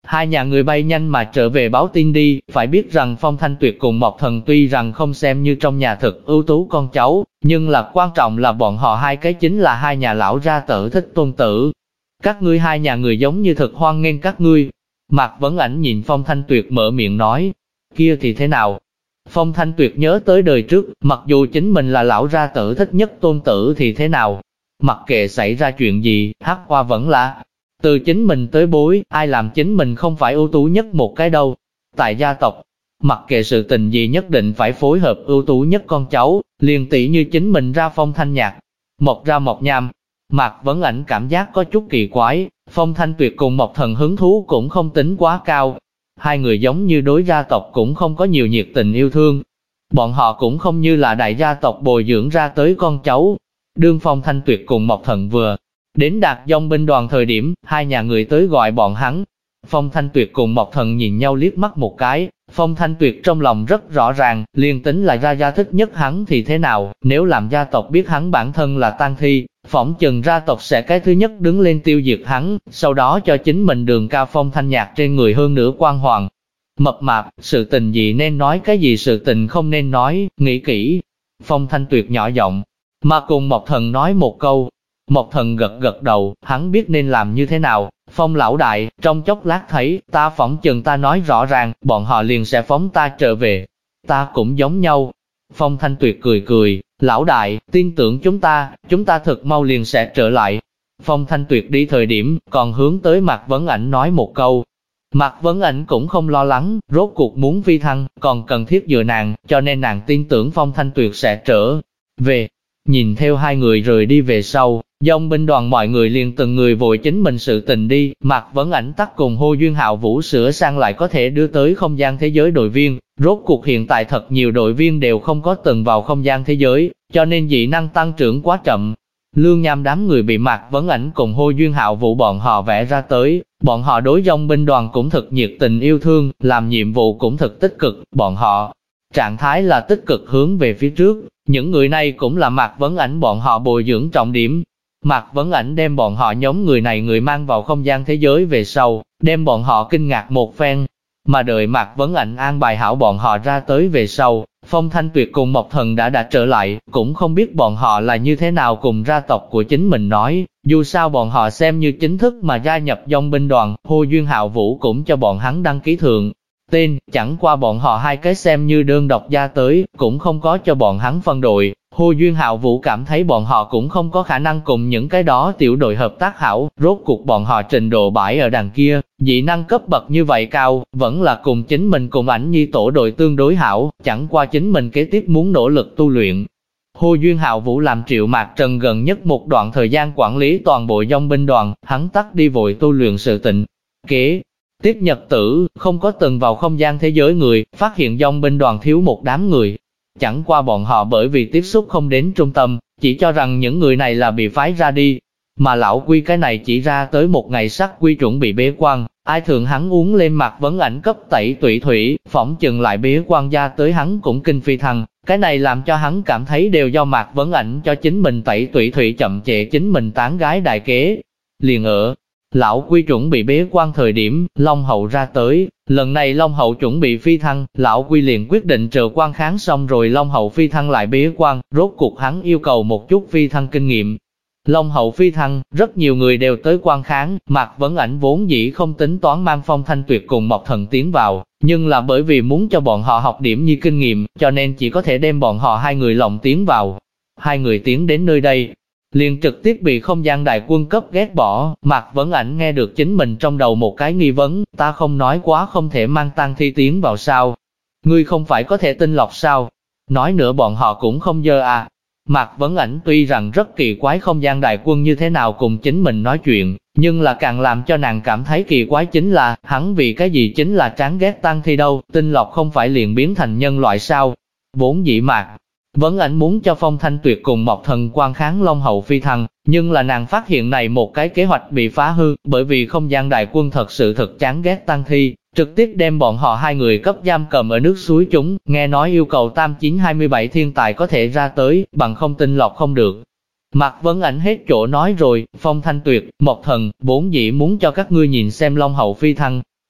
hai nhà người bay nhanh mà trở về báo tin đi, phải biết rằng Phong Thanh Tuyệt cùng Mộc Thần tuy rằng không xem như trong nhà thực ưu tú con cháu, nhưng là quan trọng là bọn họ hai cái chính là hai nhà lão gia tử thích tôn tử. Các ngươi hai nhà người giống như thực hoan nghênh các ngươi. Mạc Vấn Ảnh nhìn Phong Thanh Tuyệt mở miệng nói, kia thì thế nào? Phong Thanh Tuyệt nhớ tới đời trước, mặc dù chính mình là lão gia tử thích nhất tôn tử thì thế nào? Mặc kệ xảy ra chuyện gì, Hắc Hoa vẫn là từ chính mình tới bối, ai làm chính mình không phải ưu tú nhất một cái đâu. Tại gia tộc, mặc kệ sự tình gì nhất định phải phối hợp ưu tú nhất con cháu, liền tỷ như chính mình ra Phong Thanh Nhạc, Mộc ra Mộc Nham. Mạc Vấn Ảnh cảm giác có chút kỳ quái, Phong Thanh Tuyệt cùng Mộc Thần hứng thú cũng không tính quá cao. Hai người giống như đối gia tộc cũng không có nhiều nhiệt tình yêu thương. Bọn họ cũng không như là đại gia tộc bồi dưỡng ra tới con cháu. Đương Phong Thanh Tuyệt cùng Mộc Thần vừa đến Đạt Dông binh đoàn thời điểm, hai nhà người tới gọi bọn hắn. Phong Thanh Tuyệt cùng Mộc Thần nhìn nhau liếc mắt một cái, Phong Thanh Tuyệt trong lòng rất rõ ràng, liền tính là gia thích nhất hắn thì thế nào, nếu làm gia tộc biết hắn bản thân là tang thi, phỏng chừng gia tộc sẽ cái thứ nhất đứng lên tiêu diệt hắn, sau đó cho chính mình đường cao Phong Thanh Nhạc trên người hơn nữa quang hoàng. Mập mạp, sự tình gì nên nói cái gì sự tình không nên nói, nghĩ kỹ. Phong Thanh Tuyệt nhỏ giọng, mà cùng Mộc Thần nói một câu. Mộc Thần gật gật đầu, hắn biết nên làm như thế nào. Phong lão đại, trong chốc lát thấy, ta phỏng chừng ta nói rõ ràng, bọn họ liền sẽ phóng ta trở về. Ta cũng giống nhau. Phong Thanh Tuyệt cười cười, lão đại, tin tưởng chúng ta thật mau liền sẽ trở lại. Phong Thanh Tuyệt đi thời điểm, còn hướng tới Mạc Vấn Ảnh nói một câu. Mạc Vấn Ảnh cũng không lo lắng, rốt cuộc muốn phi thăng, còn cần thiết dựa nàng, cho nên nàng tin tưởng Phong Thanh Tuyệt sẽ trở về. Nhìn theo hai người rời đi về sau, Dông binh đoàn mọi người liền từng người vội chính mình sự tình đi, Mạc Vấn Ảnh tắc cùng Hồ Duyên Hạo Vũ sửa sang lại có thể đưa tới không gian thế giới đội viên. Rốt cuộc hiện tại thật nhiều đội viên đều không có từng vào không gian thế giới, cho nên dị năng tăng trưởng quá chậm. Lương Nham đám người bị Mạc Vấn Ảnh cùng Hồ Duyên Hạo Vũ bọn họ vẽ ra tới, bọn họ đối Dông binh đoàn cũng thật nhiệt tình yêu thương, làm nhiệm vụ cũng thật tích cực, bọn họ trạng thái là tích cực hướng về phía trước. Những người này cũng là Mạc Vấn Ảnh bọn họ bồi dưỡng trọng điểm. Mạc Vấn Ảnh đem bọn họ nhóm người này người mang vào không gian thế giới về sau, đem bọn họ kinh ngạc một phen. Mà đợi Mạc Vấn Ảnh an bài hảo bọn họ ra tới về sau, Phong Thanh Tuyệt cùng Mộc Thần đã trở lại, cũng không biết bọn họ là như thế nào cùng gia tộc của chính mình nói. Dù sao bọn họ xem như chính thức mà gia nhập Dông binh đoàn, Hồ Duyên Hạo Vũ cũng cho bọn hắn đăng ký thượng tên, chẳng qua bọn họ hai cái xem như đơn độc ra tới, cũng không có cho bọn hắn phân đội. Hồ Duyên Hạo Vũ cảm thấy bọn họ cũng không có khả năng cùng những cái đó tiểu đội hợp tác hảo, rốt cuộc bọn họ trình độ bãi ở đằng kia, dị năng cấp bậc như vậy cao, vẫn là cùng chính mình cùng Ảnh Nhi tổ đội tương đối hảo, chẳng qua chính mình kế tiếp muốn nỗ lực tu luyện. Hồ Duyên Hạo Vũ làm Triệu Mạc Trần gần nhất một đoạn thời gian quản lý toàn bộ Dông binh đoàn, hắn tắt đi vội tu luyện sự tịnh. Kế tiếp nhật tử, không có từng vào không gian thế giới người, phát hiện Dông binh đoàn thiếu một đám người. Chẳng qua bọn họ bởi vì tiếp xúc không đến trung tâm, chỉ cho rằng những người này là bị phái ra đi. Mà lão Quy cái này chỉ ra tới một ngày sắc Quy chuẩn bị bế quan, ai thường hắn uống lên Mạc Vấn Ảnh cấp tẩy tụy thủy, phỏng chừng lại bế quan ra tới hắn cũng kinh phi thăng. Cái này làm cho hắn cảm thấy đều do Mạc Vấn Ảnh cho chính mình tẩy tụy thủy chậm trễ chính mình tán gái đại kế. Liền ở lão Quy chuẩn bị bế quan thời điểm, Long Hậu ra tới, lần này Long Hậu chuẩn bị phi thăng, lão Quy liền quyết định chờ quan kháng xong rồi Long Hậu phi thăng lại bế quan, rốt cuộc hắn yêu cầu một chút phi thăng kinh nghiệm. Long Hậu phi thăng, rất nhiều người đều tới quan kháng, Mạc Vấn Ảnh vốn dĩ không tính toán mang Phong Thanh Tuyệt cùng Mộc Thần tiến vào, nhưng là bởi vì muốn cho bọn họ học điểm như kinh nghiệm, cho nên chỉ có thể đem bọn họ hai người lộng tiến vào. Hai người tiến đến nơi đây, liền trực tiếp bị không gian đại quân cấp ghét bỏ. Mạc Vấn Ảnh nghe được chính mình trong đầu một cái nghi vấn, ta không nói quá không thể mang tang thi tiến vào sao? Ngươi không phải có thể tinh lọc sao? Nói nữa bọn họ cũng không dơ à. Mạc Vấn Ảnh tuy rằng rất kỳ quái không gian đại quân như thế nào cùng chính mình nói chuyện, nhưng là càng làm cho nàng cảm thấy kỳ quái chính là, hắn vì cái gì chính là chán ghét tang thi đâu, tinh lọc không phải liền biến thành nhân loại sao? Vốn dĩ Mạc Vấn Ảnh muốn cho Phong Thanh Tuyệt cùng Mộc Thần quan kháng Long Hậu phi thăng, nhưng là nàng phát hiện này một cái kế hoạch bị phá hư, bởi vì không gian đại quân thật sự thật chán ghét tang thi, trực tiếp đem bọn họ hai người cấp giam cầm ở nước suối chúng, nghe nói yêu cầu 8927 thiên tài có thể ra tới, bằng không tinh lọc không được. Mạc Vấn Ảnh hết chỗ nói rồi, Phong Thanh Tuyệt, Mộc Thần, vốn dĩ muốn cho các ngươi nhìn xem Long Hậu phi thăng.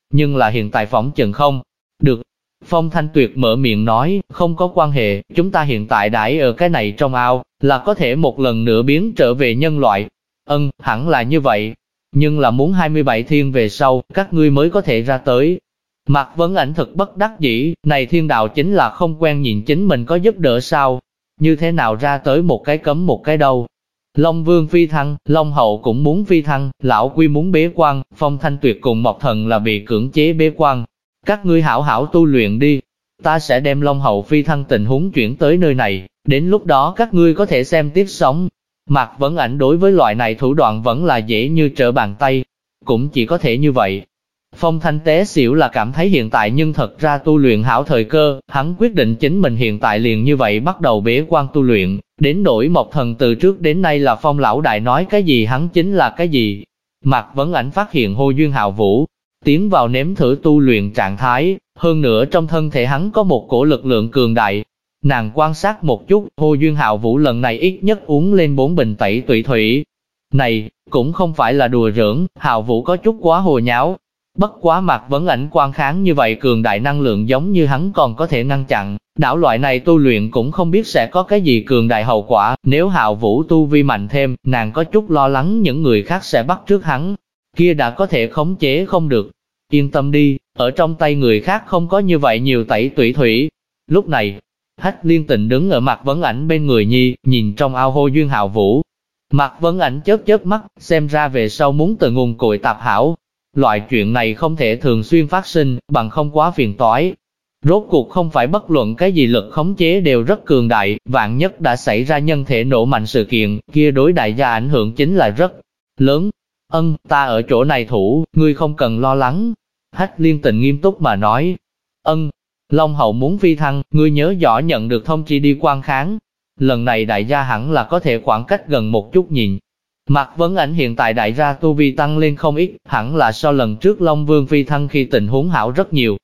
nhưng là hiện tại phỏng chừng không được. Phong Thanh Tuyệt mở miệng nói, không có quan hệ, chúng ta hiện tại đãi ở cái này trong ao, là có thể một lần nữa biến trở về nhân loại. Hẳn là như vậy, nhưng là muốn 27 thiên về sau, các ngươi mới có thể ra tới. Mạc Vấn Ảnh thực bất đắc dĩ, này thiên đạo chính là không quen nhìn chính mình có giúp đỡ sao? Như thế nào ra tới một cái cấm một cái đâu? Long Vương phi thăng, Long Hậu cũng muốn phi thăng, Lão Quy muốn bế quan, Phong Thanh Tuyệt cùng Mộc Thần là bị cưỡng chế bế quan. Các ngươi hảo hảo tu luyện đi, ta sẽ đem Long Hậu phi thăng tình huống chuyển tới nơi này, đến lúc đó các ngươi có thể xem tiếp sống. Mạc Vấn Ảnh đối với loại này thủ đoạn vẫn là dễ như trở bàn tay, cũng chỉ có thể như vậy. Phong Thanh té xỉu là cảm thấy hiện tại nhưng thật ra tu luyện hảo thời cơ, hắn quyết định chính mình hiện tại liền như vậy bắt đầu bế quan tu luyện, đến nỗi Mộc Thần từ trước đến nay là Phong lão đại nói cái gì hắn chính là cái gì. Mạc Vấn Ảnh phát hiện Hồ Duyên Hạo Vũ tiến vào nếm thử tu luyện trạng thái, hơn nữa trong thân thể hắn có một cổ lực lượng cường đại. Nàng quan sát một chút, Hồ Duyên Hạo Vũ lần này ít nhất uống lên 4 bình tẩy tụy thủy. Này, cũng không phải là đùa giỡn, Hạo Vũ có chút quá hồ nháo. Bất quá Mạc Vấn Ảnh quan kháng như vậy cường đại năng lượng giống như hắn còn có thể ngăn chặn, đảo loại này tu luyện cũng không biết sẽ có cái gì cường đại hậu quả, nếu Hạo Vũ tu vi mạnh thêm, nàng có chút lo lắng những người khác sẽ bắt trước hắn, kia đã có thể khống chế không được. Yên tâm đi, ở trong tay người khác không có như vậy nhiều tẩy tủy thủy. Lúc này, Hách Liên Tình đứng ở Mạc Vấn Ảnh bên người nhi, nhìn trong ao Hồ Duyên Hạo Vũ. Mạc Vấn Ảnh chớp chớp mắt, xem ra về sau muốn từ nguồn cội tạp hảo. Loại chuyện này không thể thường xuyên phát sinh, bằng không quá phiền toái. Rốt cuộc không phải bất luận cái gì lực khống chế đều rất cường đại, vạn nhất đã xảy ra nhân thể nổ mạnh sự kiện, kia đối đại gia ảnh hưởng chính là rất lớn. Ta ở chỗ này thủ, ngươi không cần lo lắng. Hách Liên Tình nghiêm túc mà nói. Long Hậu muốn phi thăng, ngươi nhớ rõ nhận được thông chi đi quan kháng. Lần này đại gia hẳn là có thể khoảng cách gần một chút nhìn. Mạc Vấn Ảnh hiện tại đại gia tu vi tăng lên không ít, hẳn là so lần trước Long Vương phi thăng khi tình huống hảo rất nhiều.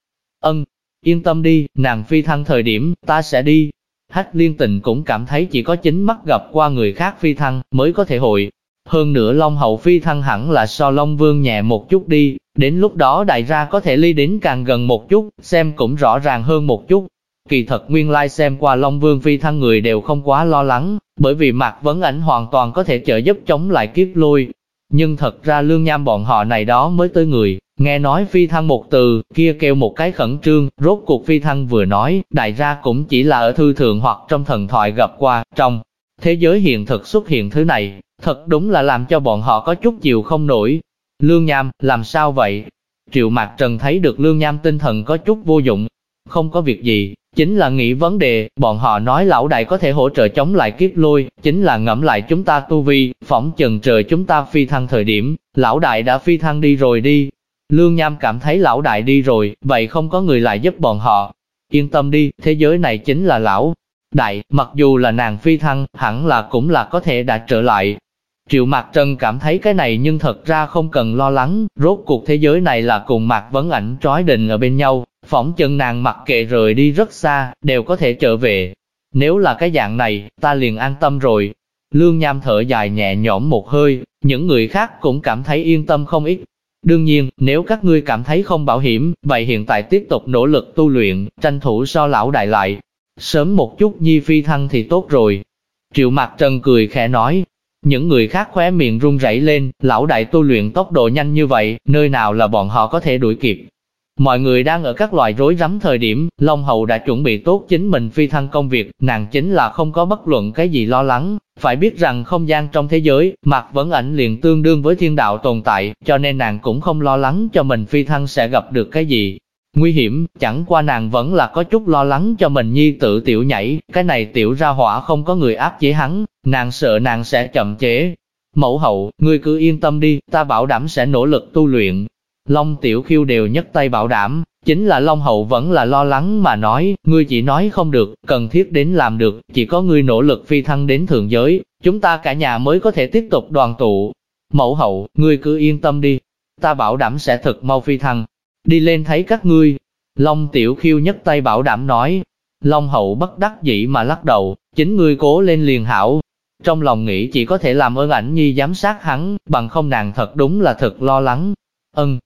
Yên tâm đi, nàng phi thăng thời điểm, ta sẽ đi. Hách Liên Tình cũng cảm thấy chỉ có chính mắt gặp qua người khác phi thăng, mới có thể hội. Hơn nữa Long Hậu phi thăng hẳn là so Long Vương nhẹ một chút đi, đến lúc đó đại gia có thể ly đến càng gần một chút, xem cũng rõ ràng hơn một chút. Kỳ thật nguyên lai xem qua Long Vương phi thăng người đều không quá lo lắng, bởi vì Mạc Vấn Ảnh hoàn toàn có thể trợ giúp chống lại kiếp lôi. Nhưng thật ra Lương Nham bọn họ này đó mới tới người, nghe nói phi thăng một từ, kia kêu một cái khẩn trương, rốt cuộc phi thăng vừa nói, đại gia cũng chỉ là ở thư thượng hoặc trong thần thoại gặp qua, trong thế giới hiện thực xuất hiện thứ này, thật đúng là làm cho bọn họ có chút chịu không nổi. Lương Nham, làm sao vậy? Triệu Mạc Trần thấy được Lương Nham tinh thần có chút vô dụng, không có việc gì. Chính là nghĩ vấn đề, bọn họ nói lão đại có thể hỗ trợ chống lại kiếp lôi, chính là ngẫm lại chúng ta tu vi, phỏng chừng trời chúng ta phi thăng thời điểm, lão đại đã phi thăng đi rồi đi. Lương Nham cảm thấy lão đại đi rồi, vậy không có người lại giúp bọn họ. Yên tâm đi, thế giới này chính là lão đại, mặc dù là nàng phi thăng, hẳn là cũng là có thể đã trở lại. Triệu Mạc Trần cảm thấy cái này nhưng thật ra không cần lo lắng, rốt cuộc thế giới này là cùng Mạc Vấn Ảnh trói định ở bên nhau, phỏng chừng nàng mặc kệ rời đi rất xa, đều có thể trở về. Nếu là cái dạng này, ta liền an tâm rồi. Lương Nham thở dài nhẹ nhõm một hơi, những người khác cũng cảm thấy yên tâm không ít. Đương nhiên, nếu các ngươi cảm thấy không bảo hiểm, vậy hiện tại tiếp tục nỗ lực tu luyện, tranh thủ so lão đại lại. Sớm một chút nhi phi thăng thì tốt rồi. Triệu Mạc Trần cười khẽ nói. Những người khác khóe miệng run rẩy lên, lão đại tu luyện tốc độ nhanh như vậy, nơi nào là bọn họ có thể đuổi kịp. Mọi người đang ở các loại rối rắm thời điểm, Long Hậu đã chuẩn bị tốt chính mình phi thăng công việc, nàng chính là không có bất luận cái gì lo lắng. Phải biết rằng không gian trong thế giới, Mạc Vấn Ảnh liền tương đương với thiên đạo tồn tại, cho nên nàng cũng không lo lắng cho mình phi thăng sẽ gặp được cái gì nguy hiểm, chẳng qua nàng vẫn là có chút lo lắng cho mình nhi tự tiểu nhảy, cái này tiểu ra hỏa không có người áp chế hắn, nàng sợ nàng sẽ chậm chế. Mẫu hậu, ngươi cứ yên tâm đi, ta bảo đảm sẽ nỗ lực tu luyện. Long Tiểu Khiêu đều nhấc tay bảo đảm, chính là Long Hậu vẫn là lo lắng mà nói, ngươi chỉ nói không được, cần thiết đến làm được, chỉ có ngươi nỗ lực phi thăng đến thượng giới, chúng ta cả nhà mới có thể tiếp tục đoàn tụ. Mẫu hậu, ngươi cứ yên tâm đi, ta bảo đảm sẽ thật mau phi thăng, đi lên thấy các ngươi. Long Tiểu Khiêu nhấc tay bảo đảm nói. Long Hậu bất đắc dĩ mà lắc đầu, chính ngươi cố lên liền hảo. Trong lòng nghĩ chỉ có thể làm ơn Ảnh nhi giám sát hắn, bằng không nàng thật đúng là thật lo lắng.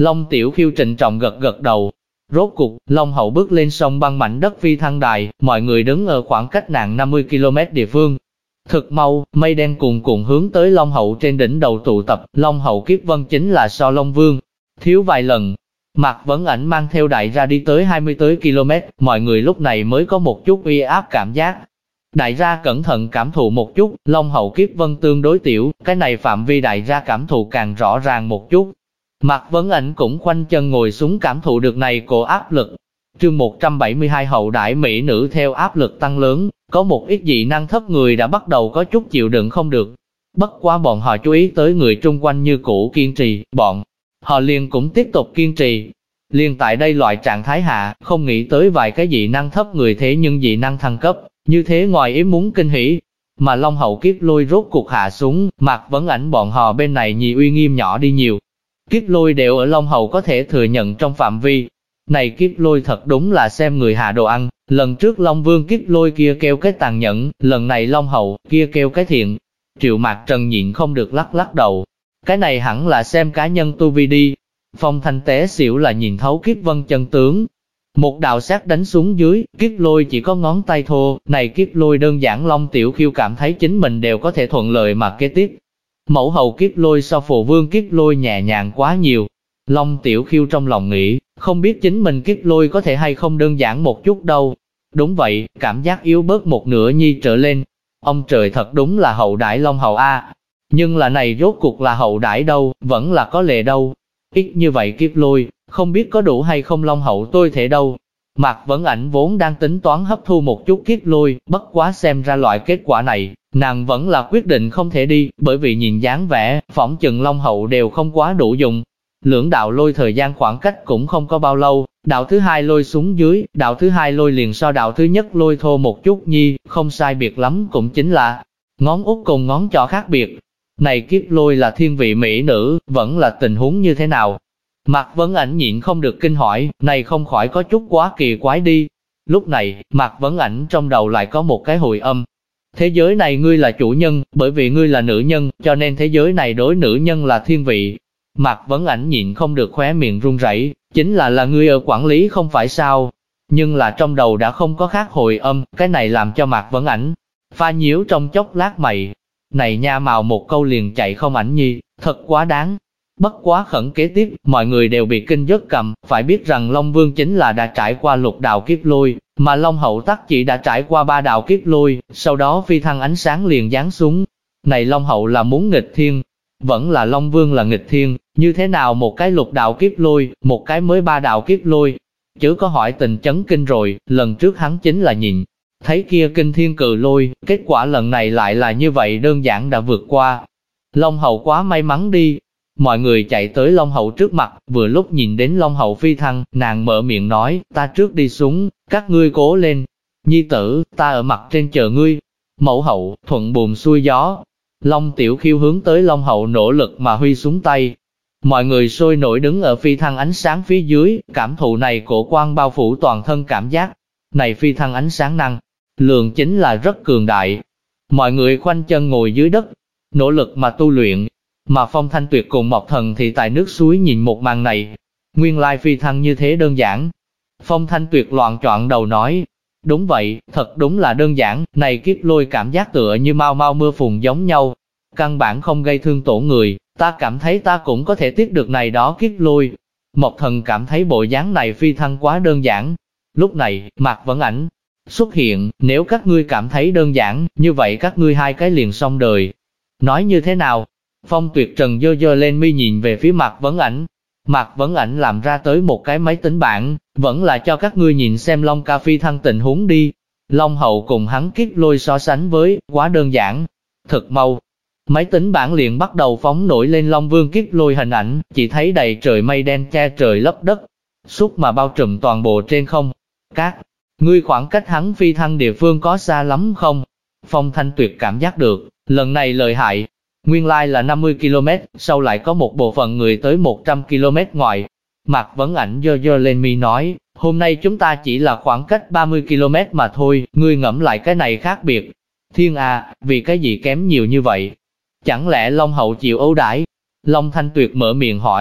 Long Tiểu Khiêu trịnh trọng gật gật đầu. Rốt cuộc, Long Hậu bước lên sông băng mảnh đất phi thăng đài, mọi người đứng ở khoảng cách nàng 50 km địa phương. Thực mau, mây đen cuồn cuộn hướng tới Long Hậu trên đỉnh đầu tụ tập, Long Hậu kiếp vân chính là so Long Vương. Thiếu vài lần, Mạc Vấn Ảnh mang theo đại ra đi tới 20 tới km, mọi người lúc này mới có một chút uy áp cảm giác. Đại ra cẩn thận cảm thụ một chút, Long Hậu kiếp vân tương đối tiểu, cái này phạm vi đại ra cảm thụ càng rõ ràng một chút. Mạc Vấn Ảnh cũng khoanh chân ngồi xuống cảm thụ được này cổ áp lực. Chương 172 hậu đãi mỹ nữ theo áp lực tăng lớn, có một ít dị năng thấp người đã bắt đầu có chút chịu đựng không được. Bất quá bọn họ chú ý tới người trung quanh như cũ kiên trì, bọn họ liền cũng tiếp tục kiên trì. Liền tại đây loại trạng thái hạ, không nghĩ tới vài cái dị năng thấp người thế nhưng dị năng thăng cấp, như thế ngoài ý muốn kinh hỉ. Mà Long Hậu kiếp lôi rốt cuộc hạ xuống, Mạc Vấn Ảnh bọn họ bên này nhì uy nghiêm nhỏ đi nhiều. Kiếp lôi đều ở Long Hậu có thể thừa nhận trong phạm vi. Này kiếp lôi thật đúng là xem người hạ đồ ăn, lần trước Long Vương kiếp lôi kia kêu cái tàn nhẫn, lần này Long Hậu kia kêu cái thiện. Triệu Mạc Trần nhịn không được lắc lắc đầu. Cái này hẳn là xem cá nhân tu vi đi. Phong Thanh té xỉu là nhìn thấu kiếp vân chân tướng. Một đạo sát đánh xuống dưới, kiếp lôi chỉ có ngón tay thô, này kiếp lôi đơn giản Long Tiểu Khiêu cảm thấy chính mình đều có thể thuận lợi mà kế tiếp. Mẫu hậu kiếp lôi so Phù Vương kiếp lôi nhẹ nhàng quá nhiều. Long Tiểu Khiêu trong lòng nghĩ, không biết chính mình kiếp lôi có thể hay không đơn giản một chút đâu. Đúng vậy, cảm giác yếu bớt một nửa nhi trở lên. Ông trời thật đúng là hậu đãi Long Hậu A. Nhưng là này rốt cuộc là hậu đãi đâu, vẫn là có lệ đâu. Ít như vậy kiếp lôi, không biết có đủ hay không Long Hậu tôi thể đâu. Mạc Vấn Ảnh vốn đang tính toán hấp thu một chút kiếp lôi, bất quá xem ra loại kết quả này, nàng vẫn là quyết định không thể đi, bởi vì nhìn dáng vẻ, phỏng chừng Long Hậu đều không quá đủ dùng. Lưỡng đạo lôi thời gian khoảng cách cũng không có bao lâu, đạo thứ hai lôi xuống dưới, đạo thứ hai lôi liền so đạo thứ nhất lôi thô một chút nhi, không sai biệt lắm cũng chính là ngón út cùng ngón trỏ khác biệt. Này kiếp lôi là thiên vị mỹ nữ, vẫn là tình huống như thế nào? Mạc Vấn Ảnh nhịn không được kinh hỏi, này không khỏi có chút quá kỳ quái đi. Lúc này, Mạc Vấn Ảnh trong đầu lại có một cái hồi âm. Thế giới này ngươi là chủ nhân, bởi vì ngươi là nữ nhân, cho nên thế giới này đối nữ nhân là thiên vị. Mạc Vấn Ảnh nhịn không được khóe miệng run rẩy, chính là ngươi ở quản lý không phải sao? Nhưng là trong đầu đã không có khác hồi âm, cái này làm cho Mạc Vấn Ảnh pha nhiễu trong chốc lát mày. Này nha mào một câu liền chạy không ảnh nhi, thật quá đáng. Bất quá khẩn kế tiếp, mọi người đều bị kinh giật cầm, phải biết rằng Long Vương chính là đã trải qua lục đạo kiếp lôi, mà Long Hậu tắc chỉ đã trải qua 3 đạo kiếp lôi, sau đó phi thăng ánh sáng liền giáng xuống. Này Long Hậu là muốn nghịch thiên, vẫn là Long Vương là nghịch thiên, như thế nào một cái lục đạo kiếp lôi, một cái mới 3 đạo kiếp lôi. Chứ có hỏi tình chấn kinh rồi, lần trước hắn chính là nhìn thấy kia kinh thiên cự lôi, kết quả lần này lại là như vậy đơn giản đã vượt qua. Long Hậu quá may mắn đi. Mọi người chạy tới Long Hậu trước mặt, vừa lúc nhìn đến Long Hậu phi thăng, nàng mở miệng nói, ta trước đi xuống, các ngươi cố lên. Nhi tử, ta ở mặt trên chờ ngươi. Mẫu hậu, thuận buồm xuôi gió. Long Tiểu Khiêu hướng tới Long Hậu nỗ lực mà huy xuống tay. Mọi người sôi nổi đứng ở phi thăng ánh sáng phía dưới, cảm thụ này cổ quang bao phủ toàn thân cảm giác. Này phi thăng ánh sáng năng lượng chính là rất cường đại. Mọi người khoanh chân ngồi dưới đất, nỗ lực mà tu luyện. Mà Phong Thanh Tuyệt cùng Mộc Thần thì tại nước suối nhìn một màn này. Nguyên lai phi thăng như thế đơn giản. Phong Thanh Tuyệt loạn choạng đầu nói, đúng vậy, thật đúng là đơn giản, này kiếp lôi cảm giác tựa như mau mau mưa phùn giống nhau. Căn bản không gây thương tổn người, ta cảm thấy ta cũng có thể tiếp được này đó kiếp lôi. Mộc Thần cảm thấy bộ dáng này phi thăng quá đơn giản. Lúc này, Mạc Vấn Ảnh xuất hiện, nếu các ngươi cảm thấy đơn giản, như vậy các ngươi hai cái liền xong đời. Nói như thế nào? Phong Tuyệt Trần giơ giơ lên mi nhìn về phía Mạc Vấn Ảnh. Mạc Vấn Ảnh làm ra tới một cái máy tính bảng, vẫn là cho các ngươi nhìn xem Long ca phi thăng tình huống đi. Long Hậu cùng hắn kiếp lôi so sánh với, quá đơn giản. Thực mau, máy tính bảng liền bắt đầu phóng nổi lên Long Vương kiếp lôi hình ảnh, chỉ thấy đầy trời mây đen che trời lấp đất, suốt mà bao trùm toàn bộ trên không. Các ngươi khoảng cách hắn phi thăng địa phương có xa lắm không? Phong Thanh Tuyệt cảm giác được, lần này lợi hại. Nguyên lai là 50 km, sau lại có một bộ phận người tới 100 km ngoài. Mạc Vấn Ảnh giơ giơ lên mi nói, hôm nay chúng ta chỉ là khoảng cách 30 km mà thôi, ngươi ngẫm lại cái này khác biệt. Thiên à, vì cái gì kém nhiều như vậy? Chẳng lẽ Long Hậu chịu ưu đãi? Long Thanh Tuyệt mở miệng hỏi.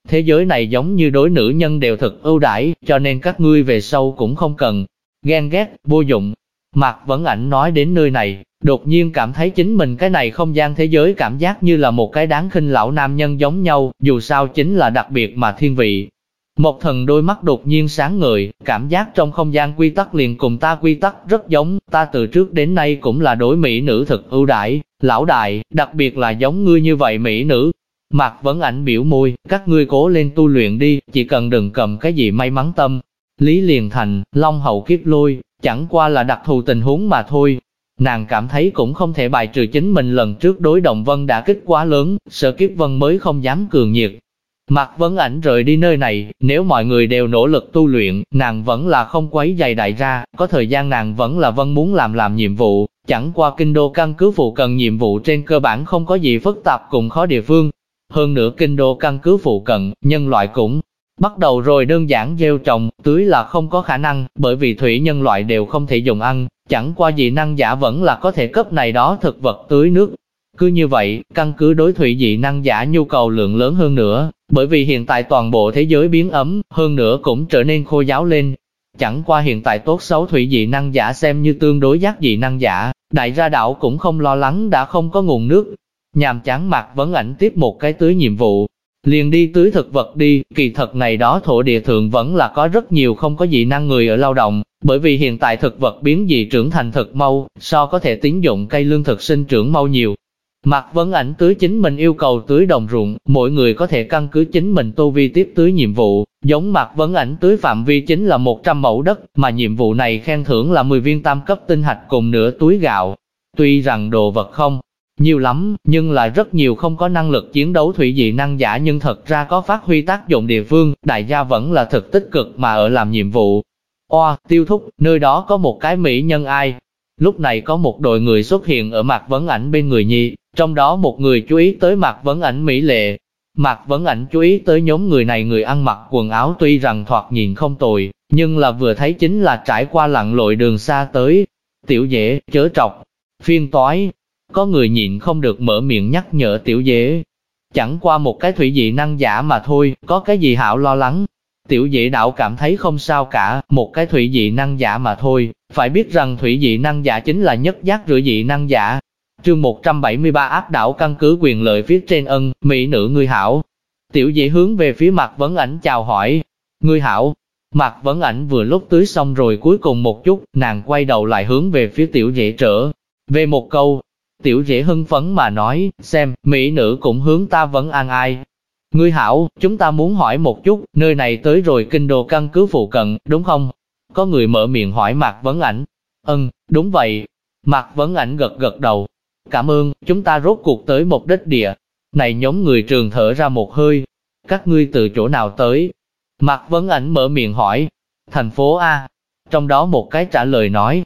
Thế giới này giống như đối nữ nhân đều thực ưu đãi, cho nên các ngươi về sau cũng không cần ghen ghét, vô dụng. Mạc Vấn Ảnh nói đến nơi này, đột nhiên cảm thấy chính mình cái này không gian thế giới cảm giác như là một cái đáng khinh lão nam nhân giống nhau, dù sao chính là đặc biệt mà thiên vị. Một Thần đôi mắt đột nhiên sáng ngời, cảm giác trong không gian quy tắc liền cùng ta quy tắc rất giống, ta từ trước đến nay cũng là đối mỹ nữ thực ưu đãi, lão đại, đặc biệt là giống ngươi như vậy mỹ nữ. Mạc Vấn Ảnh biểu môi, các ngươi cố lên tu luyện đi, chỉ cần đừng cầm cái gì may mắn tâm. Lý liền thành, long hậu kiếp lôi, chẳng qua là đặc thù tình huống mà thôi. Nàng cảm thấy cũng không thể bài trừ chính mình lần trước đối Động Vân đã kích quá lớn, Sở Kiếp Vân mới không dám cường nhiệt. Mạc Vấn Ảnh rời đi nơi này, nếu mọi người đều nỗ lực tu luyện, nàng vẫn là không quấy giày đại ra, có thời gian nàng vẫn là muốn làm nhiệm vụ, chẳng qua kinh đô căn cứ phụ cận nhiệm vụ trên cơ bản không có gì phức tạp cùng khó địa phương. Hơn nữa kinh đô căn cứ phụ cận, nhân loại cũng bắt đầu rồi đơn giản gieo trồng, tưới là không có khả năng, bởi vì thủy nhân loại đều không thể dùng ăn, chẳng qua dị năng giả vẫn là có thể cấp này đó thực vật tưới nước. Cứ như vậy, căn cứ đối thủy dị năng giả nhu cầu lượng lớn hơn nữa, bởi vì hiện tại toàn bộ thế giới biến ấm, hơn nữa cũng trở nên khô giáo lên. Chẳng qua hiện tại tốt xấu thủy dị năng giả xem như tương đối giác dị năng giả, đại gia đảo cũng không lo lắng đã không có nguồn nước. Nhàm chán Mạc Vấn Ảnh tiếp một cái tưới nhiệm vụ, liền đi tưới thực vật đi, kỳ thật này đó thổ địa thượng vẫn là có rất nhiều không có dị năng người ở lao động, bởi vì hiện tại thực vật biến dị trưởng thành thực mau, so có thể tín dụng cây lương thực sinh trưởng mau nhiều. Mạc Vấn Ảnh tưới chính mình yêu cầu tưới đồng ruộng, mỗi người có thể căn cứ chính mình tu vi tiếp tưới nhiệm vụ, giống Mạc Vấn Ảnh tưới phạm vi chính là 100 mẫu đất, mà nhiệm vụ này khen thưởng là 10 viên tam cấp tinh hạch cùng nửa túi gạo. Tuy rằng đồ vật không nhiều lắm, nhưng là rất nhiều không có năng lực chiến đấu thủy dị năng giả nhưng thật ra có phát huy tác dụng địa phương, đại gia vẫn là thực tích cực mà ở làm nhiệm vụ. Tiêu thúc, nơi đó có một cái mỹ nhân ai? Lúc này có một đội người xuất hiện ở Mạc Vấn Ảnh bên người nhi, trong đó một người chú ý tới Mạc Vấn Ảnh mỹ lệ. Mạc Vấn Ảnh chú ý tới nhóm người này, người ăn mặc quần áo tuy rằng thoạt nhìn không tồi, nhưng là vừa thấy chính là trải qua lặn lội đường xa tới. Tiểu Dễ, chớ trọc, phiên toái. Có người nhịn không được mở miệng nhắc nhở Tiểu Dễ. Chẳng qua một cái thủy dị năng giả mà thôi, có cái gì hảo lo lắng. Tiểu Dễ đạo cảm thấy không sao cả, một cái thủy dị năng giả mà thôi, phải biết rằng thủy dị năng giả chính là nhất giác rưỡi dị năng giả. Chương 173 áp đảo căn cứ quyền lợi phía trên ân, mỹ nữ ngươi hảo. Tiểu Dễ hướng về phía Mạc Vấn Ảnh chào hỏi. Ngươi hảo. Mạc Vấn Ảnh vừa lúc tưới xong rồi cuối cùng một chút, nàng quay đầu lại hướng về phía Tiểu Dễ trở về một câu. Tiểu Dễ hưng phấn mà nói, xem, mỹ nữ cũng hướng ta vấn an ai. Ngươi hảo, chúng ta muốn hỏi một chút, nơi này tới rồi kinh đô căn cứ phụ cận, đúng không? Có người mở miệng hỏi Mạc Vấn Ảnh. Đúng vậy. Mạc Vấn Ảnh gật gật đầu. Cảm ơn, chúng ta rốt cuộc tới một đích địa. Này nhóm người trường thở ra một hơi. Các ngươi từ chỗ nào tới? Mạc Vấn Ảnh mở miệng hỏi. Thành phố A. Trong đó một cái trả lời nói.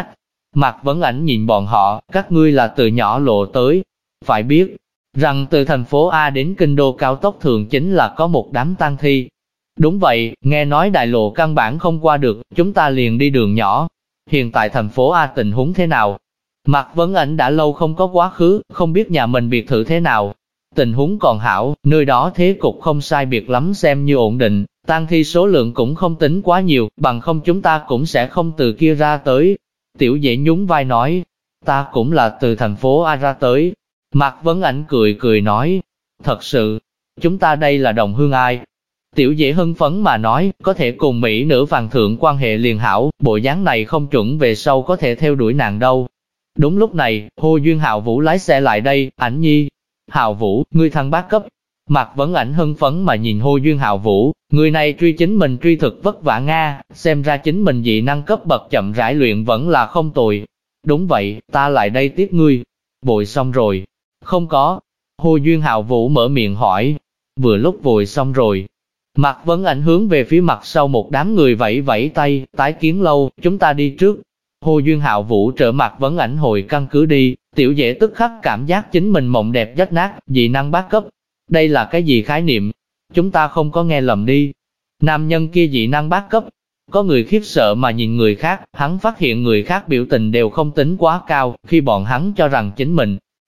Mạc Vấn Ảnh nhìn bọn họ, các ngươi là từ nhỏ lộ tới. Phải biết rằng từ thành phố A đến kinh đô cao tốc thường chính là có một đám tang thi. Đúng vậy, nghe nói đại lộ căn bản không qua được, chúng ta liền đi đường nhỏ. Hiện tại thành phố A tình huống thế nào? Mạc Vấn Ảnh đã lâu không có quá khứ, không biết nhà mình biệt thự thế nào. Tình huống còn hảo, nơi đó thế cục không sai biệt lắm xem như ổn định, tang thi số lượng cũng không tính quá nhiều, bằng không chúng ta cũng sẽ không từ kia ra tới. Tiểu Dễ nhún vai nói, ta cũng là từ thành phố A ra tới. Mạc Vấn Ảnh cười cười nói, thật sự, chúng ta đây là đồng hương ai? Tiểu Dễ hưng phấn mà nói, có thể cùng mỹ nữ vàng thượng quan hệ liền hảo, bộ dáng này không chuẩn về sau có thể theo đuổi nàng đâu. Đúng lúc này, Hồ Duyên Hạo Vũ lái xe lại đây, Ảnh nhi. Hạo Vũ, ngươi thăng bát cấp. Mạc Vấn Ảnh hưng phấn mà nhìn Hồ Duyên Hạo Vũ, người này truy chính mình truy thực vất vả Nga, xem ra chính mình dị năng cấp bậc chậm rãi luyện vẫn là không tồi. Đúng vậy, ta lại đây tiếp ngươi. Vội xong rồi. Không có. Hồ Duyên Hạo Vũ mở miệng hỏi. Vừa lúc vội xong rồi. Mạc Vấn Ảnh hướng về phía mặt sau một đám người vẫy vẫy tay, tái kiến lâu, chúng ta đi trước. Hồ Duyên Hạo Vũ trợ Mạc Vấn Ảnh hồi căn cứ đi, Tiểu Dễ tức khắc cảm giác chính mình mộng đẹp rách nát, dị năng bát cấp. Đây là cái gì khái niệm? Chúng ta không có nghe lầm đi. Nam nhân kia dị năng bát cấp. Có người khiếp sợ mà nhìn người khác, hắn phát hiện người khác biểu tình đều không tính quá cao, khi bọn hắn cho rằng chính mình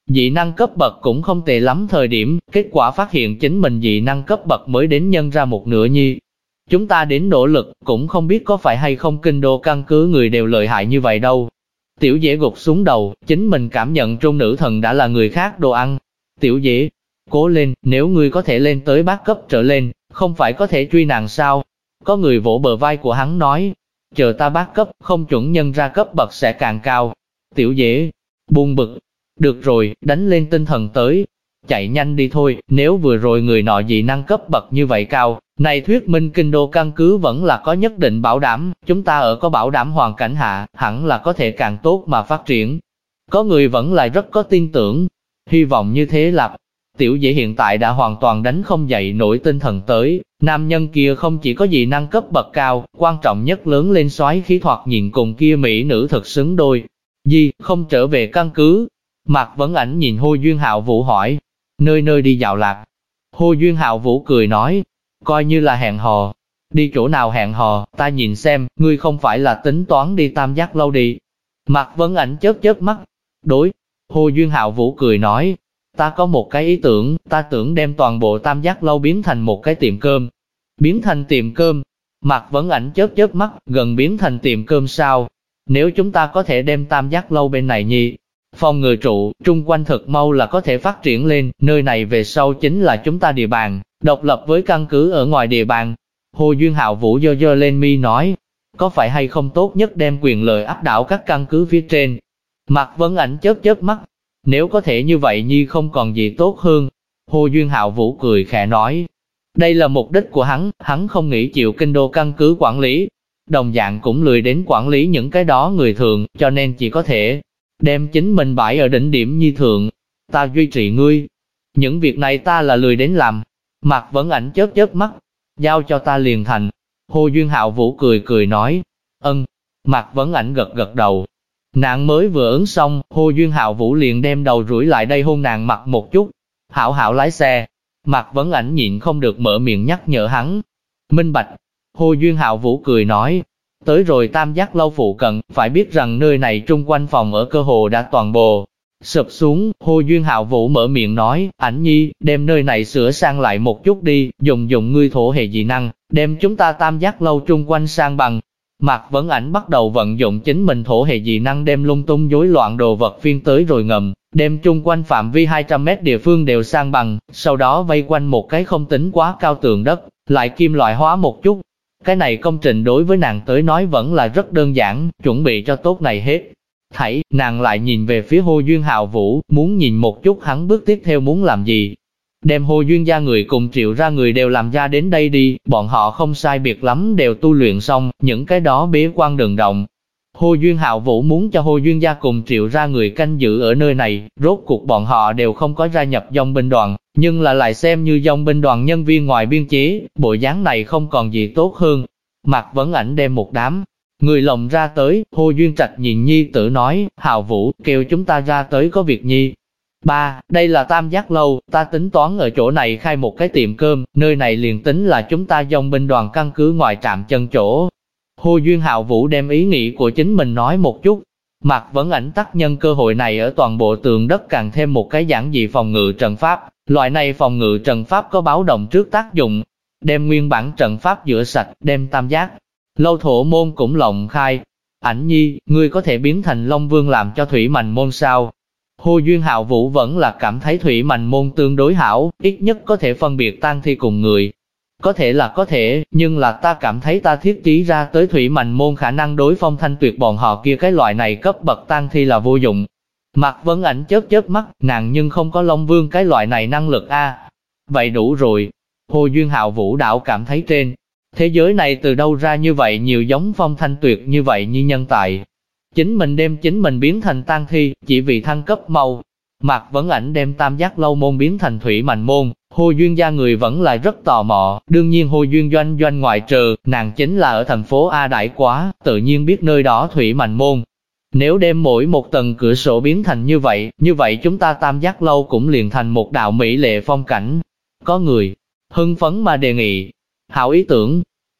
dị năng cấp bậc cũng không tệ lắm thời điểm, kết quả phát hiện chính mình dị năng cấp bậc mới đến nhân ra một nửa nhi. Chúng ta đến nỗ lực, cũng không biết có phải hay không kinh đô căn cứ người đều lợi hại như vậy đâu. Tiểu dễ gục xuống đầu, chính mình cảm nhận trung nữ thần đã là người khác đồ ăn. Tiểu dễ, cố lên, nếu ngươi có thể lên tới bát cấp trở lên, không phải có thể truy nàng sao? Có người vỗ bờ vai của hắn nói, chờ ta bát cấp, không chuẩn nhân ra cấp bậc sẽ càng cao. Tiểu dễ, buồn bực, được rồi, đánh lên tinh thần tới. Chạy nhanh đi thôi, nếu vừa rồi người nọ dị năng cấp bậc như vậy cao, này thuyết minh kinh đô căn cứ vẫn là có nhất định bảo đảm, chúng ta ở có bảo đảm hoàn cảnh hạ, hẳn là có thể càng tốt mà phát triển. Có người vẫn là rất có tin tưởng, hy vọng như thế là tiểu dễ hiện tại đã hoàn toàn đánh không dậy nổi tinh thần tới, nam nhân kia không chỉ có dị năng cấp bậc cao, quan trọng nhất lớn lên soái khí thoạt nhìn cùng kia mỹ nữ thật xứng đôi. Gì, không trở về căn cứ? Mạc Vấn Ảnh nhìn Hồ Duyên Hạo Vũ hỏi, nơi nơi đi dạo lạc. Hồ Duyên Hạo Vũ cười nói, coi như là hẹn hò. Đi chỗ nào hẹn hò, ta nhìn xem, ngươi không phải là tính toán đi Tam Giác Lâu đi. Mạc Vấn Ảnh chớp chớp mắt. Đối, Hồ Duyên Hạo Vũ cười nói, ta có một cái ý tưởng, ta tưởng đem toàn bộ Tam Giác Lâu biến thành một cái tiệm cơm. Biến thành tiệm cơm. Mạc Vấn Ảnh chớp chớp mắt, gần biến thành tiệm cơm sao? Nếu chúng ta có thể đem Tam Giác Lâu bên này nhi, phòng ngự trụ, trung quanh thực mau là có thể phát triển lên, nơi này về sau chính là chúng ta địa bàn, độc lập với căn cứ ở ngoài địa bàn. Hồ Duyên Hạo Vũ giơ giơ lên mi nói, có phải hay không tốt nhất đem quyền lợi áp đảo các căn cứ phía trên? Mạc Vấn Ảnh chớp chớp mắt, nếu có thể như vậy nhi không còn gì tốt hơn. Hồ Duyên Hạo Vũ cười khẽ nói, đây là mục đích của hắn không nghĩ chịu kinh đô căn cứ quản lý, đồng dạng cũng lười đến quản lý những cái đó người thường, cho nên chỉ có thể đem chính mình bãi ở đỉnh điểm nhi thượng. Ta duy trì ngươi. Những việc này ta là lười đến làm. Mạc Vấn Ảnh chớp chớp mắt, giao cho ta liền thành. Hồ Duyên Hạo Vũ cười cười nói, ân. Mạc Vấn Ảnh gật gật đầu. Nàng mới vừa ứng xong, Hồ Duyên Hạo Vũ liền đem đầu rủi lại đây hôn nàng mặt một chút. Hảo hảo lái xe. Mạc Vấn Ảnh nhịn không được mở miệng nhắc nhở hắn. Minh bạch. Hồ Duyên Hạo Vũ cười nói, tới rồi Tam Giác Lâu phụ cận, phải biết rằng nơi này trung quanh phòng ở cơ hồ đã toàn bộ sụp xuống. Hồ Duyên Hạo Vũ mở miệng nói, Ảnh nhi, đem nơi này sửa sang lại một chút đi, dùng ngươi thổ hệ dị năng, đem chúng ta Tam Giác Lâu trung quanh sang bằng. Mạc Vấn Ảnh bắt đầu vận dụng chính mình thổ hệ dị năng đem lung tung rối loạn đồ vật phiên tới rồi ngầm, đem chung quanh phạm vi 200 mét địa phương đều sang bằng, sau đó vây quanh một cái không tính quá cao tường đất, lại kim loại hóa một chút. Cái này công trình đối với nàng tới nói vẫn là rất đơn giản, chuẩn bị cho tốt này hết. Thảy, nàng lại nhìn về phía Hồ Duyên Hạo Vũ, muốn nhìn một chút hắn bước tiếp theo muốn làm gì. Đem Hồ Duyên gia người cùng Triệu ra người đều làm ra đến đây đi, bọn họ không sai biệt lắm đều tu luyện xong, những cái đó bế quan đừng động. Hồ Duyên Hạo Vũ muốn cho Hồ Duyên gia cùng Triệu ra người canh giữ ở nơi này, rốt cuộc bọn họ đều không có gia nhập dòng binh đoàn, nhưng là lại xem như dòng binh đoàn nhân viên ngoài biên chế, bộ dáng này không còn gì tốt hơn. Mạc Vấn Ảnh đem một đám người lồng ra tới, Hồ Duyên Trạch nhìn nhi tử nói, Hạo Vũ, kêu chúng ta ra tới có việc nhi. Ba, đây là Tam Giác Lâu, ta tính toán ở chỗ này khai một cái tiệm cơm, nơi này liền tính là chúng ta dòng binh đoàn căn cứ ngoài trạm chân chỗ. Hồ Duyên Hạo Vũ đem ý nghĩ của chính mình nói một chút. Mạc Vấn Ảnh tắc nhân cơ hội này ở toàn bộ tường đất càng thêm một cái giản dị phòng ngự trận pháp. Loại này phòng ngự trận pháp có báo động trước tác dụng, đem nguyên bản trận pháp rửa sạch, đem Tam Giác Lâu thổ môn cũng lộng khai. Ảnh nhi, ngươi có thể biến thành Long Vương làm cho thủy mành môn sao? Hồ Duyên Hạo Vũ vẫn là cảm thấy thủy mành môn tương đối hảo, ít nhất có thể phân biệt tang thi cùng người. Có thể là có thể, nhưng là ta cảm thấy ta thiết trí ra tới thủy mành môn khả năng đối Phong Thanh Tuyệt bọn họ kia cái loại này cấp bậc tang thi là vô dụng. Mạc Vấn Ảnh chớp chớp mắt, nàng nhưng không có Long Vương cái loại này năng lực a. Vậy đủ rồi. Hồ Duyên Hạo Vũ đảo cảm thấy trên thế giới này từ đâu ra như vậy nhiều giống Phong Thanh Tuyệt như vậy như nhân tài. Chính mình đem chính mình biến thành tang thi, chỉ vì thăng cấp mau. Mạc Vấn Ảnh đem Tam Giác Lâu môn biến thành thủy mành môn, Hồ Duyên gia người vẫn là rất tò mò, đương nhiên Hồ Duyên doanh ngoại trừ, nàng chính là ở thành phố A Đại quá, tự nhiên biết nơi đó thủy mành môn. Nếu đem mỗi một tầng cửa sổ biến thành như vậy chúng ta Tam Giác Lâu cũng liền thành một đạo mỹ lệ phong cảnh. Có người hưng phấn mà đề nghị, hảo ý tưởng.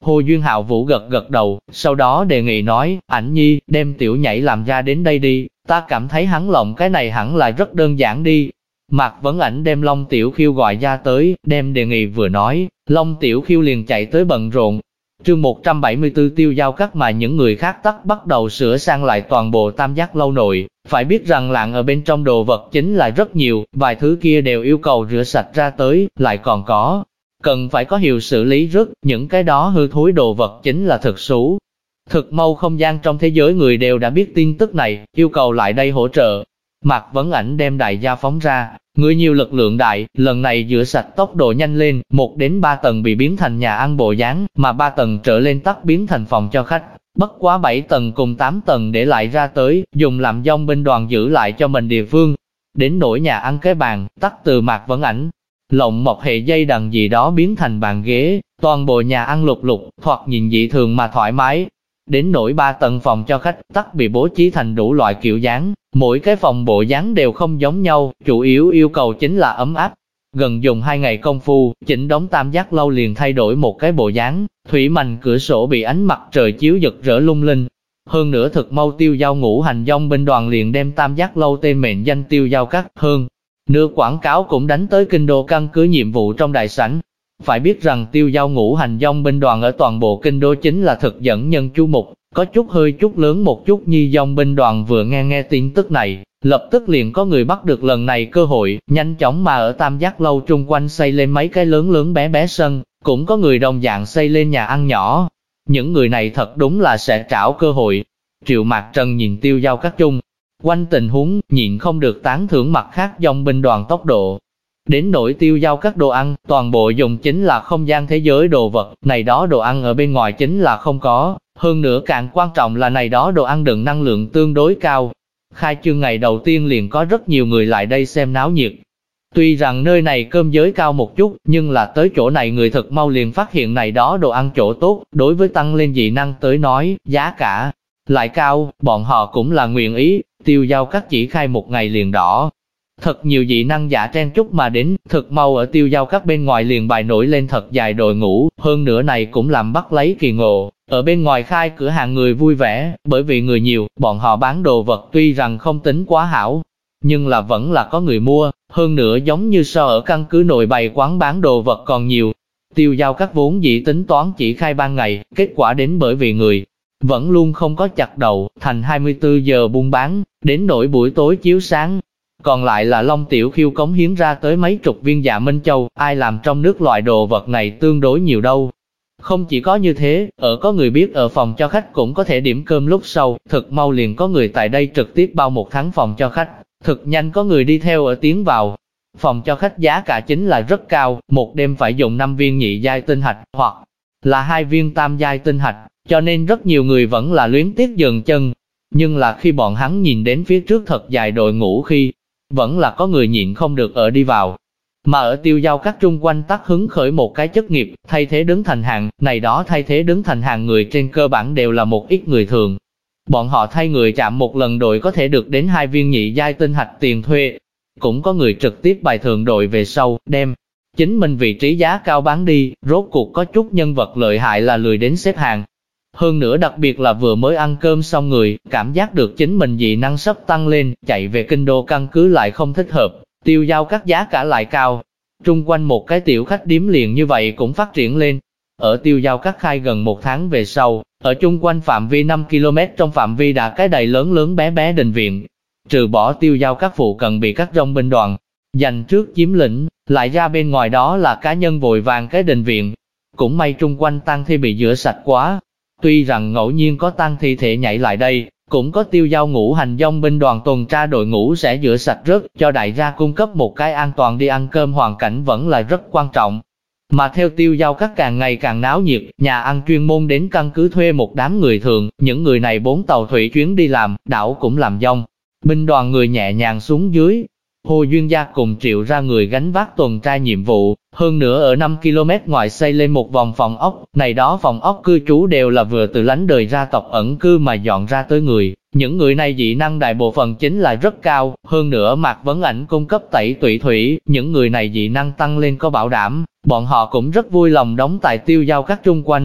Hồ Duyên Hạo Vũ gật gật đầu, sau đó đề nghị nói, Ảnh Nhi, đem tiểu nhảy làm ra đến đây đi, ta cảm thấy hắn lộng cái này hẳn là rất đơn giản đi. Mạc Vấn Ảnh đem Long Tiểu Khiêu gọi ra tới, đem đề nghị vừa nói, Long Tiểu Khiêu liền chạy tới bận rộn. Chương 174 Tiêu Giao Các mà những người khác tắt bắt đầu sửa sang lại toàn bộ Tam Giác lâu nội, phải biết rằng lạng ở bên trong đồ vật chính là rất nhiều, vài thứ kia đều yêu cầu rửa sạch ra tới, lại còn có cần phải có hiệu xử lý rất, những cái đó hư thối đồ vật chính là thực xú. Thực mau không gian trong thế giới người đều đã biết tin tức này, yêu cầu lại đây hỗ trợ. Mạc Vấn Ảnh đem đại gia phóng ra, người nhiều lực lượng đại, lần này rửa sạch tốc độ nhanh lên, 1 đến 3 tầng bị biến thành nhà ăn bộ dáng, mà 3 tầng trở lên tắc biến thành phòng cho khách. Bất quá 7 tầng cùng 8 tầng để lại ra tới, dùng làm dòng binh đoàn giữ lại cho mình địa phương. Đến nỗi nhà ăn cái bàn, tắc từ Mạc Vấn Ảnh lộng một hệ dây đằng gì đó biến thành bàn ghế, toàn bộ nhà ăn lục lục, thoạt nhìn dị thường mà thoải mái. Đến nỗi 3 tầng phòng cho khách tắc bị bố trí thành đủ loại kiểu dáng, mỗi cái phòng bộ dáng đều không giống nhau, chủ yếu yêu cầu chính là ấm áp. Gần dùng 2 ngày công phu, chỉnh đống Tam Giác lâu liền thay đổi một cái bộ dáng, thủy mành cửa sổ bị ánh mặt trời chiếu rực rỡ lung linh. Hơn nữa thực mau Tiêu Giao ngũ hành dòng binh đoàn liền đem Tam Giác lâu tên mệnh danh Tiêu Giao Các hơn. Nửa quảng cáo cũng đánh tới kinh đô căn cứ nhiệm vụ trong đại sảnh. Phải biết rằng Tiêu Giao ngũ hành dòng binh đoàn ở toàn bộ kinh đô chính là thực dẫn nhân chú mục, có chút hơi chút lớn một chút nhi dòng binh đoàn vừa nghe tin tức này, lập tức liền có người bắt được lần này cơ hội, nhanh chóng mà ở Tam Giác lâu trung quanh xây lên mấy cái lớn lớn bé bé sân, cũng có người đồng dạng xây lên nhà ăn nhỏ. Những người này thật đúng là sẽ trảo cơ hội. Triệu Mạc Trần nhìn Tiêu Giao Các chung quanh tình huống, nhịn không được tán thưởng mặt khác dòng binh đoàn tốc độ. Đến nỗi Tiêu Giao Các đồ ăn, toàn bộ dùng chính là không gian thế giới đồ vật, này đó đồ ăn ở bên ngoài chính là không có, hơn nữa càng quan trọng là này đó đồ ăn đựng năng lượng tương đối cao. Khai trương ngày đầu tiên liền có rất nhiều người lại đây xem náo nhiệt. Tuy rằng nơi này cơm giới cao một chút, nhưng là tới chỗ này người thật mau liền phát hiện này đó đồ ăn chỗ tốt, đối với tăng lên dị năng tới nói, giá cả lại cao, bọn họ cũng là nguyện ý. Tiêu Giao Các chỉ khai 1 ngày liền đỏ. Thật nhiều dị năng giả chen chúc mà đến, thực mau ở Tiêu Giao Các bên ngoài liền bài nổi lên thật dài đội ngũ, hơn nữa này cũng làm bắt lấy kỳ ngộ. Ở bên ngoài khai cửa hàng người vui vẻ, bởi vì người nhiều, bọn họ bán đồ vật tuy rằng không tính quá hảo, nhưng là vẫn là có người mua, hơn nữa giống như so ở căn cứ nội bày quán bán đồ vật còn nhiều. Tiêu Giao Các vốn dĩ tính toán chỉ khai ban ngày, kết quả đến bởi vì người vẫn luôn không có chặt đầu, thành 24 giờ buôn bán, đến nỗi buổi tối chiếu sáng. Còn lại là Long Tiểu Khiêu cống hiến ra tới mấy chục viên Dạ Minh Châu, ai làm trong nước loại đồ vật này tương đối nhiều đâu. Không chỉ có như thế, có người biết ở phòng cho khách cũng có thể điểm cơm lúc sau, thực mau liền có người tại đây trực tiếp bao 1 tháng phòng cho khách, thực nhanh có người đi theo ở tiến vào. Phòng cho khách giá cả chính là rất cao, một đêm phải dùng 5 viên nhị giai tinh hạch, hoặc là 2 viên tam giai tinh hạch, cho nên rất nhiều người vẫn là luyến tiếc dừng chân. Nhưng là khi bọn hắn nhìn đến phía trước thật dài đội ngũ khi, vẫn là có người nhịn không được ở đi vào. Mà ở Tiêu Giao Các trung quanh tắc hứng khởi một cái chức nghiệp, thay thế đứng thành hàng, này đó thay thế đứng thành hàng người trên cơ bản đều là một ít người thường. Bọn họ thay người chạm một lần đội có thể được đến 2 viên nhị giai tinh hạch tiền thuê. Cũng có người trực tiếp bài thượng đội về sau, đem chính mình vị trí giá cao bán đi, rốt cuộc có chút nhân vật lợi hại là lười đến xếp hàng. Hơn nữa đặc biệt là vừa mới ăn cơm xong người, cảm giác được chính mình dị năng sắp tăng lên, chạy về kinh đô căn cứ lại không thích hợp, Tiêu Giao Các giá cả lại cao. Trung quanh một cái tiểu khách điếm liền như vậy cũng phát triển lên. Ở Tiêu Giao Các khai gần 1 tháng về sau, ở chung quanh phạm vi 5 km trong phạm vi đã cái đầy lớn lớn bé bé đình viện. Trừ bỏ Tiêu Giao Các phụ cận bị các dòng binh đoàn giành trước chiếm lĩnh, lại ra bên ngoài đó là cá nhân vội vàng cái đình viện. Cũng may trung quanh tang thi bị rửa sạch quá. Tuy rằng ngẫu nhiên có tang thi thể nhảy lại đây, cũng có Tiêu Giao ngũ hành dòng binh đoàn tuần tra đội ngũ sẽ rửa sạch rớt, cho đại gia cung cấp một cái an toàn đi ăn cơm hoàn cảnh vẫn là rất quan trọng. Mà theo Tiêu Giao Các càng ngày càng náo nhiệt, nhà ăn chuyên môn đến căn cứ thuê một đám người thường, những người này 4 tàu thủy chuyến đi làm, đảo cũng làm dòng binh đoàn người nhẹ nhàng xuống dưới. Hồ Duyên Gia cùng Triệu ra người gánh vác tuần tra nhiệm vụ, hơn nữa ở 5 km ngoài xây lên một vòng phòng ốc, này đó phòng ốc cư trú đều là vừa từ lánh đời ra tộc ẩn cư mà dọn ra tới người. Những người này dị năng đại bộ phận chính là rất cao, hơn nữa Mạc Vấn Ảnh cung cấp tẩy tụy thủy, những người này dị năng tăng lên có bảo đảm, bọn họ cũng rất vui lòng đóng tại Tiêu Giao Các trung quanh.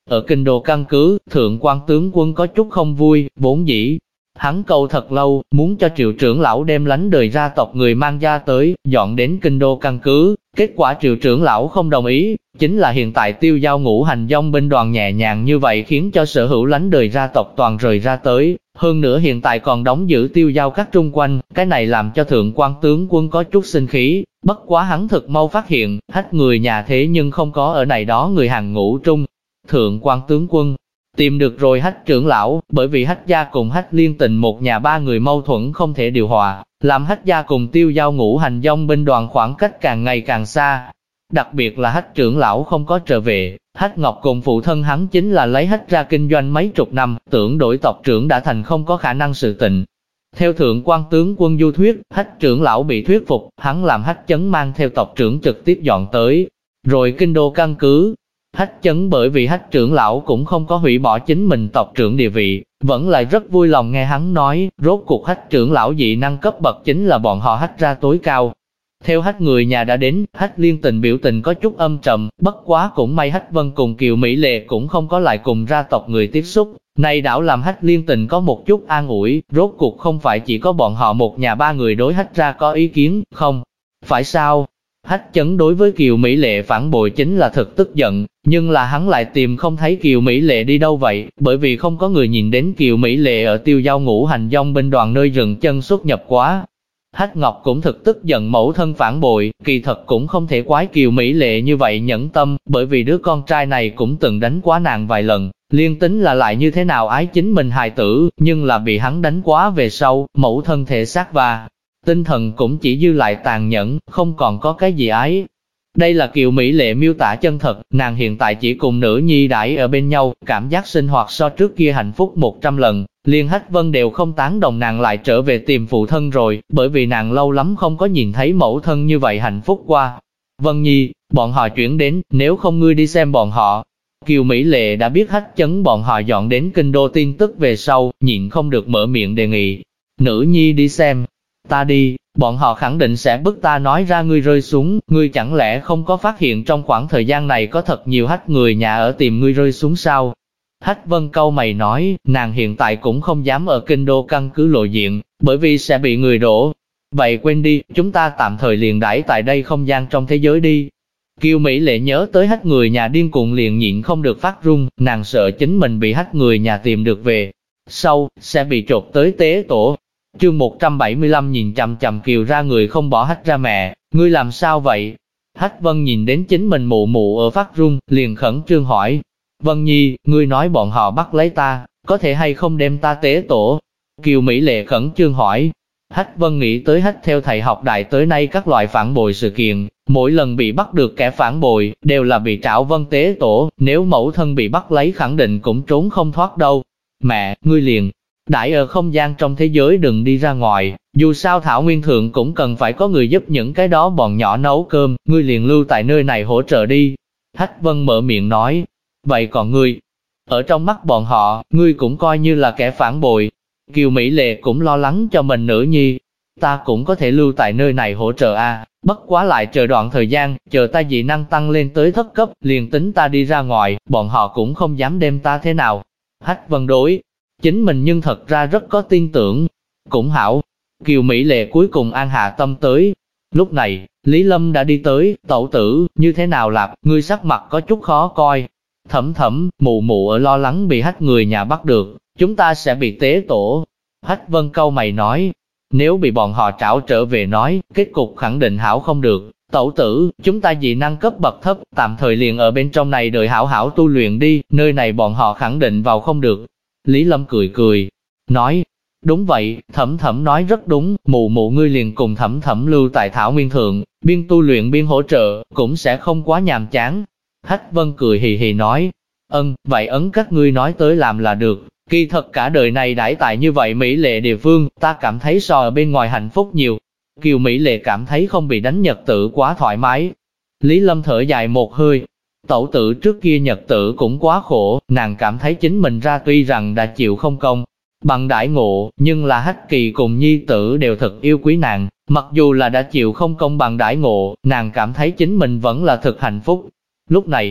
Ở kinh đô căn cứ, thượng quan tướng quân có chút không vui, vốn dĩ. Hắn cầu thật lâu, muốn cho Triệu trưởng lão đem lánh đời gia tộc người mang gia tới, dọn đến kinh đô căn cứ. Kết quả Triệu trưởng lão không đồng ý, chính là hiện tại Tiêu Giao ngũ hành dòng binh đoàn nhẹ nhàng như vậy khiến cho sở hữu lánh đời gia tộc toàn rời ra tới. Hơn nữa hiện tại còn đóng giữ Tiêu Giao các trung quanh, cái này làm cho thượng quan tướng quân có chút sinh khí. Bất quá hắn thực mau phát hiện, Hách người nhà thế nhưng không có ở này đó người hàng ngũ trung. Thượng quan tướng quân tìm được rồi Hách trưởng lão, bởi vì Hách gia cùng Hách Liên Tình một nhà ba người mâu thuẫn không thể điều hòa, làm Hách gia cùng Tiêu Giao ngũ hành dòng binh đoàn khoảng cách càng ngày càng xa. Đặc biệt là Hách trưởng lão không có trở về, Hách Ngọc cùng phụ thân hắn chính là lấy Hách ra kinh doanh mấy chục năm, tưởng đổi tộc trưởng đã thành không có khả năng sự tình. Theo thượng quan tướng quân du thuyết, Hách trưởng lão bị thuyết phục, hắn làm Hách Chấn mang theo tộc trưởng trực tiếp dọn tới, rồi kinh đô căn cứ. Hách Chấn bởi vì Hách trưởng lão cũng không có hủy bỏ chính mình tộc trưởng địa vị, vẫn lại rất vui lòng nghe hắn nói, rốt cuộc Hách trưởng lão dị năng cấp bậc chính là bọn họ Hách ra tối cao. Theo Hách người nhà đã đến, Hách Liên Tình biểu tình có chút âm trầm, bất quá cũng may Hách Vân cùng Kiều Mỹ Lệ cũng không có lại cùng gia tộc người tiếp xúc. Này đảo làm Hách Liên Tình có một chút an ủi, rốt cuộc không phải chỉ có bọn họ một nhà ba người đối Hách ra có ý kiến, không phải sao? Hách Chấn đối với Kiều Mỹ Lệ phản bội chính là thật tức giận, nhưng là hắn lại tìm không thấy Kiều Mỹ Lệ đi đâu vậy, bởi vì không có người nhìn đến Kiều Mỹ Lệ ở Tiêu Giao ngũ hành dòng binh đoàn nơi dừng chân xuất nhập quá. Hách Ngọc cũng thực tức giận mẫu thân phản bội, kỳ thật cũng không thể quái Kiều Mỹ Lệ như vậy nhẫn tâm, bởi vì đứa con trai này cũng từng đánh quá nàng vài lần, liên tính là lại như thế nào ái chính mình hài tử, nhưng là bị hắn đánh quá về sau, mẫu thân thể xác và tinh thần cũng chỉ dư lại tàn nhẫn, không còn có cái gì ái. Đây là Kiều Mỹ Lệ miêu tả chân thật, nàng hiện tại chỉ cùng nữ nhi đãi ở bên nhau, cảm giác sinh hoạt so trước kia hạnh phúc 100 lần. Liên Hách Vân đều không tán đồng nàng lại trở về tìm phụ thân rồi, bởi vì nàng lâu lắm không có nhìn thấy mẫu thân như vậy hạnh phúc qua. Vân Nhi, bọn họ chuyển đến, nếu không ngươi đi xem bọn họ. Kiều Mỹ Lệ đã biết Hách Chấn bọn họ dọn đến kinh đô tin tức về sau, nhịn không được mở miệng đề nghị. Nữ nhi đi xem. Ta đi, bọn họ khẳng định sẽ bức ta nói ra ngươi rơi xuống, ngươi chẳng lẽ không có phát hiện trong khoảng thời gian này có thật nhiều Hách người nhà ở tìm ngươi rơi xuống sao? Hách Vân cau mày nói, nàng hiện tại cũng không dám ở kinh đô căn cứ lộ diện, bởi vì sẽ bị người đổ. Vậy quên đi, chúng ta tạm thời liền đãi tại đây không gian trong thế giới đi. Kiều Mỹ Lệ nhớ tới Hách người nhà điên cuồng liền nhịn không được phát run, nàng sợ chính mình bị Hách người nhà tìm được về. Sau, sẽ bị trột tới tế tổ. Chương 175 nhìn chằm chằm Kiều ra người không bỏ Hách ra mẹ, ngươi làm sao vậy? Hách Vân nhìn đến chính mình mụ mụ ở phát run, liền khẩn trương hỏi. Vân Nhi, ngươi nói bọn họ bắt lấy ta, có thể hay không đem ta tế tổ? Kiều Mỹ Lệ khẩn trương hỏi. Hách Vân nghĩ tới Hách theo thầy học đại tới nay các loại phản bội sự kiện, mỗi lần bị bắt được kẻ phản bội, đều là bị trảo vân tế tổ, nếu mẫu thân bị bắt lấy khẳng định cũng trốn không thoát đâu. Mẹ, ngươi liền đãi ở không gian trong thế giới đừng đi ra ngoài, dù sao Thảo Nguyên Thượng cũng cần phải có người giúp những cái đó bọn nhỏ nấu cơm, ngươi liền lưu tại nơi này hỗ trợ đi. Hách Vân mở miệng nói. Vậy còn ngươi, ở trong mắt bọn họ, ngươi cũng coi như là kẻ phản bội. Kiều Mỹ Lệ cũng lo lắng cho mình nữ nhi. Ta cũng có thể lưu tại nơi này hỗ trợ bất quá lại chờ đoạn thời gian, chờ ta dị năng tăng lên tới thất cấp, liền tính ta đi ra ngoài, bọn họ cũng không dám đem ta thế nào. Hách Vân đối, chính mình nhưng thật ra rất có tin tưởng. Cũng hảo, Kiều Mỹ Lệ cuối cùng an hạ tâm tới. Lúc này, Lý Lâm đã đi tới, tẩu tử, như thế nào Lạp, ngươi sắc mặt có chút khó coi. Thẩm thẩm, mụ mụ ở lo lắng bị Hách người nhà bắt được, chúng ta sẽ bị tế tổ. Hách Vân cau mày nói, nếu bị bọn họ trảo trở về nói, kết cục khẳng định hảo không được. Tẩu tử, chúng ta dị năng cấp bậc thấp, tạm thời liền ở bên trong này đợi hảo hảo tu luyện đi, nơi này bọn họ khẳng định vào không được. Lý Lâm cười cười, nói, đúng vậy, thẩm thẩm nói rất đúng, mụ mụ ngươi liền cùng thẩm thẩm lưu tại Thảo Nguyên Thượng, biên tu luyện biên hỗ trợ, cũng sẽ không quá nhàm chán. Hách Vân cười hì hì nói, vậy ấn các ngươi nói tới làm là được, kỳ thật cả đời này đãi tại như vậy mỹ lệ địa phương, ta cảm thấy so ở bên ngoài hạnh phúc nhiều. Kiều Mỹ Lệ cảm thấy không bị đánh nhật tử quá thoải mái. Lý Lâm thở dài một hơi, tẩu tử trước kia nhật tử cũng quá khổ, nàng cảm thấy chính mình ra tuy rằng đã chịu không công bằng đãi ngộ, nhưng là Hách Kỳ cùng nhi tử đều thật yêu quý nàng, mặc dù là đã chịu không công bằng đãi ngộ, nàng cảm thấy chính mình vẫn là thực hạnh phúc. Lúc này,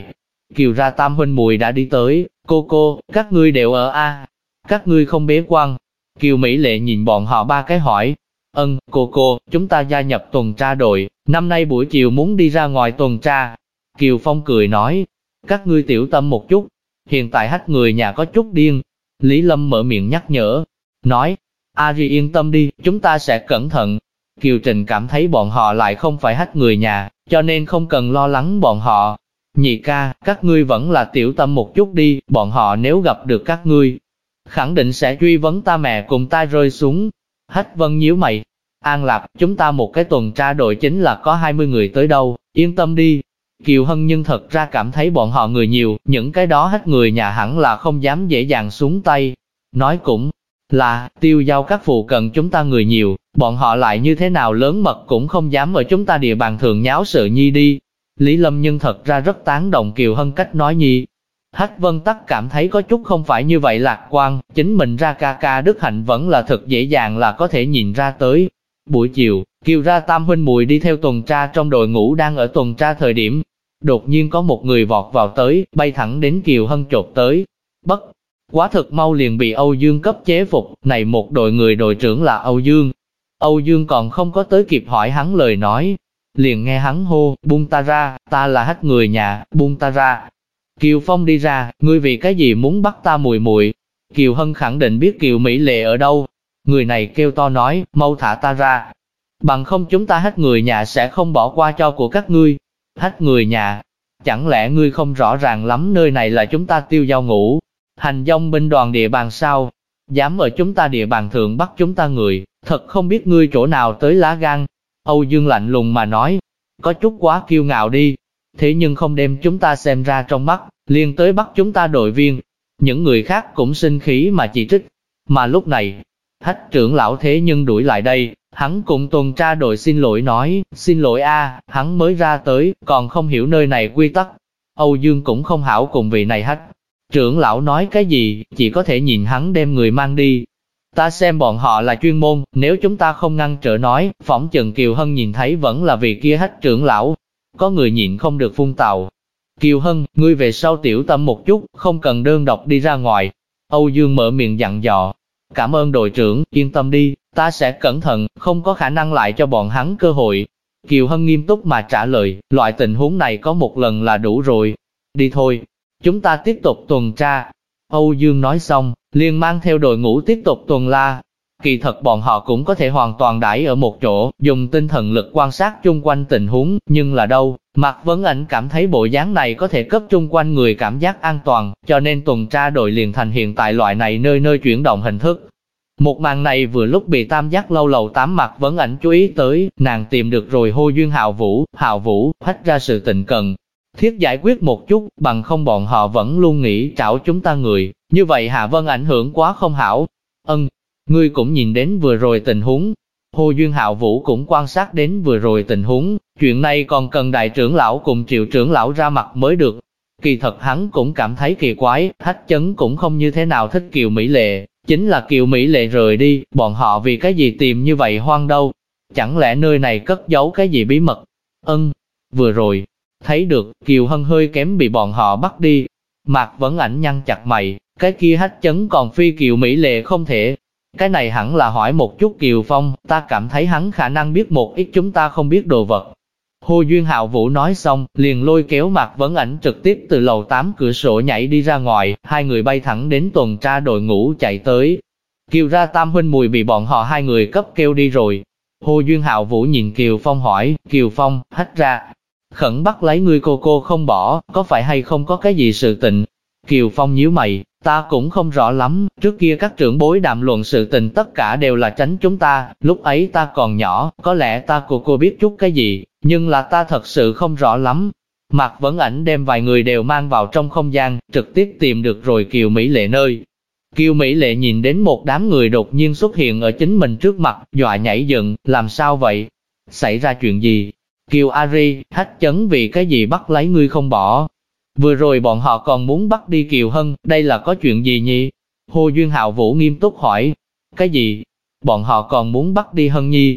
Kiều ra tam huynh muội đã đi tới, cô, các ngươi đều ở a? Các ngươi không bế quan? Kiều Mỹ Lệ nhìn bọn họ ba cái hỏi. Cô, chúng ta gia nhập tuần tra đội, năm nay buổi chiều muốn đi ra ngoài tuần tra. Kiều Phong cười nói, các ngươi tiểu tâm một chút, hiện tại hách người nhà có chút điên. Lý Lâm mở miệng nhắc nhở, nói, Ari yên tâm đi, chúng ta sẽ cẩn thận. Kiều Trình cảm thấy bọn họ lại không phải hách người nhà, cho nên không cần lo lắng bọn họ. Nhị ca, các ngươi vẫn là tiểu tâm một chút đi, bọn họ nếu gặp được các ngươi, khẳng định sẽ truy vấn ta mẹ cùng ta rơi xuống. Hách Vân nhíu mày, An Lạc, chúng ta một cái tuần tra đội chính là có 20 người tới đâu, yên tâm đi. Kiều Hân nhưng thật ra cảm thấy bọn họ người nhiều, những cái đó hết người nhà hẳn là không dám dễ dàng xuống tay. Nói cũng là, Tiêu Giao các phụ cận chúng ta người nhiều, bọn họ lại như thế nào lớn mật cũng không dám ở chúng ta địa bàn thường nháo sự nhi đi. Lý Lâm nhưng thật ra rất tán đồng Kiều Hân cách nói nhi. Hách Vân Tắc cảm thấy có chút không phải như vậy lạc quan, chính mình ra ca đức hạnh vẫn là thật dễ dàng là có thể nhìn ra tới. Buổi chiều, Kiều ra tam huynh muội đi theo tuần tra trong đội ngũ đang ở tuần tra thời điểm. Đột nhiên có một người vọt vào tới, bay thẳng đến Kiều Hân chộp tới. Bất quá thực mau liền bị Âu Dương cấp chế phục, này một đội người đội trưởng là Âu Dương. Âu Dương còn không có tới kịp hỏi hắn lời nói, liền nghe hắn hô, buông ta ra, ta là hách người nhà, buông ta ra. Kiều Phong đi ra, ngươi vì cái gì muốn bắt ta muội muội? Kiều Hân khẳng định biết Kiều Mỹ Lệ ở đâu. Người này kêu to nói, mau thả ta ra. Bằng không chúng ta hách người nhà sẽ không bỏ qua cho của các ngươi. Hách người nhà, chẳng lẽ ngươi không rõ ràng lắm nơi này là chúng ta Tiêu Giao ngủ, hành dông binh đoàn địa bàn sao? Dám ở chúng ta địa bàn thượng bắt chúng ta người, thật không biết ngươi chỗ nào tới lá gan. Âu Dương lạnh lùng mà nói, có chút quá kiêu ngạo đi, thế nhưng không đem chúng ta xem ra trong mắt, liền tới bắt chúng ta đội viên. Những người khác cũng sinh khí mà chỉ trích. Mà lúc này, hách trưởng lão thế nhưng đuổi lại đây, hắn cùng tuần tra đội xin lỗi nói, xin lỗi a, hắn mới ra tới, còn không hiểu nơi này quy tắc. Âu Dương cũng không hảo cùng vị này hách trưởng lão nói cái gì, chỉ có thể nhìn hắn đem người mang đi. Ta xem bọn họ là chuyên môn, nếu chúng ta không ngăn trở nói, phỏng chừng Kiều Hân nhìn thấy vẫn là vị kia hách trưởng lão. Có người nhịn không được phun tào. Kiều Hân, ngươi về sau tiểu tâm một chút, không cần đơn độc đi ra ngoài. Âu Dương mở miệng dặn dò. Cảm ơn đội trưởng, yên tâm đi, ta sẽ cẩn thận, không có khả năng lại cho bọn hắn cơ hội. Kiều Hân nghiêm túc mà trả lời, loại tình huống này có một lần là đủ rồi. Đi thôi, chúng ta tiếp tục tuần tra. Âu Dương nói xong, liền mang theo đội ngũ tiếp tục tuần la. Kỳ thật bọn họ cũng có thể hoàn toàn đãi ở một chỗ, dùng tinh thần lực quan sát chung quanh tình huống, nhưng là đâu, Mạc Vấn Ảnh cảm thấy bộ dáng này có thể cấp chung quanh người cảm giác an toàn, cho nên tuần tra đội liền thành hiện tại loại này nơi nơi chuyển động hình thức. Một màn này vừa lúc bị Tam Giác lâu lầu 8 Mạc Vấn Ảnh chú ý tới, nàng tìm được rồi hô duyên Hạo Vũ, hách ra sự tình cần thiết giải quyết một chút, bằng không bọn họ vẫn luôn nghĩ trảo chúng ta người, như vậy Hạ Vân ảnh hưởng quá không hảo. Ngươi cũng nhìn đến vừa rồi tình huống. Hồ Duyên Hạo Vũ cũng quan sát đến vừa rồi tình huống, chuyện này còn cần đại trưởng lão cùng Triệu trưởng lão ra mặt mới được. Kỳ thật hắn cũng cảm thấy kỳ quái, hách chấn cũng không như thế nào thích Kiều Mỹ Lệ, chính là Kiều Mỹ Lệ rời đi, bọn họ vì cái gì tìm như vậy hoang đâu? Chẳng lẽ nơi này cất giấu cái gì bí mật? Vừa rồi, thấy được, Kiều Hân hơi kém bị bọn họ bắt đi. Mạc Vấn Ảnh nhăn chặt mày, cái kia hách chấn còn phi Kiều Mỹ Lệ không thể. Cái này hẳn là hỏi một chút Kiều Phong, ta cảm thấy hắn khả năng biết một ít chúng ta không biết đồ vật. Hồ Duyên Hạo Vũ nói xong, liền lôi kéo Mạc Vấn Ảnh trực tiếp từ lầu 8 cửa sổ nhảy đi ra ngoài, hai người bay thẳng đến tuần tra đội ngũ chạy tới. Kiều ra tam huynh mùi bị bọn họ hai người cấp kêu đi rồi. Hồ Duyên Hạo Vũ nhìn Kiều Phong hỏi, Kiều Phong, hách ra, khẩn bắt lấy ngươi cô không bỏ, có phải hay không có cái gì sự tình? Kiều Phong nhíu mày, ta cũng không rõ lắm, trước kia các trưởng bối đàm luận sự tình tất cả đều là tránh chúng ta, lúc ấy ta còn nhỏ, có lẽ ta cô biết chút cái gì, nhưng là ta thật sự không rõ lắm. Mạc Vấn Ảnh đem vài người đều mang vào trong không gian, trực tiếp tìm được rồi Kiều Mỹ Lệ nơi. Kiều Mỹ Lệ nhìn đến một đám người đột nhiên xuất hiện ở chính mình trước mặt, dọa nhảy dựng, làm sao vậy? Xảy ra chuyện gì? Kiều Ari, hách chấn vì cái gì bắt lấy ngươi không bỏ? Vừa rồi bọn họ còn muốn bắt đi Kiều Hân, đây là có chuyện gì nhỉ? Hồ Duyên Hạo Vũ nghiêm túc hỏi. Cái gì? Bọn họ còn muốn bắt đi Hân Nhi?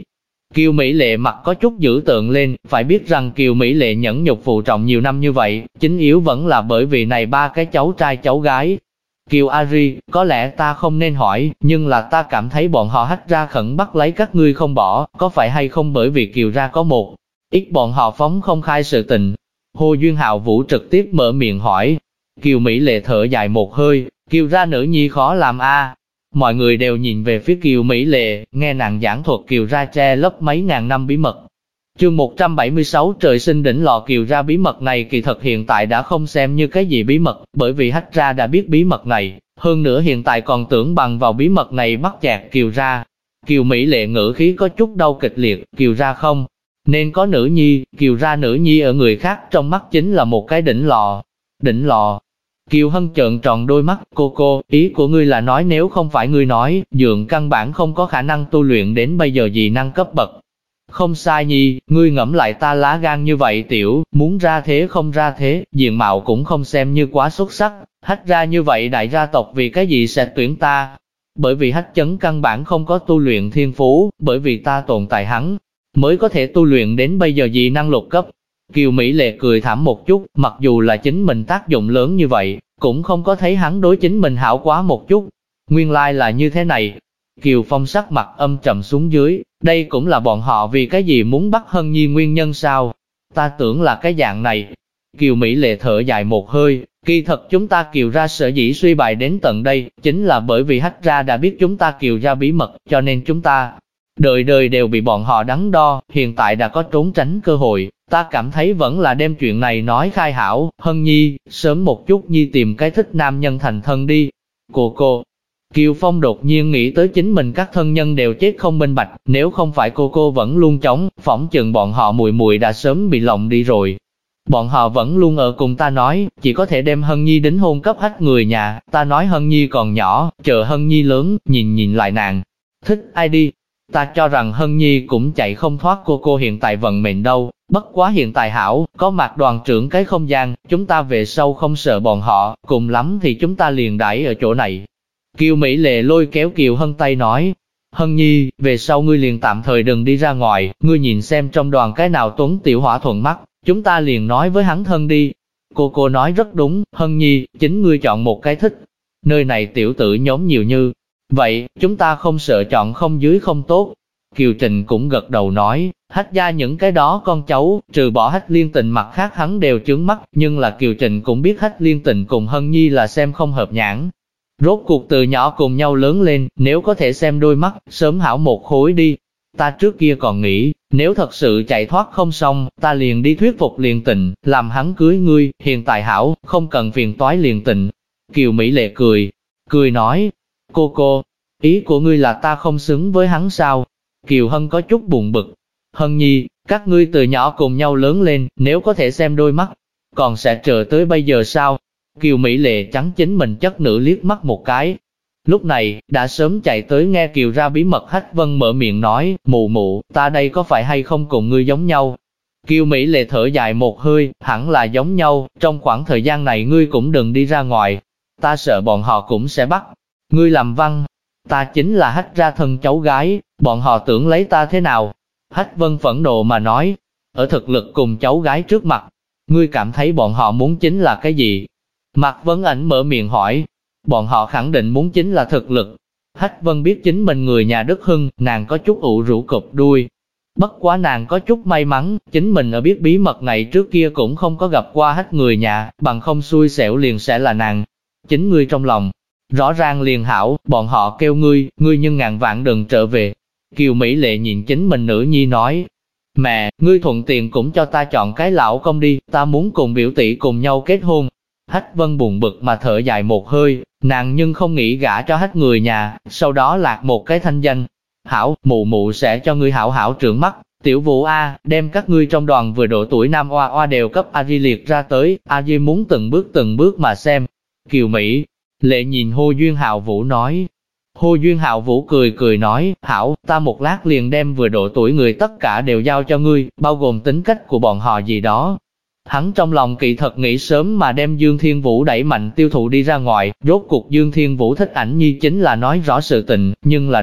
Kiều Mỹ Lệ mặt có chút dữ tợn lên, phải biết rằng Kiều Mỹ Lệ nhẫn nhục phụ trọng nhiều năm như vậy, chính yếu vẫn là bởi vì này ba cái cháu trai cháu gái. Kiều Ari, có lẽ ta không nên hỏi, nhưng là ta cảm thấy bọn họ hách ra khẩn bắt lấy các ngươi không bỏ, có phải hay không bởi vì Kiều ra có một ít bọn họ phóng không khai sự tình. Hồ Duyên Hạo Vũ trực tiếp mở miệng hỏi. Kiều Mỹ Lệ thở dài một hơi, Kiều ra nữ nhi khó làm a. Mọi người đều nhìn về phía Kiều Mỹ Lệ, nghe nàng giảng thuật Kiều ra che lấp mấy ngàn năm bí mật. Chương 176 trời sinh đỉnh lò. Kiều ra bí mật này kỳ thật hiện tại đã không xem như cái gì bí mật, bởi vì hách ra đã biết bí mật này, hơn nữa hiện tại còn tưởng bằng vào bí mật này bắt chẹt Kiều ra. Kiều Mỹ Lệ ngữ khí có chút đau kịch liệt, Kiều ra không nên có nữ nhi, Kiều ra nữ nhi ở người khác trong mắt chính là một cái đỉnh lò. Đỉnh lò. Kiều Hân trợn tròn đôi mắt, cô, ý của ngươi là nói nếu không phải ngươi nói, Dượng căn bản không có khả năng tu luyện đến bây giờ dị năng cấp bậc. Không sai nhi, ngươi ngẫm lại ta lá gan như vậy tiểu, muốn ra thế không ra thế, diện mạo cũng không xem như quá xuất sắc, hách ra như vậy đại gia tộc vì cái gì sẽ tuyển ta? Bởi vì hách chấn căn bản không có tu luyện thiên phú, bởi vì ta tồn tại hắn, mới có thể tu luyện đến bây giờ dị năng lục cấp. Kiều Mỹ Lệ cười thảm một chút, mặc dù là chính mình tác dụng lớn như vậy, cũng không có thấy hắn đối chính mình hảo quá một chút. Nguyên lai là như thế này. Kiều Phong sắc mặt âm trầm xuống dưới, đây cũng là bọn họ vì cái gì muốn bắt Hân Nhi nguyên nhân sao? Ta tưởng là cái dạng này. Kiều Mỹ Lệ thở dài một hơi, kỳ thật chúng ta Kiều ra sở dĩ suy bại đến tận đây, chính là bởi vì hách ra đã biết chúng ta Kiều ra bí mật, cho nên chúng ta đời đời đều bị bọn họ đắn đo, hiện tại đã có trốn tránh cơ hội, ta cảm thấy vẫn là đem chuyện này nói khai hảo, Hân Nhi, sớm một chút Nhi tìm cái thích nam nhân thành thân đi. Cô. Kiều Phong đột nhiên nghĩ tới chính mình các thân nhân đều chết không minh bạch, nếu không phải cô vẫn luôn chống, phỏng chừng bọn họ mùi đã sớm bị lộng đi rồi. Bọn họ vẫn luôn ở cùng ta nói, chỉ có thể đem Hân Nhi đính hôn cấp hách người nhà, ta nói Hân Nhi còn nhỏ, chờ Hân Nhi lớn, nhìn lại nàng. Thích ai đi? Ta cho rằng Hân Nhi cũng chạy không thoát cô hiện tại vận mệnh đâu, bất quá hiện tại hảo, có Mạc đoàn trưởng cái không gian, chúng ta về sau không sợ bọn họ, cùng lắm thì chúng ta liền đãi ở chỗ này. Kiều Mỹ Lệ lôi kéo Kiều Hân tay nói, Hân Nhi, về sau ngươi liền tạm thời đừng đi ra ngoài, ngươi nhìn xem trong đoàn cái nào Tuấn Tiểu Hỏa thuận mắt, chúng ta liền nói với hắn thân đi. Cô nói rất đúng, Hân Nhi, chính ngươi chọn một cái thích. Nơi này tiểu tử nhóm nhiều như vậy, chúng ta không sợ chọn không dưới không tốt. Kiều Trình cũng gật đầu nói, hách gia những cái đó con cháu, trừ bỏ hách liên tình mặt khác hắn đều chướng mắt, nhưng là Kiều Trình cũng biết hách liên tình cùng Hân Nhi là xem không hợp nhãn. Rốt cuộc từ nhỏ cùng nhau lớn lên, nếu có thể xem đôi mắt, sớm hảo một khối đi. Ta trước kia còn nghĩ, nếu thật sự chạy thoát không xong, ta liền đi thuyết phục liền tình, làm hắn cưới ngươi, hiện tại hảo, không cần phiền toái liền tình. Kiều Mỹ Lệ cười nói, cô, ý của ngươi là ta không xứng với hắn sao? Kiều Hân có chút buồn bực. Hân Nhi, các ngươi từ nhỏ cùng nhau lớn lên, nếu có thể xem đôi mắt, còn sẽ chờ tới bây giờ sao? Kiều Mỹ Lệ trắng chính mình chất nữ liếc mắt một cái. Lúc này, đã sớm chạy tới nghe Kiều ra bí mật Hách Vân mở miệng nói, mụ, ta đây có phải hay không cùng ngươi giống nhau? Kiều Mỹ Lệ thở dài một hơi, hẳn là giống nhau, trong khoảng thời gian này ngươi cũng đừng đi ra ngoài. Ta sợ bọn họ cũng sẽ bắt ngươi làm văn. Ta chính là Hách ra thân cháu gái, bọn họ tưởng lấy ta thế nào? Hách Vân phẫn nộ mà nói, ở thực lực cùng cháu gái trước mặt, ngươi cảm thấy bọn họ muốn chính là cái gì? Mạc Vấn Ảnh mở miệng hỏi, bọn họ khẳng định muốn chính là thực lực. Hách Vân biết chính mình người nhà Đức Hưng, nàng có chút ủ rũ cụp đuôi. Bất quá nàng có chút may mắn, chính mình ở biết bí mật này trước kia cũng không có gặp qua Hách người nhà, bằng không xui xẻo liền sẽ là nàng. Chính ngươi trong lòng, rõ ràng liền hảo, bọn họ kêu ngươi nhưng ngàn vạn đừng trở về. Kiều Mỹ Lệ nhìn chính mình nữ nhi nói, mẹ, ngươi thuận tiện cũng cho ta chọn cái lão công đi, ta muốn cùng biểu tỷ cùng nhau kết hôn. Hách Vân buồn bực mà thở dài một hơi, nàng nhưng không nghĩ gả cho Hách người nhà, sau đó lạc một cái thanh danh. Hảo, mụ sẽ cho ngươi hảo hảo trưởng mắt, Tiểu Vũ A, đem các ngươi trong đoàn vừa độ tuổi nam oa đều cấp A Di liệt ra tới, A Di muốn từng bước mà xem. Kiều Mỹ Lệ nhìn Hồ Duyên Hạo Vũ nói. Hồ Duyên Hạo Vũ cười nói, hảo, ta một lát liền đem vừa độ tuổi người tất cả đều giao cho ngươi, bao gồm tính cách của bọn họ gì đó. Hắn trong lòng kỳ thật nghĩ sớm mà đem Dương Thiên Vũ đẩy mạnh tiêu thụ đi ra ngoài, rốt cuộc Dương Thiên Vũ thích ảnh nhi chính là nói rõ sự tình, nhưng là đâu,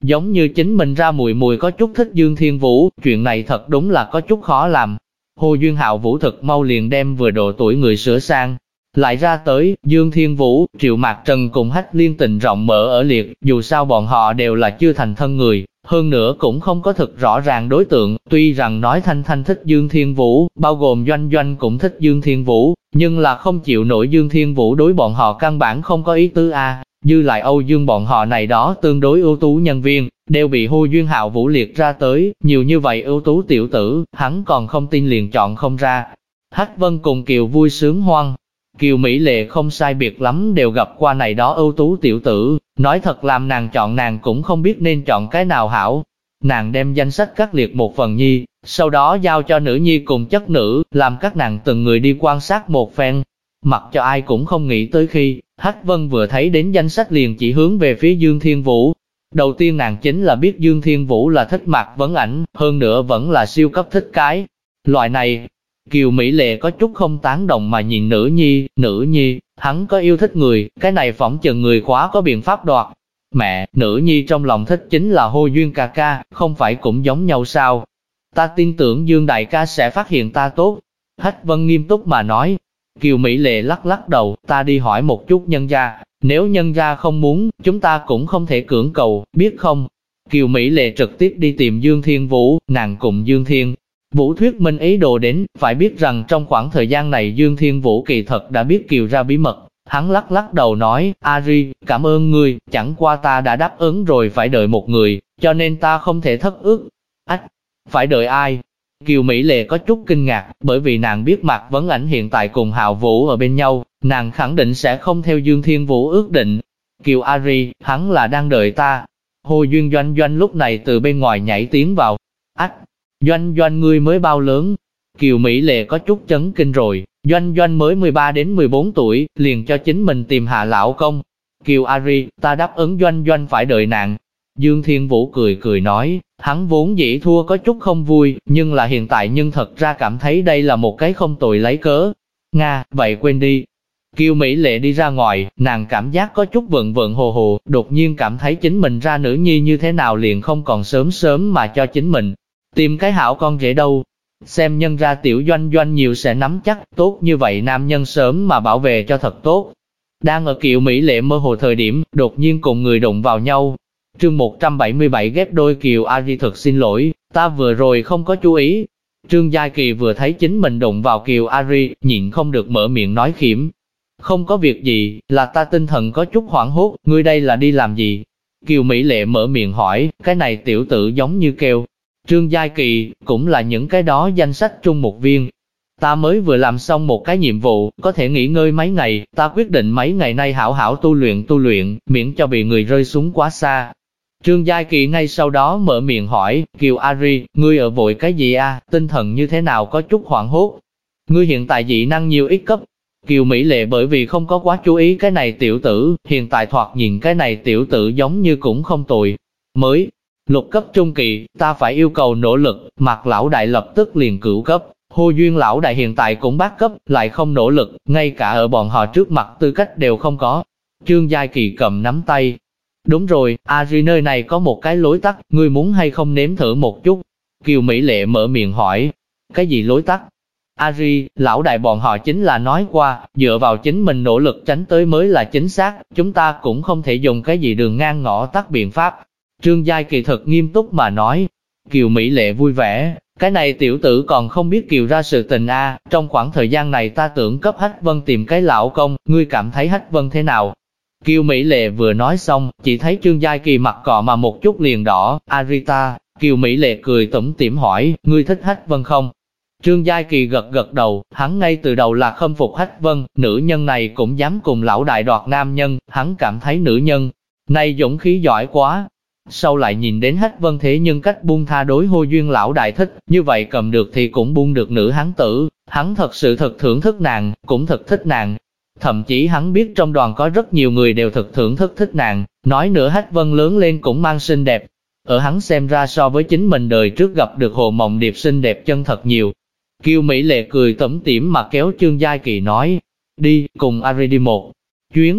giống như chính mình ra mùi mùi có chút thích Dương Thiên Vũ, chuyện này thật đúng là có chút khó làm. Hồ Duyên Hạo Vũ thực mau liền đem vừa độ tuổi người sửa sang. Lại ra tới, Dương Thiên Vũ, Triệu Mạc Trần cùng Hách Liên tình rộng mở ở liệt, dù sao bọn họ đều là chưa thành thân người, hơn nữa cũng không có thực rõ ràng đối tượng, tuy rằng nói Thanh Thanh thích Dương Thiên Vũ, bao gồm Doanh Doanh cũng thích Dương Thiên Vũ, nhưng là không chịu nổi Dương Thiên Vũ đối bọn họ căn bản không có ý tứ a. Dư lại Âu Dương bọn họ này đó tương đối ưu tú nhân viên, đều bị Hồ Duyên Hạo Vũ liệt ra tới, nhiều như vậy ưu tú tiểu tử, hắn còn không tin liền chọn không ra. Hách Vân cùng Kiều vui sướng hoan. Kiều Mỹ Lệ không sai biệt lắm đều gặp qua này đó ưu tú tiểu tử, nói thật làm nàng chọn nàng cũng không biết nên chọn cái nào hảo. Nàng đem danh sách cắt liệt một phần nhi, sau đó giao cho nữ nhi cùng chất nữ, làm các nàng từng người đi quan sát một phen. Mặc cho ai cũng không nghĩ tới khi, Hách Vân vừa thấy đến danh sách liền chỉ hướng về phía Dương Thiên Vũ. Đầu tiên nàng chính là biết Dương Thiên Vũ là thích Mạc Vấn Ảnh, hơn nữa vẫn là siêu cấp thích cái loại này. Kiều Mỹ Lệ có chút không tán đồng mà nhìn nữ nhi, hắn có yêu thích người, cái này phỏng chừng người khóa có biện pháp đoạt. Mẹ, nữ nhi trong lòng thích chính là Hồ Duyên ca ca, không phải cũng giống nhau sao? Ta tin tưởng Dương đại ca sẽ phát hiện ta tốt. Hách Vân nghiêm túc mà nói. Kiều Mỹ Lệ lắc lắc đầu, ta đi hỏi một chút nhân gia, nếu nhân gia không muốn, chúng ta cũng không thể cưỡng cầu, biết không? Kiều Mỹ Lệ trực tiếp đi tìm Dương Thiên Vũ, nàng cùng Dương Thiên Vũ thuyết minh ý đồ đến, phải biết rằng trong khoảng thời gian này Dương Thiên Vũ kỳ thật đã biết Kiều ra bí mật. Hắn lắc lắc đầu nói, Ari, cảm ơn ngươi, chẳng qua ta đã đáp ứng rồi phải đợi một người, cho nên ta không thể thất ước. Ách, phải đợi ai? Kiều Mỹ Lệ có chút kinh ngạc, bởi vì nàng biết Mạc Vấn Ảnh hiện tại cùng Hạo Vũ ở bên nhau, nàng khẳng định sẽ không theo Dương Thiên Vũ ước định. Kiều Ari, hắn là đang đợi ta. Hồ Duyên Doanh Doanh lúc này từ bên ngoài nhảy tiến vào. Ách, Doanh Doanh ngươi mới bao lớn? Kiều Mỹ Lệ có chút chấn kinh rồi, Doanh Doanh mới 13 đến 14 tuổi, liền cho chính mình tìm hạ lão công. Kiều Ari, ta đáp ứng Doanh Doanh phải đợi nàng. Dương Thiên Vũ cười cười nói, hắn vốn dĩ thua có chút không vui, nhưng là hiện tại nhưng thật ra cảm thấy đây là một cái không tồi lấy cớ. Nga, vậy quên đi. Kiều Mỹ Lệ đi ra ngoài, nàng cảm giác có chút vượng vượng hồ hồ, đột nhiên cảm thấy chính mình ra nữ nhi như thế nào liền không còn sớm sớm mà cho chính mình tìm cái hảo con rể đâu. Xem nhân ra tiểu Doanh Doanh nhiều sẽ nắm chắc, tốt như vậy nam nhân sớm mà bảo vệ cho thật tốt. Đang ở Kiều Mỹ Lệ mơ hồ thời điểm, đột nhiên cùng người đụng vào nhau. Chương 177 ghép đôi. Kiều Ari thật xin lỗi, ta vừa rồi không có chú ý. Trương Gia Kỳ vừa thấy chính mình đụng vào Kiều Ari, nhịn không được mở miệng nói khiểm. Không có việc gì, là ta tinh thần có chút hoảng hốt, ngươi đây là đi làm gì? Kiều Mỹ Lệ mở miệng hỏi, cái này tiểu tử giống như kêu. Trương Gia Kỳ, cũng là những cái đó danh sách trung một viên. Ta mới vừa làm xong một cái nhiệm vụ, có thể nghỉ ngơi mấy ngày, ta quyết định mấy ngày nay hảo hảo tu luyện, miễn cho bị người rơi xuống quá xa. Trương Gia Kỳ ngay sau đó mở miệng hỏi, Kiều Ari, ngươi ở vội cái gì a? Tinh thần như thế nào có chút hoảng hốt? Ngươi hiện tại dị năng nhiều ít cấp? Kiều Mỹ Lệ bởi vì không có quá chú ý cái này tiểu tử, hiện tại thoạt nhìn cái này tiểu tử giống như cũng không tồi. Mới lục cấp trung kỳ, ta phải yêu cầu nỗ lực, Mạc lão đại lập tức liền cửu cấp. Hồ Duyên lão đại hiện tại cũng bát cấp, lại không nỗ lực, ngay cả ở bọn họ trước mặt tư cách đều không có. Trương Gia Kỳ cầm nắm tay. Đúng rồi, Ari nơi này có một cái lối tắt, ngươi muốn hay không nếm thử một chút? Kiều Mỹ Lệ mở miệng hỏi. Cái gì lối tắt? Ari, lão đại bọn họ chính là nói qua, dựa vào chính mình nỗ lực tránh tới mới là chính xác, chúng ta cũng không thể dùng cái gì đường ngang ngõ tắt biện pháp. Trương Gia Kỳ thật nghiêm túc mà nói. Kiều Mỹ Lệ vui vẻ, cái này tiểu tử còn không biết Kiều ra sự tình a. Trong khoảng thời gian này ta tưởng cấp Hách Vân tìm cái lão công, ngươi cảm thấy Hách Vân thế nào? Kiều Mỹ Lệ vừa nói xong, chỉ thấy Trương Gia Kỳ mặt cọ mà một chút liền đỏ. Arita, Kiều Mỹ Lệ cười tủm tỉm hỏi, ngươi thích Hách Vân không? Trương Gia Kỳ gật gật đầu, hắn ngay từ đầu là khâm phục Hách Vân, nữ nhân này cũng dám cùng lão đại đoạt nam nhân, hắn cảm thấy nữ nhân này dũng khí giỏi quá. Sau lại nhìn đến Hách Vân thế nhưng cách buông tha đối Hồ Duyên lão đại thích, như vậy cầm được thì cũng buông được nữ hán tử, hắn thật sự thật thưởng thức nàng, cũng thật thích nàng. Thậm chí hắn biết trong đoàn có rất nhiều người đều thật thưởng thức thích nàng, nói nữa Hách Vân lớn lên cũng mang xinh đẹp. Ở hắn xem ra so với chính mình đời trước gặp được Hồ Mộng Điệp xinh đẹp chân thật nhiều. Kiều Mỹ Lệ cười tủm tỉm mà kéo Trương Gia Kỳ nói, đi, cùng Ari đi một chuyến.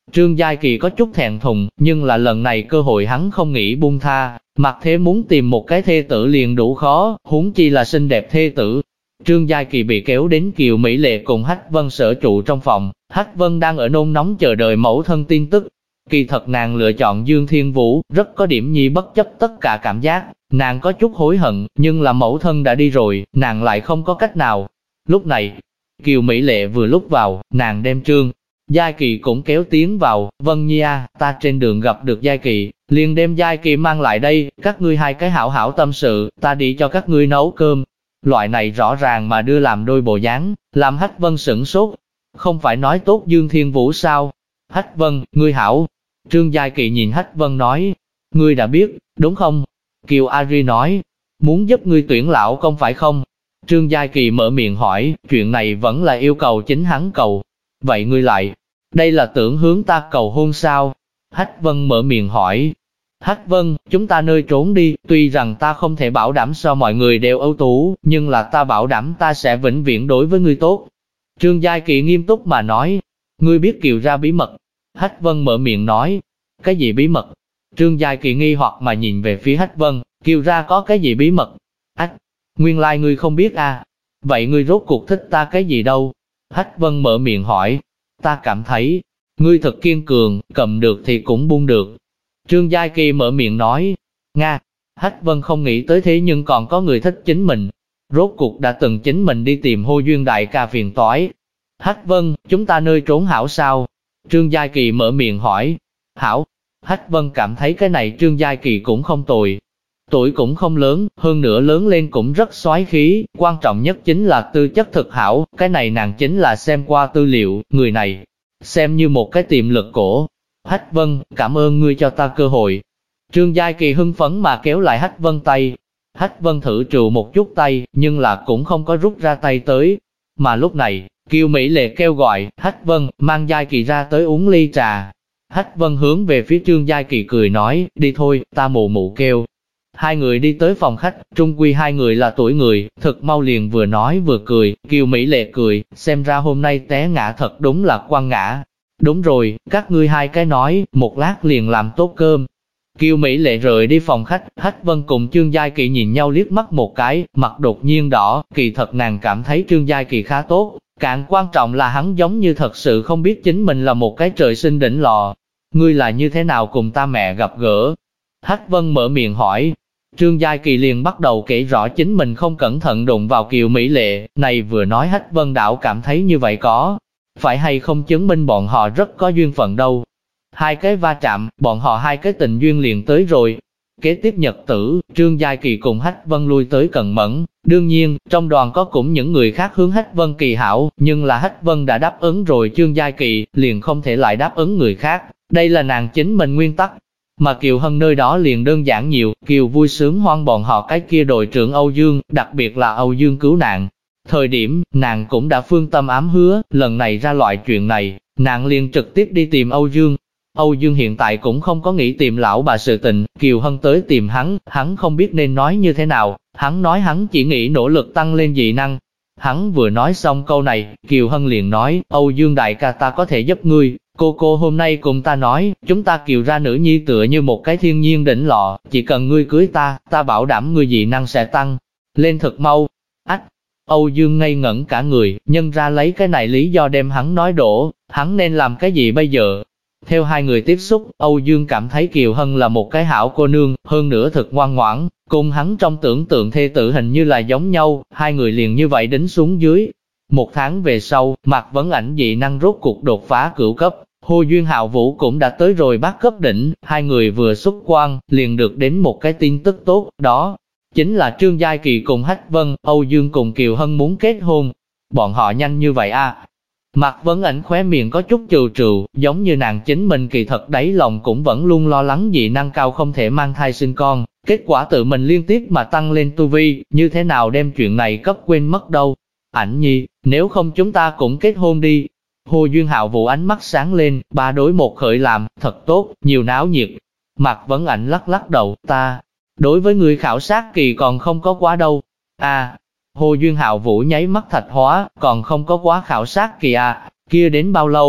Trương Giai Kỳ có chút thẹn thùng, nhưng là lần này cơ hội hắn không nghĩ buông tha, mặc thế muốn tìm một cái thê tử liền đủ khó, huống chi là xinh đẹp thê tử. Trương Giai Kỳ bị kéo đến Kiều Mỹ Lệ cùng Hách Vân sở trụ trong phòng, Hách Vân đang ở nôn nóng chờ đợi mẫu thân tin tức. Kỳ thật nàng lựa chọn Dương Thiên Vũ, rất có điểm nhi bất chấp tất cả cảm giác, nàng có chút hối hận, nhưng là mẫu thân đã đi rồi, nàng lại không có cách nào. Lúc này, Kiều Mỹ Lệ vừa lúc vào, nàng đem Trương Giai Kỳ cũng kéo tiến vào, Vân Nhi à, ta trên đường gặp được Giai Kỳ, liền đem Giai Kỳ mang lại đây, các ngươi hai cái hảo hảo tâm sự, ta đi cho các ngươi nấu cơm. Loại này rõ ràng mà đưa làm đôi bộ dáng, làm Hách Vân sửng sốt. Không phải nói tốt Dương Thiên Vũ sao? Hách Vân, ngươi hảo. Trương Giai Kỳ nhìn Hách Vân nói, ngươi đã biết, đúng không? Kiều Ari nói, muốn giúp ngươi tuyển lão công phải không? Trương Giai Kỳ mở miệng hỏi, chuyện này vẫn là yêu cầu chính hắn cầu. Vậy ngươi lại, đây là tưởng hướng ta cầu hôn sao? Hách Vân mở miệng hỏi. Hách Vân, chúng ta nơi trốn đi, tuy rằng ta không thể bảo đảm so mọi người đều ưu tú, nhưng là ta bảo đảm ta sẽ vĩnh viễn đối với ngươi tốt. Trương Giai Kỳ nghiêm túc mà nói, ngươi biết Kiều ra bí mật. Hách Vân mở miệng nói, cái gì bí mật? Trương Giai Kỳ nghi hoặc mà nhìn về phía Hách Vân, Kiều ra có cái gì bí mật? Ách, nguyên lai ngươi không biết à? Vậy ngươi rốt cuộc thích ta cái gì đâu? Hách Vân mở miệng hỏi, ta cảm thấy, ngươi thật kiên cường, cầm được thì cũng buông được. Trương Giai Kỳ mở miệng nói, Nga, Hách Vân không nghĩ tới thế nhưng còn có người thích chính mình. Rốt cuộc đã từng chính mình đi tìm Hô Duyên đại ca phiền toái. Hách Vân, chúng ta nơi trốn hảo sao? Trương Giai Kỳ mở miệng hỏi, hảo. Hách Vân cảm thấy cái này Trương Giai Kỳ cũng không tồi. Tuổi cũng không lớn, hơn nữa lớn lên cũng rất soái khí, quan trọng nhất chính là tư chất thực hảo, cái này nàng chính là xem qua tư liệu, người này, xem như một cái tiềm lực cổ. Hách Vân, cảm ơn ngươi cho ta cơ hội. Trương Giai Kỳ hưng phấn mà kéo lại Hách Vân tay. Hách Vân thử trù một chút tay, nhưng là cũng không có rút ra tay tới. Mà lúc này, Kiều Mỹ Lệ kêu gọi, Hách Vân, mang Giai Kỳ ra tới uống ly trà. Hách Vân hướng về phía Trương Giai Kỳ cười nói, đi thôi, ta mụ mụ kêu. Hai người đi tới phòng khách, trung quy hai người là tuổi người, thật mau liền vừa nói vừa cười, Kiều Mỹ Lệ cười, xem ra hôm nay té ngã thật đúng là quăng ngã. Đúng rồi, các ngươi hai cái nói, một lát liền làm tốt cơm. Kiều Mỹ Lệ rời đi phòng khách, Hách Vân cùng Trương Giai Kỳ nhìn nhau liếc mắt một cái, mặt đột nhiên đỏ, kỳ thật nàng cảm thấy Trương Giai Kỳ khá tốt, càng quan trọng là hắn giống như thật sự không biết chính mình là một cái trời sinh đỉnh lò. Ngươi là như thế nào cùng ta mẹ gặp gỡ? Hách Vân mở miệng hỏi. Trương Giai Kỳ liền bắt đầu kể rõ chính mình không cẩn thận đụng vào Kiều Mỹ Lệ, này vừa nói Hách Vân đảo cảm thấy như vậy có phải hay không chứng minh bọn họ rất có duyên phận đâu. Hai cái va chạm, bọn họ hai cái tình duyên liền tới rồi. Kế tiếp nhật tử, Trương Giai Kỳ cùng Hách Vân lui tới Cần Mẫn. Đương nhiên, trong đoàn có cũng những người khác hướng Hách Vân kỳ hảo, nhưng là Hách Vân đã đáp ứng rồi Trương Giai Kỳ, liền không thể lại đáp ứng người khác. Đây là nàng chính mình nguyên tắc. Mà Kiều Hân nơi đó liền đơn giản nhiều, Kiều vui sướng hoan bọn họ cái kia đội trưởng Âu Dương, đặc biệt là Âu Dương cứu nạn. Thời điểm, nàng cũng đã phương tâm ám hứa, lần này ra loại chuyện này, nàng liền trực tiếp đi tìm Âu Dương. Âu Dương hiện tại cũng không có nghĩ tìm lão bà sự tình, Kiều Hân tới tìm hắn không biết nên nói như thế nào, hắn nói hắn chỉ nghĩ nỗ lực tăng lên dị năng. Hắn vừa nói xong câu này, Kiều Hân liền nói, Âu Dương đại ca ta có thể giúp ngươi, cô hôm nay cùng ta nói, chúng ta Kiều ra nữ nhi tựa như một cái thiên nhiên đỉnh lọ, chỉ cần ngươi cưới ta bảo đảm ngươi dị năng sẽ tăng lên thật mau. Ách! Âu Dương ngây ngẩn cả người, nhân ra lấy cái này lý do đem hắn nói đổ, hắn nên làm cái gì bây giờ? Theo hai người tiếp xúc, Âu Dương cảm thấy Kiều Hân là một cái hảo cô nương, hơn nữa thật ngoan ngoãn, cùng hắn trong tưởng tượng thê tử hình như là giống nhau, hai người liền như vậy đính xuống dưới. Một tháng về sau, Mạc Vấn Ảnh dị năng rốt cuộc đột phá cửu cấp, Hồ Duyên Hạo Vũ cũng đã tới rồi bát cấp đỉnh, hai người vừa xuất quan, liền được đến một cái tin tức tốt, đó chính là Trương Giai Kỳ cùng Hách Vân, Âu Dương cùng Kiều Hân muốn kết hôn. Bọn họ nhanh như vậy à? Mạc Vấn Ảnh khóe miệng có chút trừ trừ, giống như nàng chính mình kỳ thật đáy lòng cũng vẫn luôn lo lắng dị năng cao không thể mang thai sinh con, kết quả tự mình liên tiếp mà tăng lên tu vi, như thế nào đem chuyện này cấp quên mất đâu. Ảnh nhi, nếu không chúng ta cũng kết hôn đi. Hồ Duyên Hạo Vũ ánh mắt sáng lên, 3 đối 1 khởi làm, thật tốt, nhiều náo nhiệt. Mạc Vấn Ảnh lắc lắc đầu, ta đối với người khảo sát kỳ còn không có quá đâu. À, Hồ Duyên Hạo Vũ nháy mắt thạch hóa, còn không có quá khảo sát kỳ à, kia đến bao lâu?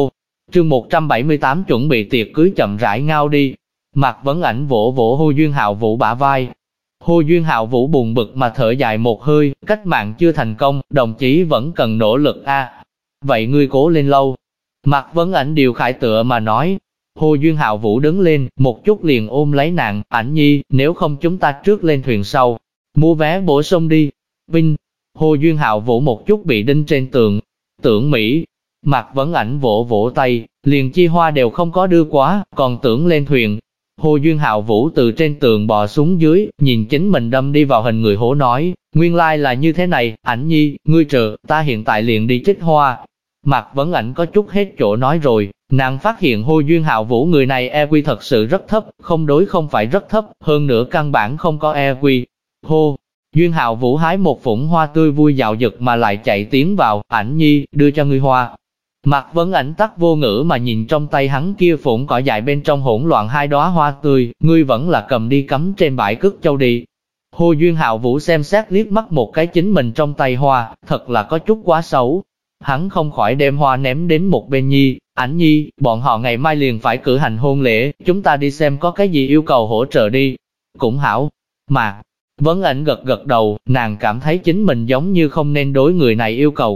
Chương 178 chuẩn bị tiệc cưới chậm rãi ngao đi. Mạc Vấn Ảnh vỗ vỗ Hồ Duyên Hạo Vũ bả vai. Hồ Duyên Hạo Vũ buồn bực mà thở dài một hơi, cách mạng chưa thành công, đồng chí vẫn cần nỗ lực a. Vậy ngươi cố lên lâu. Mạc Vấn Ảnh điều khải tựa mà nói. Hồ Duyên Hạo Vũ đứng lên, một chút liền ôm lấy nàng, Ảnh nhi, nếu không chúng ta trước lên thuyền sau, mua vé bổ sung đi. Vinh. Hồ Duyên Hạo Vũ một chút bị đinh trên tường. Tưởng Mỹ. Mạc Vấn Ảnh vỗ vỗ tay, liền chi hoa đều không có đưa quá, còn tưởng lên thuyền. Hồ Duyên Hạo Vũ từ trên tường bò xuống dưới, nhìn chính mình đâm đi vào hình người hổ nói, nguyên lai là như thế này, Ảnh nhi, ngươi chờ, ta hiện tại liền đi trích hoa. Mạc Vấn Ảnh có chút hết chỗ nói rồi, nàng phát hiện Hồ Duyên Hạo Vũ người này EQ thật sự rất thấp, không phải rất thấp, hơn nữa căn bản không có EQ. Hồ Duyên Hạo Vũ hái một phủng hoa tươi vui dạo dực mà lại chạy tiến vào, Ảnh nhi, đưa cho ngươi hoa. Mạc Vấn Ảnh tắc vô ngữ mà nhìn trong tay hắn kia phủng cỏ dại bên trong hỗn loạn hai đóa hoa tươi, ngươi vẫn là cầm đi cắm trên bãi cước châu đi. Hồ Duyên Hạo Vũ xem xét liếc mắt một cái chính mình trong tay hoa, thật là có chút quá xấu. Hắn không khỏi đem hoa ném đến một bên nhi, Ảnh nhi, bọn họ ngày mai liền phải cử hành hôn lễ, chúng ta đi xem có cái gì yêu cầu hỗ trợ đi. Cũng hảo. Mạc Vấn Ảnh gật gật đầu, nàng cảm thấy chính mình giống như không nên đối người này yêu cầu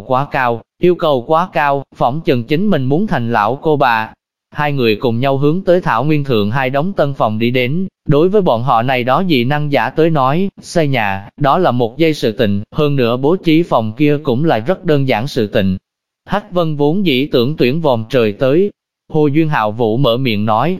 quá cao, phỏng chừng chính mình muốn thành lão cô bà. Hai người cùng nhau hướng tới Thảo Nguyên Thượng hai đống tân phòng đi đến, đối với bọn họ này đó dị năng giả tới nói, xây nhà, đó là một giây sự tình, hơn nữa bố trí phòng kia cũng là rất đơn giản sự tình. Hách Vân vốn dĩ tưởng tuyển vòm trời tới, Hồ Duyên Hạo Vũ mở miệng nói,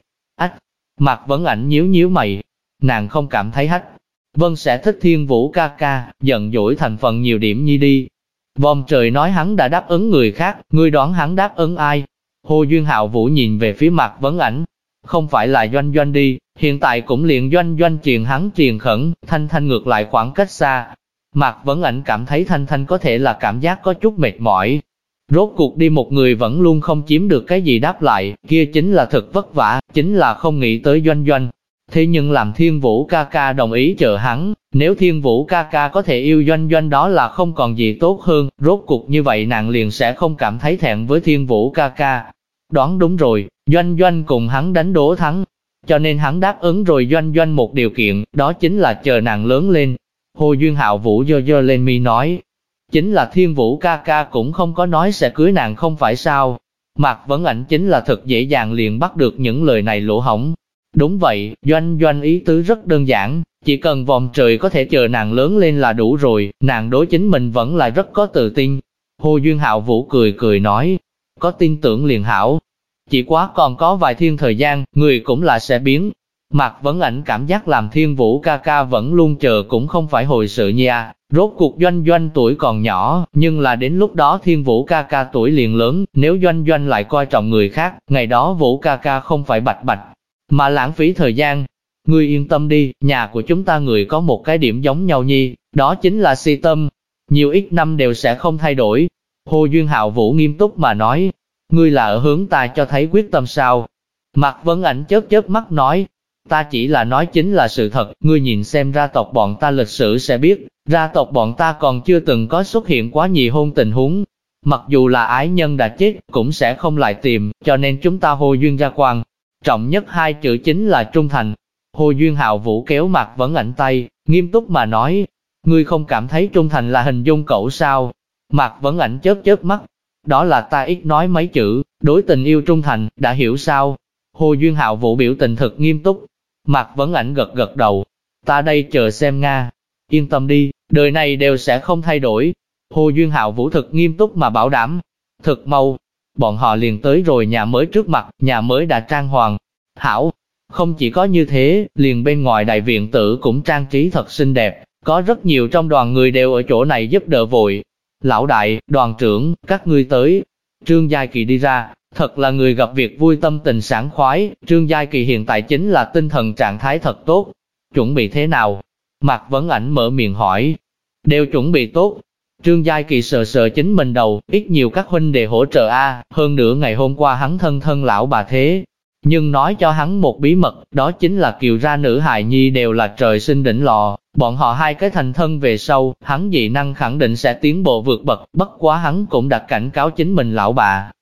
Mạc Vấn Ảnh nhíu nhíu mày, nàng không cảm thấy Hách Vân sẽ thích Thiên Vũ ca ca, giận dỗi thành phần nhiều điểm nhi đi. Vòm trời nói hắn đã đáp ứng người khác, ngươi đoán hắn đáp ứng ai? Hồ Duyên Hạo Vũ nhìn về phía Mạc Vấn Ảnh, không phải là Doanh Doanh đi, hiện tại cũng liền Doanh Doanh triền hắn triền khẩn, Thanh Thanh ngược lại khoảng cách xa. Mạc Vấn Ảnh cảm thấy Thanh Thanh có thể là cảm giác có chút mệt mỏi. Rốt cuộc đi một người vẫn luôn không chiếm được cái gì đáp lại, kia chính là thật vất vả, chính là không nghĩ tới Doanh Doanh. Thế nhưng làm Thiên Vũ ca ca đồng ý chờ hắn, nếu Thiên Vũ ca ca có thể yêu Doanh Doanh đó là không còn gì tốt hơn, rốt cuộc như vậy nàng liền sẽ không cảm thấy thẹn với Thiên Vũ ca ca. Đoán đúng rồi, Doanh Doanh cùng hắn đánh đố thắng, cho nên hắn đáp ứng rồi Doanh Doanh một điều kiện, đó chính là chờ nàng lớn lên. Hồ Duyên Hạo Vũ giơ lên mi nói, chính là Thiên Vũ ca ca cũng không có nói sẽ cưới nàng không phải sao. Mạc Vấn Ảnh chính là thật dễ dàng liền bắt được những lời này lỗ hổng. Đúng vậy, Doanh Doanh ý tứ rất đơn giản, chỉ cần vòm trời có thể chờ nàng lớn lên là đủ rồi, nàng đối chính mình vẫn là rất có tự tin. Hồ Duyên Hạo Vũ cười nói, có tin tưởng liền hảo. Chỉ quá còn có vài thiên thời gian, người cũng là sẽ biến. Mạc Vấn Ảnh cảm giác làm Thiên Vũ ca ca vẫn luôn chờ cũng không phải hồi sự nha. Rốt cuộc Doanh Doanh tuổi còn nhỏ, nhưng là đến lúc đó Thiên Vũ ca ca tuổi liền lớn, nếu Doanh Doanh lại coi trọng người khác, ngày đó Vũ ca ca không phải bạch mà lãng phí thời gian. Ngươi yên tâm đi, nhà của chúng ta người có một cái điểm giống nhau nhi, đó chính là si tâm. Nhiều ít năm đều sẽ không thay đổi. Hồ Duyên Hạo Vũ nghiêm túc mà nói, ngươi là ở hướng ta cho thấy quyết tâm sao? Mạc Vấn Ảnh chớp mắt nói, ta chỉ là nói chính là sự thật, ngươi nhìn xem gia tộc bọn ta lịch sử sẽ biết, gia tộc bọn ta còn chưa từng có xuất hiện quá nhị hôn tình huống. Mặc dù là ái nhân đã chết, cũng sẽ không lại tìm, cho nên chúng ta Hồ Duyên gia quan trọng nhất hai chữ chính là trung thành. Hồ Duyên Hạo Vũ kéo Mạc Vấn Ảnh tay, nghiêm túc mà nói, ngươi không cảm thấy trung thành là hình dung cẩu sao? Mạc Vấn Ảnh chớp mắt, đó là ta ít nói mấy chữ, đối tình yêu trung thành, đã hiểu sao? Hồ Duyên Hạo Vũ biểu tình thật nghiêm túc. Mạc Vấn Ảnh gật đầu, ta đây chờ xem Nga. Yên tâm đi, đời này đều sẽ không thay đổi. Hồ Duyên Hạo Vũ thực nghiêm túc mà bảo đảm. Thực mau, bọn họ liền tới rồi nhà mới trước mặt, nhà mới đã trang hoàng hảo. Không chỉ có như thế, liền bên ngoài đại viện tử cũng trang trí thật xinh đẹp, có rất nhiều trong đoàn người đều ở chỗ này giúp đỡ vội. Lão đại, đoàn trưởng, các ngươi tới. Trương Giai Kỳ đi ra, thật là người gặp việc vui tâm tình sảng khoái. Trương Giai Kỳ hiện tại chính là tinh thần trạng thái thật tốt. Chuẩn bị thế nào? Mạc Vấn Ảnh mở miệng hỏi. Đều chuẩn bị tốt. Trương Giai Kỳ sờ chính mình đầu, ít nhiều các huynh đệ hỗ trợ a. Hơn nữa ngày hôm qua hắn thân lão bà thế. Nhưng nói cho hắn một bí mật, đó chính là Kiều ra nữ hài nhi đều là trời sinh đỉnh lò. Bọn họ hai cái thành thân về sau, hắn dị năng khẳng định sẽ tiến bộ vượt bậc, bất quá hắn cũng đã cảnh cáo chính mình lão bà,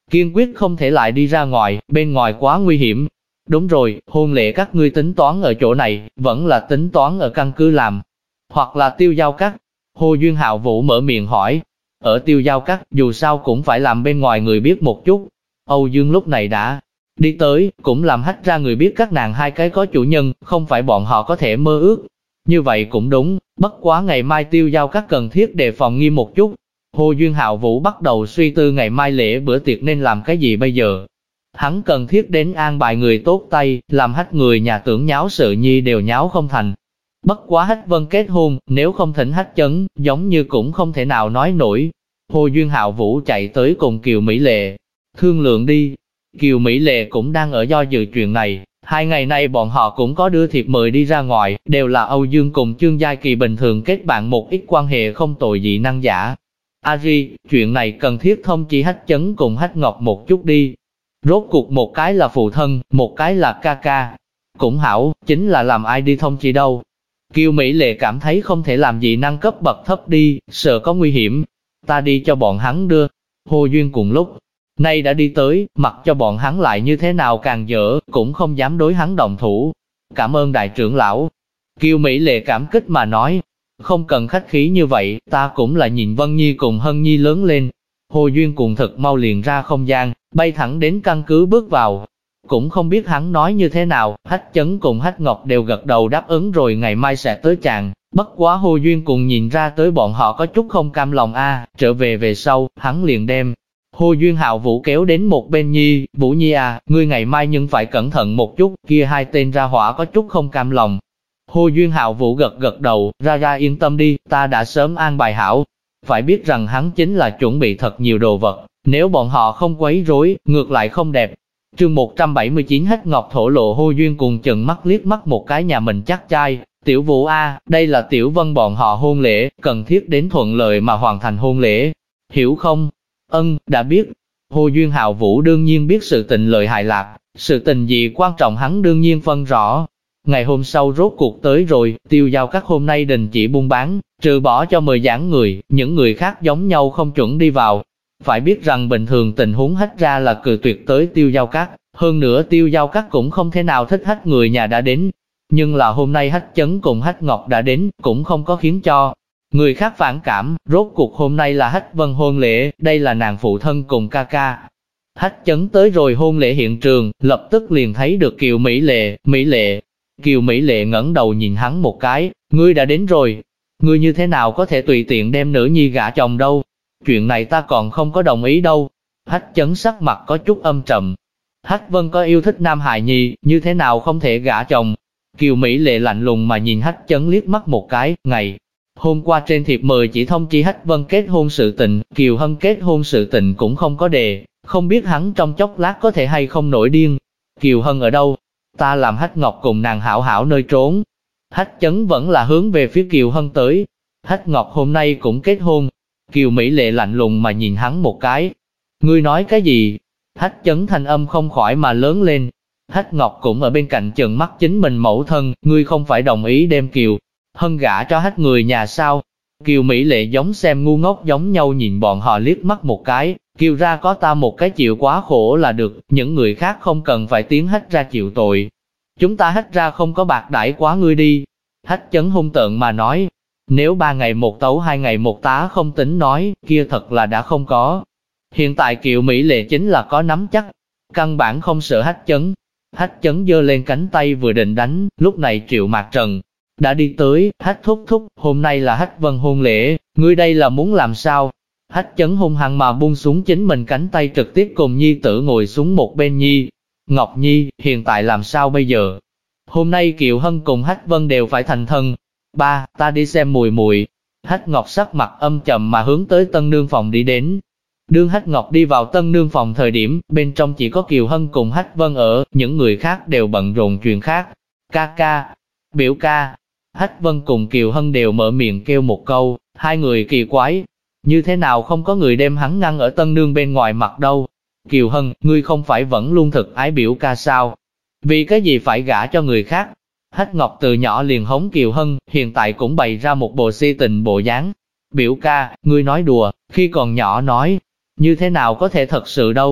kiên quyết không thể lại đi ra ngoài, bên ngoài quá nguy hiểm. Đúng rồi, hôn lễ các ngươi tính toán ở chỗ này, vẫn là tính toán ở căn cứ làm, hoặc là Tiêu Giao Các. Hồ Duyên Hạo Vũ mở miệng hỏi, ở Tiêu Giao Các, dù sao cũng phải làm bên ngoài người biết một chút. Âu Dương lúc này đã đi tới, cũng làm hách ra người biết các nàng hai cái có chủ nhân, không phải bọn họ có thể mơ ước. Như vậy cũng đúng, bất quá ngày mai Tiêu Giao Các cần thiết đề phòng nghiêm một chút. Hồ Duyên Hạo Vũ bắt đầu suy tư ngày mai lễ bữa tiệc nên làm cái gì bây giờ. Hắn cần thiết đến an bài người tốt tay, làm hách người nhà tưởng nháo sự nhi đều nháo không thành. Bất quá Hách Vân kết hôn, nếu không thỉnh Hách Chấn, giống như cũng không thể nào nói nổi. Hồ Duyên Hạo Vũ chạy tới cùng Kiều Mỹ Lệ thương lượng đi. Kiều Mỹ Lệ cũng đang ở do dự chuyện này. 2 ngày nay bọn họ cũng có đưa thiệp mời đi ra ngoài, đều là Âu Dương cùng Chương Giai Kỳ bình thường kết bạn một ít quan hệ không tồi dị năng giả. Ari, chuyện này cần thiết thông chỉ Hách Chấn cùng Hách Ngọc một chút đi. Rốt cuộc một cái là phụ thân, một cái là ca ca. Cũng hảo, chính là làm ai đi thông chỉ đâu. Kiều Mỹ Lệ cảm thấy không thể làm dị năng cấp bậc thấp đi, sợ có nguy hiểm. Ta đi cho bọn hắn đưa. Hồ Duyên cùng lúc nay đã đi tới, mặc cho bọn hắn lại như thế nào càng dở, cũng không dám đối hắn động thủ. Cảm ơn đại trưởng lão. Kiều Mỹ Lệ cảm kích mà nói, không cần khách khí như vậy, ta cũng là nhìn Vân Nhi cùng Hân Nhi lớn lên. Hồ Duyên cùng thật mau liền ra không gian, bay thẳng đến căn cứ bước vào. Cũng không biết hắn nói như thế nào, Hách Chấn cùng Hách Ngọc đều gật đầu đáp ứng rồi ngày mai sẽ tới chàng. Bất quá Hồ Duyên cùng nhìn ra tới bọn họ có chút không cam lòng trở về về sau, hắn liền đem Hồ Duyên Hạo Vũ kéo đến một bên Nhi, Vũ Nhi à, ngươi ngày mai nhưng phải cẩn thận một chút, kia hai tên ra hỏa có chút không cam lòng. Hồ Duyên Hạo Vũ gật gật đầu, ra yên tâm đi, ta đã sớm an bài hảo. Phải biết rằng hắn chính là chuẩn bị thật nhiều đồ vật, nếu bọn họ không quấy rối, ngược lại không đẹp. Chương 179 Hách Ngọc thổ lộ Hồ Duyên cùng chừng mắt liếc mắt một cái nhà mình chắc trai. Tiểu Vũ a, đây là Tiểu Vân bọn họ hôn lễ, cần thiết đến thuận lợi mà hoàn thành hôn lễ. Hiểu không? Ân, đã biết. Hồ Duyên Hạo Vũ đương nhiên biết sự tình lợi hại lạc, sự tình gì quan trọng hắn đương nhiên phân rõ. Ngày hôm sau rốt cuộc tới rồi, Tiêu Giao Các hôm nay đình chỉ buôn bán, trừ bỏ cho 10 giảng người, những người khác giống nhau không chuẩn đi vào. Phải biết rằng bình thường tình huống Hách ra là cự tuyệt tới Tiêu Giao Các, hơn nữa Tiêu Giao Các cũng không thể nào thích Hách người nhà đã đến. Nhưng là hôm nay Hách Chấn cùng Hách Ngọc đã đến, cũng không có khiến cho người khác phản cảm. Rốt cuộc hôm nay là Hách Vân hôn lễ, đây là nàng phụ thân cùng ca ca. Hách Chấn tới rồi hôn lễ hiện trường, lập tức liền thấy được Kiều Mỹ Lệ. Kiều Mỹ Lệ ngẩng đầu nhìn hắn một cái, ngươi đã đến rồi. Ngươi như thế nào có thể tùy tiện đem nữ nhi gả chồng đâu? Chuyện này ta còn không có đồng ý đâu. Hách Chấn sắc mặt có chút âm trầm. Hách Vân có yêu thích Nam hài nhi, như thế nào không thể gả chồng? Kiều Mỹ Lệ lạnh lùng mà nhìn Hách Chấn liếc mắt một cái. Ngày hôm qua trên thiệp mời chỉ thông chi Hách Vân kết hôn sự tình, Kiều Hân kết hôn sự tình cũng không có đề, không biết hắn trong chốc lát có thể hay không nổi điên. Kiều Hân ở đâu? Ta làm Hách Ngọc cùng nàng hảo hảo nơi trốn. Hách Chấn vẫn là hướng về phía Kiều Hân tới. Hách Ngọc hôm nay cũng kết hôn. Kiều Mỹ Lệ lạnh lùng mà nhìn hắn một cái. Ngươi nói cái gì? Hách Chấn thanh âm không khỏi mà lớn lên. Hách Ngọc cũng ở bên cạnh chừng mắt chính mình mẫu thân, ngươi không phải đồng ý đem Kiều Hân gả cho Hách người nhà sao? Kiều Mỹ Lệ giống xem ngu ngốc giống nhau nhìn bọn họ liếc mắt một cái, Kiều ra có ta một cái chịu quá khổ là được, những người khác không cần phải tiến Hách ra chịu tội. Chúng ta Hách ra không có bạc đãi quá ngươi đi. Hách Chấn hung tợn mà nói, nếu 3 ngày một tấu 2 ngày một tá không tính nói, kia thật là đã không có. Hiện tại Kiều Mỹ Lệ chính là có nắm chắc, căn bản không sợ Hách Chấn. Hách Chấn giơ lên cánh tay vừa định đánh, lúc này Triệu Mạc Trần đã đi tới. Hách thúc thúc, hôm nay là Hách Vân hôn lễ, ngươi đây là muốn làm sao? Hách Chấn hung hăng mà buông xuống chính mình cánh tay, trực tiếp cùng nhi tử ngồi xuống một bên Nhi. Ngọc Nhi, hiện tại làm sao bây giờ? Hôm nay Kiều Hân cùng Hách Vân đều phải thành thân. Ba, ta đi xem mùi mùi. Hách Ngọc sắc mặt âm trầm mà hướng tới tân nương phòng đi đến. Đương Hách Ngọc đi vào tân nương phòng thời điểm, bên trong chỉ có Kiều Hân cùng Hách Vân ở, những người khác đều bận rộn chuyện khác. Ca ca, biểu ca. Hách Vân cùng Kiều Hân đều mở miệng kêu một câu, hai người kỳ quái. Như thế nào không có người đem hắn ngăn ở tân nương bên ngoài mặt đâu? Kiều Hân, ngươi không phải vẫn luôn thực ái biểu ca sao? Vì cái gì phải gả cho người khác? Hách Ngọc từ nhỏ liền hống Kiều Hân, hiện tại cũng bày ra một bộ si tình bộ dáng. Biểu ca, ngươi nói đùa, khi còn nhỏ nói, như thế nào có thể thật sự đâu?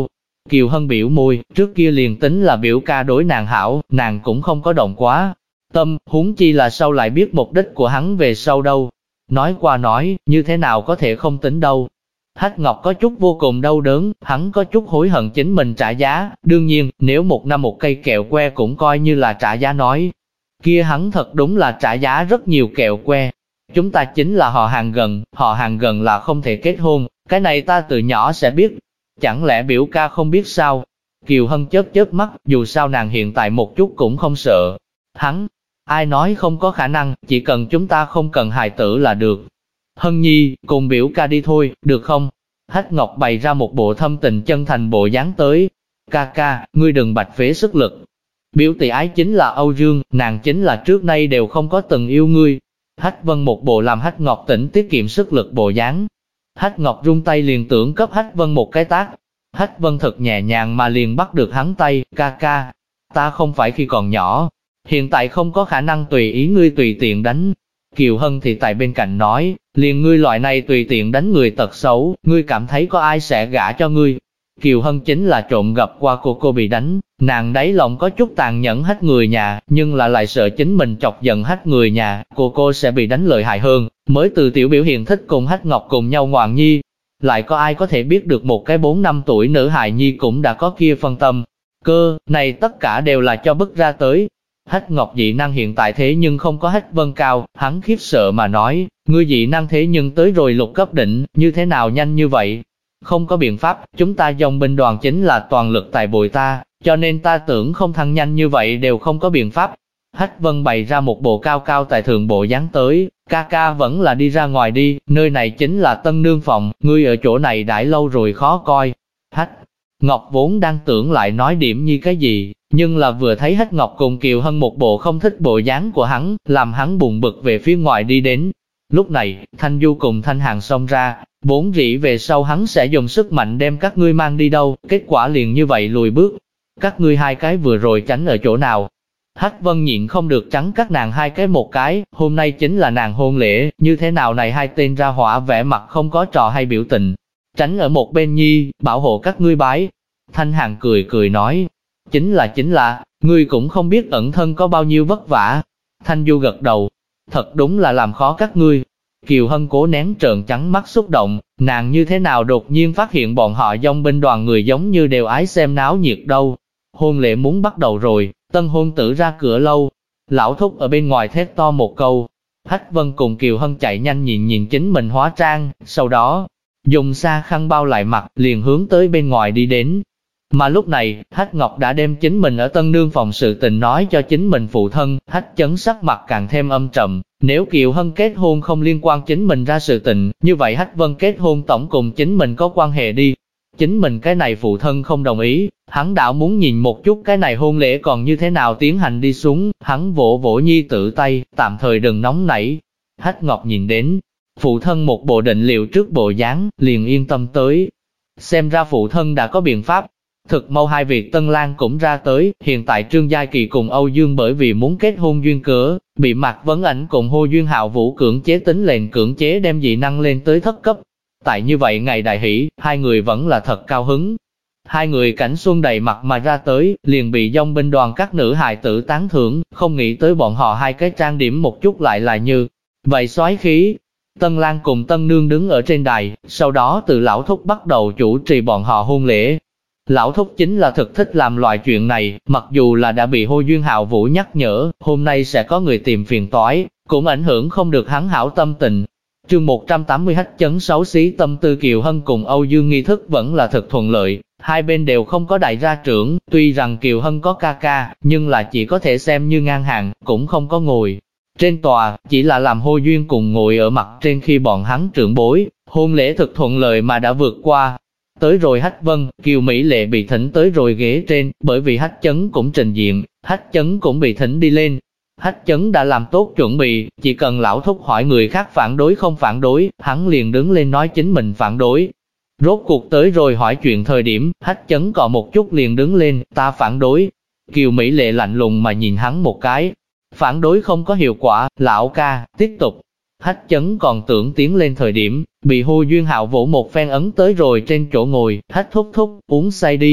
Kiều Hân biểu môi, trước kia liền tính là biểu ca đối nàng hảo, nàng cũng không có động quá tâm, huống chi là sau lại biết mục đích của hắn về sau đâu. Nói qua nói, như thế nào có thể không tính đâu. Hách Ngọc có chút vô cùng đau đớn, hắn có chút hối hận chính mình trả giá, đương nhiên, nếu một năm một cây kẹo que cũng coi như là trả giá nói. Kia hắn thật đúng là trả giá rất nhiều kẹo que. Chúng ta chính là họ hàng gần là không thể kết hôn, cái này ta từ nhỏ sẽ biết. Chẳng lẽ biểu ca không biết sao? Kiều Hân chớp chớp mắt, dù sao nàng hiện tại một chút cũng không sợ. Hắn, ai nói không có khả năng, chỉ cần chúng ta không cần hài tử là được. Hân Nhi, cùng biểu ca đi thôi, được không? Hách Ngọc bày ra một bộ thâm tình chân thành bộ dáng tới. Ca ca, ngươi đừng bạch phế sức lực. Biểu tỷ ái chính là Âu Dương, nàng chính là trước nay đều không có từng yêu ngươi. Hách Vân một bộ làm Hách Ngọc tỉnh tiết kiệm sức lực bộ dáng. Hách Ngọc rung tay liền tưởng cấp Hách Vân một cái tát. Hách Vân thật nhẹ nhàng mà liền bắt được hắn tay. Ca ca, ta không phải khi còn nhỏ, hiện tại không có khả năng tùy ý ngươi tùy tiện đánh. Kiều Hân thì tại bên cạnh nói, liền ngươi loại này tùy tiện đánh người tật xấu, ngươi cảm thấy có ai sẽ gả cho ngươi. Kiều Hân chính là trộm gặp qua cô bị đánh, nàng đáy lòng có chút tàn nhẫn hết người nhà, nhưng là lại sợ chính mình chọc giận hết người nhà, cô sẽ bị đánh lợi hại hơn, mới từ tiểu biểu hiện thích cùng Hách Ngọc cùng nhau ngoạn nhi. Lại có ai có thể biết được một cái 4 năm tuổi nữ hài nhi cũng đã có kia phân tâm. Cơ, này tất cả đều là cho bức ra tới. Hách Ngọc dị năng hiện tại thế nhưng không có Hách Vân cao, hắn khiếp sợ mà nói, ngươi dị năng thế nhưng tới rồi lục cấp đỉnh, như thế nào nhanh như vậy? Không có biện pháp, chúng ta dòng binh đoàn chính là toàn lực tại bồi ta, cho nên ta tưởng không thăng nhanh như vậy đều không có biện pháp. Hách Vân bày ra một bộ cao cao tại thượng bộ dáng tới, ca ca vẫn là đi ra ngoài đi, nơi này chính là tân nương phòng, ngươi ở chỗ này đãi lâu rồi khó coi. Hách Ngọc vốn đang tưởng lại nói điểm như cái gì, nhưng là vừa thấy Hách Ngọc cùng Kiều Hân một bộ không thích bộ dáng của hắn, làm hắn buồn bực về phía ngoài đi đến. Lúc này, Thanh Du cùng Thanh Hàn xông ra, vốn dĩ về sau hắn sẽ dùng sức mạnh đem các ngươi mang đi đâu, kết quả liền như vậy lùi bước. Các ngươi hai cái vừa rồi tránh ở chỗ nào? Hách Vân nhịn không được trắng các nàng hai cái một cái, hôm nay chính là nàng hôn lễ, như thế nào này hai tên ra hỏa vẻ mặt không có trò hay biểu tình. Tránh ở một bên nhi, bảo hộ các ngươi bái. Thanh Hàn cười nói, chính là, ngươi cũng không biết ẩn thân có bao nhiêu vất vả. Thanh Du gật đầu, thật đúng là làm khó các ngươi. Kiều Hân cố nén trợn trắng mắt xúc động, nàng như thế nào đột nhiên phát hiện bọn họ dòng binh đoàn người giống như đều ái xem náo nhiệt đâu. Hôn lễ muốn bắt đầu rồi, tân hôn tử ra cửa lâu. Lão thúc ở bên ngoài thét to một câu. Hách Vân cùng Kiều Hân chạy nhanh nhìn chính mình hóa trang, sau đó dùng xa khăn bao lại mặt, liền hướng tới bên ngoài đi đến. Mà lúc này, Hách Ngọc đã đem chính mình ở tân nương phòng sự tình nói cho chính mình phụ thân, Hách Chấn sắc mặt càng thêm âm trầm. Nếu Kiều Hân kết hôn không liên quan chính mình ra sự tình, như vậy Hách Vân kết hôn tổng cùng chính mình có quan hệ đi. Chính mình cái này phụ thân không đồng ý, hắn đảo muốn nhìn một chút cái này hôn lễ còn như thế nào tiến hành đi xuống, hắn vỗ vỗ nhi tử tay, tạm thời đừng nóng nảy. Hách Ngọc nhìn đến, phụ thân một bộ định liệu trước bộ dáng, liền yên tâm tới. Xem ra phụ thân đã có biện pháp. Thực mau hai việc Tân Lan cũng ra tới, hiện tại Trương Giai Kỳ cùng Âu Dương bởi vì muốn kết hôn duyên cớ, bị Mạc Vấn Ảnh cùng Hồ Duyên Hạo Vũ cưỡng chế tính lệnh cưỡng chế đem dị năng lên tới thất cấp. Tại như vậy ngày đại hỷ, hai người vẫn là thật cao hứng. Hai người cảnh xuân đầy mặt mà ra tới, liền bị dòng binh đoàn các nữ hài tử tán thưởng, không nghĩ tới bọn họ hai cái trang điểm một chút lại là như vậy soái khí. Tân Lan cùng Tân Nương đứng ở trên đài, sau đó từ lão thúc bắt đầu chủ trì bọn họ hôn lễ. Lão thúc chính là thực thích làm loại chuyện này, mặc dù là đã bị Hồ Duyên Hạo Vũ nhắc nhở, hôm nay sẽ có người tìm phiền toái, cũng ảnh hưởng không được hắn hảo tâm tình. Chương 180 Hách Chấn xấu xí tâm tư. Kiều Hân cùng Âu Dương nghi thức vẫn là thực thuận lợi, hai bên đều không có đại gia trưởng, tuy rằng Kiều Hân có ca ca, nhưng là chỉ có thể xem như ngang hàng, cũng không có ngồi trên tòa, chỉ là làm Hồ Duyên cùng ngồi ở mặt trên khi bọn hắn trưởng bối, hôn lễ thực thuận lợi mà đã vượt qua. Tới rồi Hách Vân, Kiều Mỹ Lệ bị thỉnh tới rồi ghế trên, bởi vì Hách Chấn cũng trình diện, Hách Chấn cũng bị thỉnh đi lên. Hách Chấn đã làm tốt chuẩn bị, chỉ cần lão thúc hỏi người khác phản đối không phản đối, hắn liền đứng lên nói chính mình phản đối. Rốt cuộc tới rồi hỏi chuyện thời điểm, Hách Chấn còn một chút liền đứng lên, ta phản đối. Kiều Mỹ Lệ lạnh lùng mà nhìn hắn một cái. Phản đối không có hiệu quả, lão ca, tiếp tục. Hách Chấn còn tưởng tiến lên thời điểm, bị Hồ Duyên Hạo vỗ một phen ấn tới rồi trên chỗ ngồi, Hách thúc thúc, uống say đi.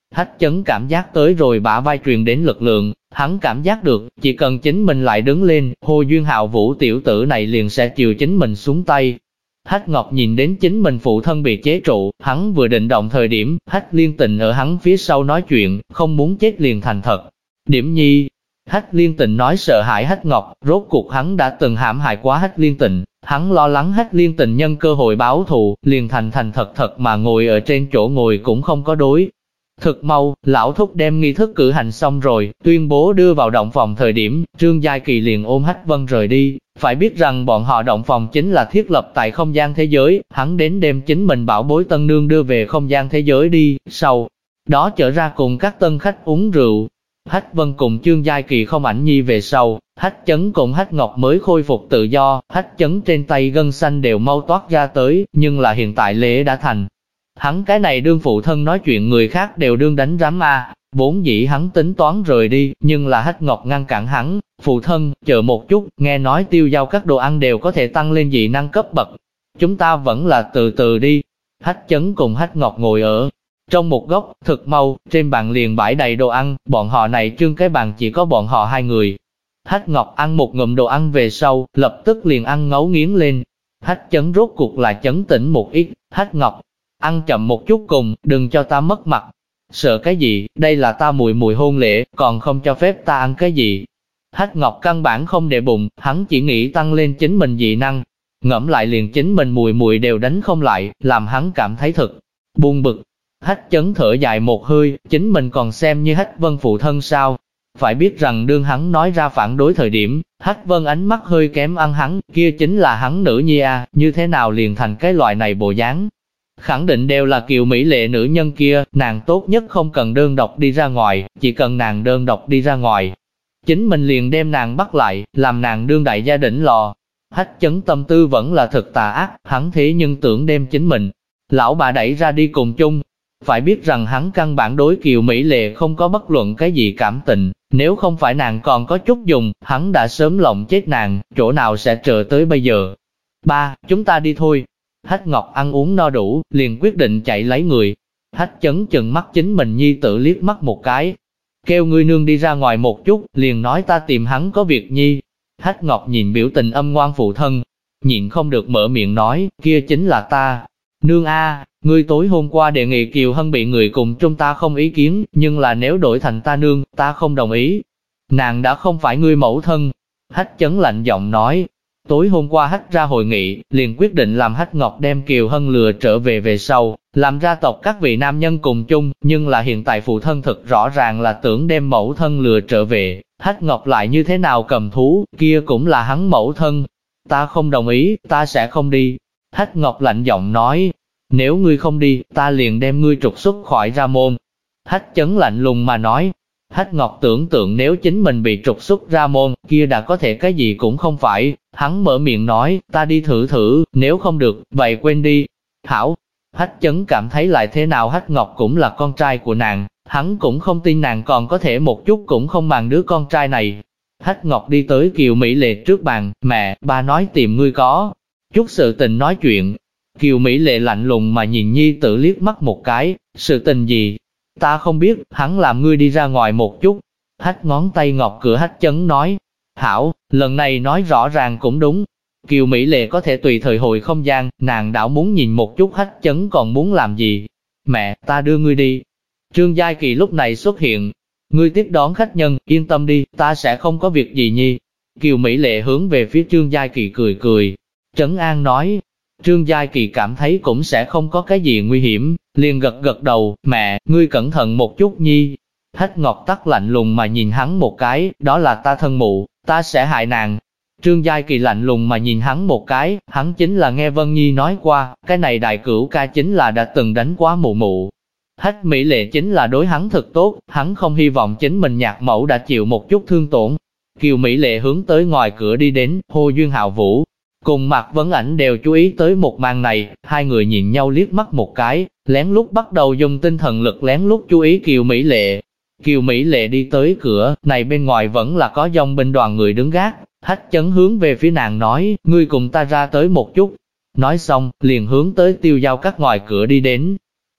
Hách Chấn cảm giác tới rồi bả vai truyền đến lực lượng, hắn cảm giác được, chỉ cần chính mình lại đứng lên, Hồ Duyên Hạo Vũ tiểu tử này liền sẽ chiều chính mình xuống tay. Hách Ngọc nhìn đến chính mình phụ thân bị chế trụ, hắn vừa định động thời điểm, Hách Liên Tình ở hắn phía sau nói chuyện, không muốn chết liền thành thật. Điểm nhi, Hách Liên Tình nói sợ hãi Hách Ngọc, rốt cuộc hắn đã từng hãm hại quá Hách Liên Tình, hắn lo lắng Hách Liên Tình nhân cơ hội báo thù, liền thành thật mà ngồi ở trên chỗ ngồi cũng không có đối. Thực mau, lão thúc đem nghi thức cử hành xong rồi, tuyên bố đưa vào động phòng thời điểm, Trương Giai Kỳ liền ôm Hách Vân rời đi. Phải biết rằng bọn họ động phòng chính là thiết lập tại không gian thế giới, hắn đến đem chính mình bảo bối tân nương đưa về không gian thế giới đi, sau đó trở ra cùng các tân khách uống rượu. Hách Vân cùng Trương Giai Kỳ không ảnh nhi về sau, Hách Chấn cùng Hách Ngọc mới khôi phục tự do, Hách Chấn trên tay gân xanh đều mau toát ra tới, nhưng là hiện tại lễ đã thành. Hắn cái này đương phụ thân nói chuyện người khác đều đương đánh rắm a. Vốn dĩ hắn tính toán rời đi, nhưng là Hách Ngọc ngăn cản hắn, phụ thân, chờ một chút, nghe nói tiêu giao các đồ ăn đều có thể tăng lên dị năng cấp bậc. Chúng ta vẫn là từ từ đi. Hách Chấn cùng Hách Ngọc ngồi ở trong một góc, thực mau, trên bàn liền bãi đầy đồ ăn, bọn họ này trương cái bàn chỉ có bọn họ hai người. Hách Ngọc ăn một ngụm đồ ăn về sau, lập tức liền ăn ngấu nghiến lên. Hách Chấn rốt cuộc là chấn tĩnh một ít, Hách Ngọc, ăn chậm một chút cùng, đừng cho ta mất mặt. Sợ cái gì, đây là ta mùi hôn lễ, còn không cho phép ta ăn cái gì. Hách Ngọc căn bản không để bụng, hắn chỉ nghĩ tăng lên chính mình dị năng. Ngẫm lại liền chính mình mùi đều đánh không lại, làm hắn cảm thấy thật buồn bực. Hách Chấn thở dài một hơi, chính mình còn xem như Hách Vân phụ thân sao. Phải biết rằng đương hắn nói ra phản đối thời điểm, Hách Vân ánh mắt hơi kém ăn hắn, kia chính là hắn nữ nhi a, như thế nào liền thành cái loại này bộ dáng. Khẳng định đều là Kiều Mỹ Lệ nữ nhân kia, nàng tốt nhất không cần đơn độc đi ra ngoài, chỉ cần nàng đơn độc đi ra ngoài. Chính mình liền đem nàng bắt lại, làm nàng đương đại gia đình lò. Hách Chấn tâm tư vẫn là thực tà ác, hắn thế nhưng tưởng đem chính mình, lão bà đẩy ra đi cùng chung. Phải biết rằng hắn căn bản đối Kiều Mỹ Lệ không có bất luận cái gì cảm tình, nếu không phải nàng còn có chút dùng, hắn đã sớm lộng chết nàng, chỗ nào sẽ chờ tới bây giờ. Ba, chúng ta đi thôi. Hách Ngọc ăn uống no đủ, liền quyết định chạy lấy người. Hách Chấn chừng mắt chính mình nhi tử liếc mắt một cái. Kêu ngươi nương đi ra ngoài một chút, liền nói ta tìm hắn có việc nhi. Hách Ngọc nhìn biểu tình âm ngoan phụ thân, nhịn không được mở miệng nói, kia chính là ta. Nương a, ngươi tối hôm qua đề nghị Kiều Hân bị người cùng chúng ta không ý kiến, nhưng là nếu đổi thành ta nương, ta không đồng ý. Nàng đã không phải ngươi mẫu thân. Hách Chấn lạnh giọng nói. Tối hôm qua Hách ra hội nghị, liền quyết định làm Hách Ngọc đem Kiều Hân lừa trở về sau, làm ra tộc các vị nam nhân cùng chung, nhưng là hiện tại phụ thân thực rõ ràng là tưởng đem mẫu thân lừa trở về, Hách Ngọc lại như thế nào cầm thú, kia cũng là hắn mẫu thân. Ta không đồng ý, ta sẽ không đi. Hách Ngọc lạnh giọng nói, nếu ngươi không đi, ta liền đem ngươi trục xuất khỏi ra môn. Hách Chấn lạnh lùng mà nói. Hách Ngọc tưởng tượng nếu chính mình bị trục xuất ra môn, kia đã có thể cái gì cũng không phải. Hắn mở miệng nói, ta đi thử, nếu không được, vậy quên đi. Hảo, Hách Chấn cảm thấy lại thế nào Hách Ngọc cũng là con trai của nàng, hắn cũng không tin nàng còn có thể một chút cũng không màng đứa con trai này. Hách Ngọc đi tới Kiều Mỹ Lệ trước bàn, mẹ, ba nói tìm ngươi có chút sự tình nói chuyện. Kiều Mỹ Lệ lạnh lùng mà nhìn nhi tử liếc mắt một cái, sự tình gì? Ta không biết, hắn làm ngươi đi ra ngoài một chút. Hách ngón tay ngọc cửa Hách Chấn nói. Hảo, lần này nói rõ ràng cũng đúng. Kiều Mỹ Lệ có thể tùy thời hồi không gian, nàng đảo muốn nhìn một chút Hách Chấn còn muốn làm gì. Mẹ, ta đưa ngươi đi. Trương Giai Kỳ lúc này xuất hiện. Ngươi tiếp đón khách nhân, yên tâm đi, ta sẽ không có việc gì nhi. Kiều Mỹ Lệ hướng về phía Trương Giai Kỳ cười. Trấn An nói. Trương Giai Kỳ cảm thấy cũng sẽ không có cái gì nguy hiểm, liền gật đầu, mẹ, ngươi cẩn thận một chút nhi. Hách Ngọc tắc lạnh lùng mà nhìn hắn một cái, đó là ta thân mụ, ta sẽ hại nàng. Trương Giai Kỳ lạnh lùng mà nhìn hắn một cái, hắn chính là nghe Vân Nhi nói qua, cái này đại cửu ca chính là đã từng đánh quá mụ. Hách Mỹ Lệ chính là đối hắn thật tốt, hắn không hy vọng chính mình nhạc mẫu đã chịu một chút thương tổn. Kiều Mỹ Lệ hướng tới ngoài cửa đi đến, Hồ Duyên Hạo Vũ cùng Mạc Vấn Ảnh đều chú ý tới một màn này, hai người nhìn nhau liếc mắt một cái, lén lút bắt đầu dùng tinh thần lực lén lút chú ý Kiều Mỹ Lệ. Kiều Mỹ Lệ đi tới cửa, này bên ngoài vẫn là có dòng binh đoàn người đứng gác. Hách Chấn hướng về phía nàng nói, ngươi cùng ta ra tới một chút. Nói xong, liền hướng tới tiêu giao các ngoài cửa đi đến.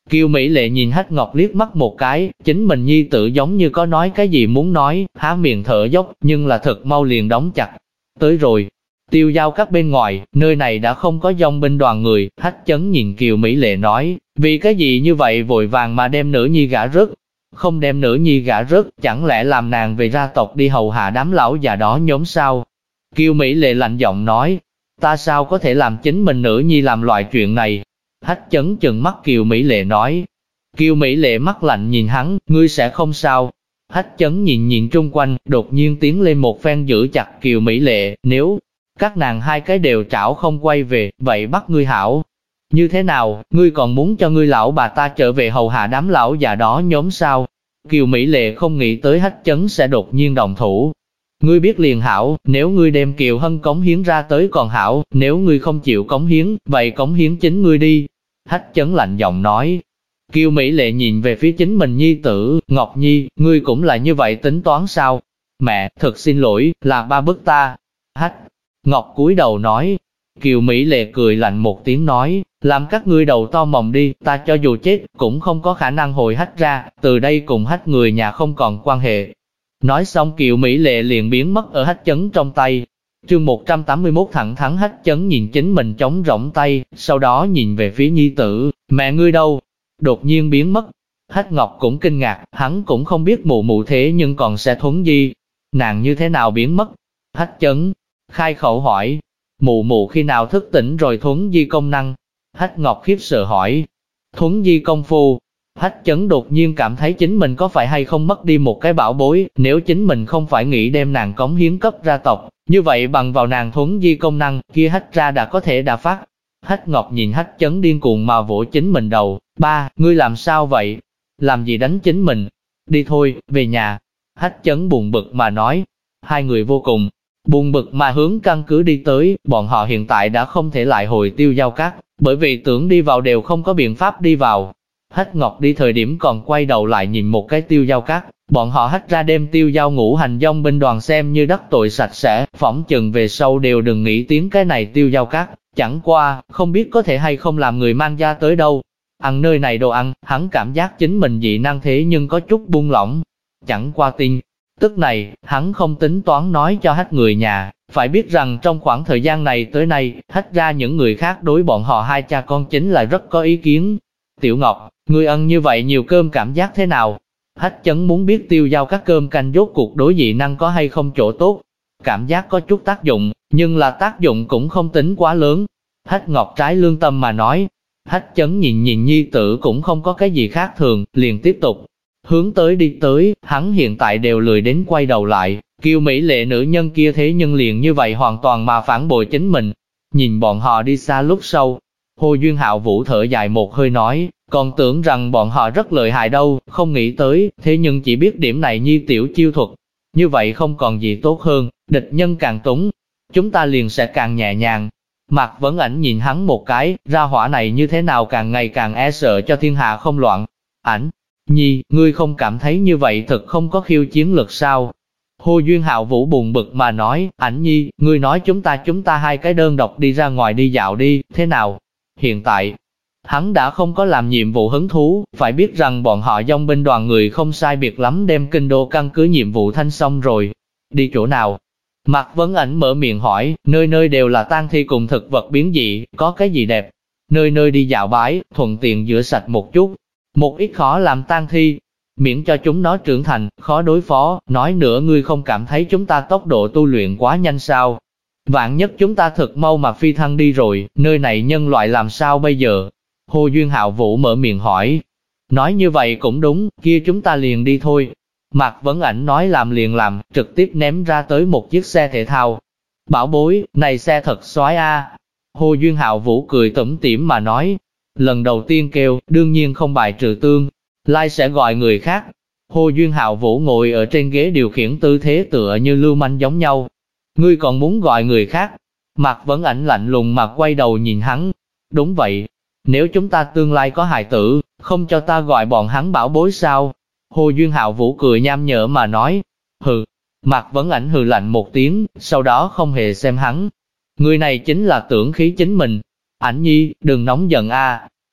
Kiều Mỹ Lệ nhìn Hách Ngọc liếc mắt một cái, chính mình nhi tử giống như có nói cái gì muốn nói, há miệng thở dốc, nhưng là thật mau liền đóng chặt. Tới rồi, Tiêu Giao Các bên ngoài, nơi này đã không có dòng binh đoàn người, Hách Chấn nhìn Kiều Mỹ Lệ nói, vì cái gì như vậy vội vàng mà đem nữ nhi gả rớt, không đem nữ nhi gả rớt, chẳng lẽ làm nàng về gia tộc đi hầu hạ đám lão già đó nhóm sao? Kiều Mỹ Lệ lạnh giọng nói, ta sao có thể làm chính mình nữ nhi làm loại chuyện này? Hách Chấn chừng mắt Kiều Mỹ Lệ nói. Kiều Mỹ Lệ mắt lạnh nhìn hắn, ngươi sẽ không sao? Hách Chấn nhìn chung quanh, đột nhiên tiến lên một phen giữ chặt Kiều Mỹ Lệ, nếu các nàng hai cái đều trảo không quay về, vậy bắt ngươi hảo. Như thế nào, ngươi còn muốn cho ngươi lão bà ta trở về hầu hạ đám lão già đó nhóm sao? Kiều Mỹ Lệ không nghĩ tới Hách Chấn sẽ đột nhiên đồng thủ. Ngươi biết liền hảo, nếu ngươi đem Kiều Hân cống hiến ra tới còn hảo, nếu ngươi không chịu cống hiến, vậy cống hiến chính ngươi đi. Hách Chấn lạnh giọng nói. Kiều Mỹ Lệ nhìn về phía chính mình nhi tử, Ngọc Nhi, ngươi cũng là như vậy tính toán sao? Mẹ, thật xin lỗi, là ba bức ta. Hách Ngọc cúi đầu nói. Kiều Mỹ Lệ cười lạnh một tiếng nói, làm các ngươi đầu to mồng đi, ta cho dù chết, cũng không có khả năng hồi Hách ra, từ đây cùng Hách người nhà không còn quan hệ. Nói xong Kiều Mỹ Lệ liền biến mất ở Hách Chấn trong tay. Chương 181 thẳng thắn Hách Chấn nhìn chính mình trống rỗng tay, sau đó nhìn về phía nhi tử, mẹ ngươi đâu? Đột nhiên biến mất. Hách Ngọc cũng kinh ngạc, hắn cũng không biết mụ mụ thế nhưng còn sẽ thuấn di. Nàng như thế nào biến mất? Hách Chấn khai khẩu hỏi, mụ mụ khi nào thức tỉnh rồi thuấn di công năng? Hách Ngọc khiếp sợ hỏi, thuấn di công phu? Hách Chấn đột nhiên cảm thấy chính mình có phải hay không mất đi một cái bảo bối, nếu chính mình không phải nghĩ đem nàng cống hiến cấp gia tộc, như vậy bằng vào nàng thuấn di công năng, kia Hách ra đã có thể đã phát. Hách Ngọc nhìn Hách Chấn điên cuồng mà vỗ chính mình đầu, ba, ngươi làm sao vậy? Làm gì đánh chính mình? Đi thôi, về nhà. Hách Chấn buồn bực mà nói. Hai người vô cùng buồn bực mà hướng căn cứ đi tới, bọn họ hiện tại đã không thể lại hồi Tiêu Giao Các, bởi vì tưởng đi vào đều không có biện pháp đi vào. Hách Ngọc đi thời điểm còn quay đầu lại nhìn một cái Tiêu Giao Các, bọn họ Hách ra đem Tiêu Giao ngũ hành dòng binh đoàn xem như đắc tội sạch sẽ, phỏng chừng về sau đều đừng nghĩ tiếng cái này Tiêu Giao Các, chẳng qua, không biết có thể hay không làm người mang ra tới đâu. Ăn nơi này đồ ăn, hắn cảm giác chính mình dị năng thế nhưng có chút buông lỏng. Chẳng qua tin tức này, hắn không tính toán nói cho Hách người nhà, phải biết rằng trong khoảng thời gian này tới nay, Hách ra những người khác đối bọn họ hai cha con chính là rất có ý kiến. Tiểu Ngọc, ngươi ăn như vậy nhiều cơm cảm giác thế nào? Hách Chấn muốn biết Tiêu Giao Các cơm canh rốt cuộc đối dị năng có hay không chỗ tốt. Cảm giác có chút tác dụng, nhưng là tác dụng cũng không tính quá lớn. Hách Ngọc trái lương tâm mà nói. Hách Chấn nhìn nhi tử cũng không có cái gì khác thường, liền tiếp tục hướng tới đi tới, hắn hiện tại đều lười đến quay đầu lại. Kiều Mỹ Lệ nữ nhân kia thế nhưng liền như vậy hoàn toàn mà phản bội chính mình. Nhìn bọn họ đi xa lúc sau, Hồ Duyên Hạo Vũ thở dài một hơi nói, còn tưởng rằng bọn họ rất lợi hại đâu, không nghĩ tới, thế nhưng chỉ biết điểm này nhi tiểu chiêu thuật. Như vậy không còn gì tốt hơn, địch nhân càng túng, chúng ta liền sẽ càng nhẹ nhàng. Mạc Vấn Ảnh nhìn hắn một cái, ra hỏa này như thế nào càng ngày càng e sợ cho thiên hạ không loạn. Ảnh nhi, ngươi không cảm thấy như vậy thật không có khiêu chiến lực sao? Hồ Duyên Hạo Vũ buồn bực mà nói, Ảnh nhi, ngươi nói chúng ta hai cái đơn độc đi ra ngoài đi dạo đi, thế nào? Hiện tại, hắn đã không có làm nhiệm vụ hứng thú, phải biết rằng bọn họ dòng binh đoàn người không sai biệt lắm đem kinh đô căn cứ nhiệm vụ thanh xong rồi. Đi chỗ nào? Mạc Vấn Ảnh mở miệng hỏi, nơi nơi đều là tang thi cùng thực vật biến dị, có cái gì đẹp? Nơi nơi đi dạo bái, thuận tiện rửa sạch một chút, một ít khó làm tang thi, miễn cho chúng nó trưởng thành, khó đối phó, nói nữa ngươi không cảm thấy chúng ta tốc độ tu luyện quá nhanh sao? Vạn nhất chúng ta thật mau mà phi thăng đi rồi, nơi này nhân loại làm sao bây giờ? Hồ Duyên Hạo Vũ mở miệng hỏi. Nói như vậy cũng đúng, kia chúng ta liền đi thôi. Mạc Vấn Ảnh nói làm liền làm, trực tiếp ném ra tới một chiếc xe thể thao. Bảo bối, này xe thật xoái a. Hồ Duyên Hạo Vũ cười tủm tỉm mà nói. Lần đầu tiên kêu, đương nhiên không bài trừ tương lai sẽ gọi người khác. Hồ Duyên Hạo Vũ ngồi ở trên ghế điều khiển tư thế tựa như lưu manh giống nhau. Ngươi còn muốn gọi người khác? Mạc Vấn Ảnh lạnh lùng mà quay đầu nhìn hắn. Đúng vậy, nếu chúng ta tương lai có hài tử, không cho ta gọi bọn hắn bảo bối sao? Hồ Duyên Hạo Vũ cười nham nhở mà nói. Hừ. Mạc Vấn Ảnh hừ lạnh một tiếng, sau đó không hề xem hắn. Người này chính là tưởng khí chính mình. Ảnh nhi, đừng nóng giận a.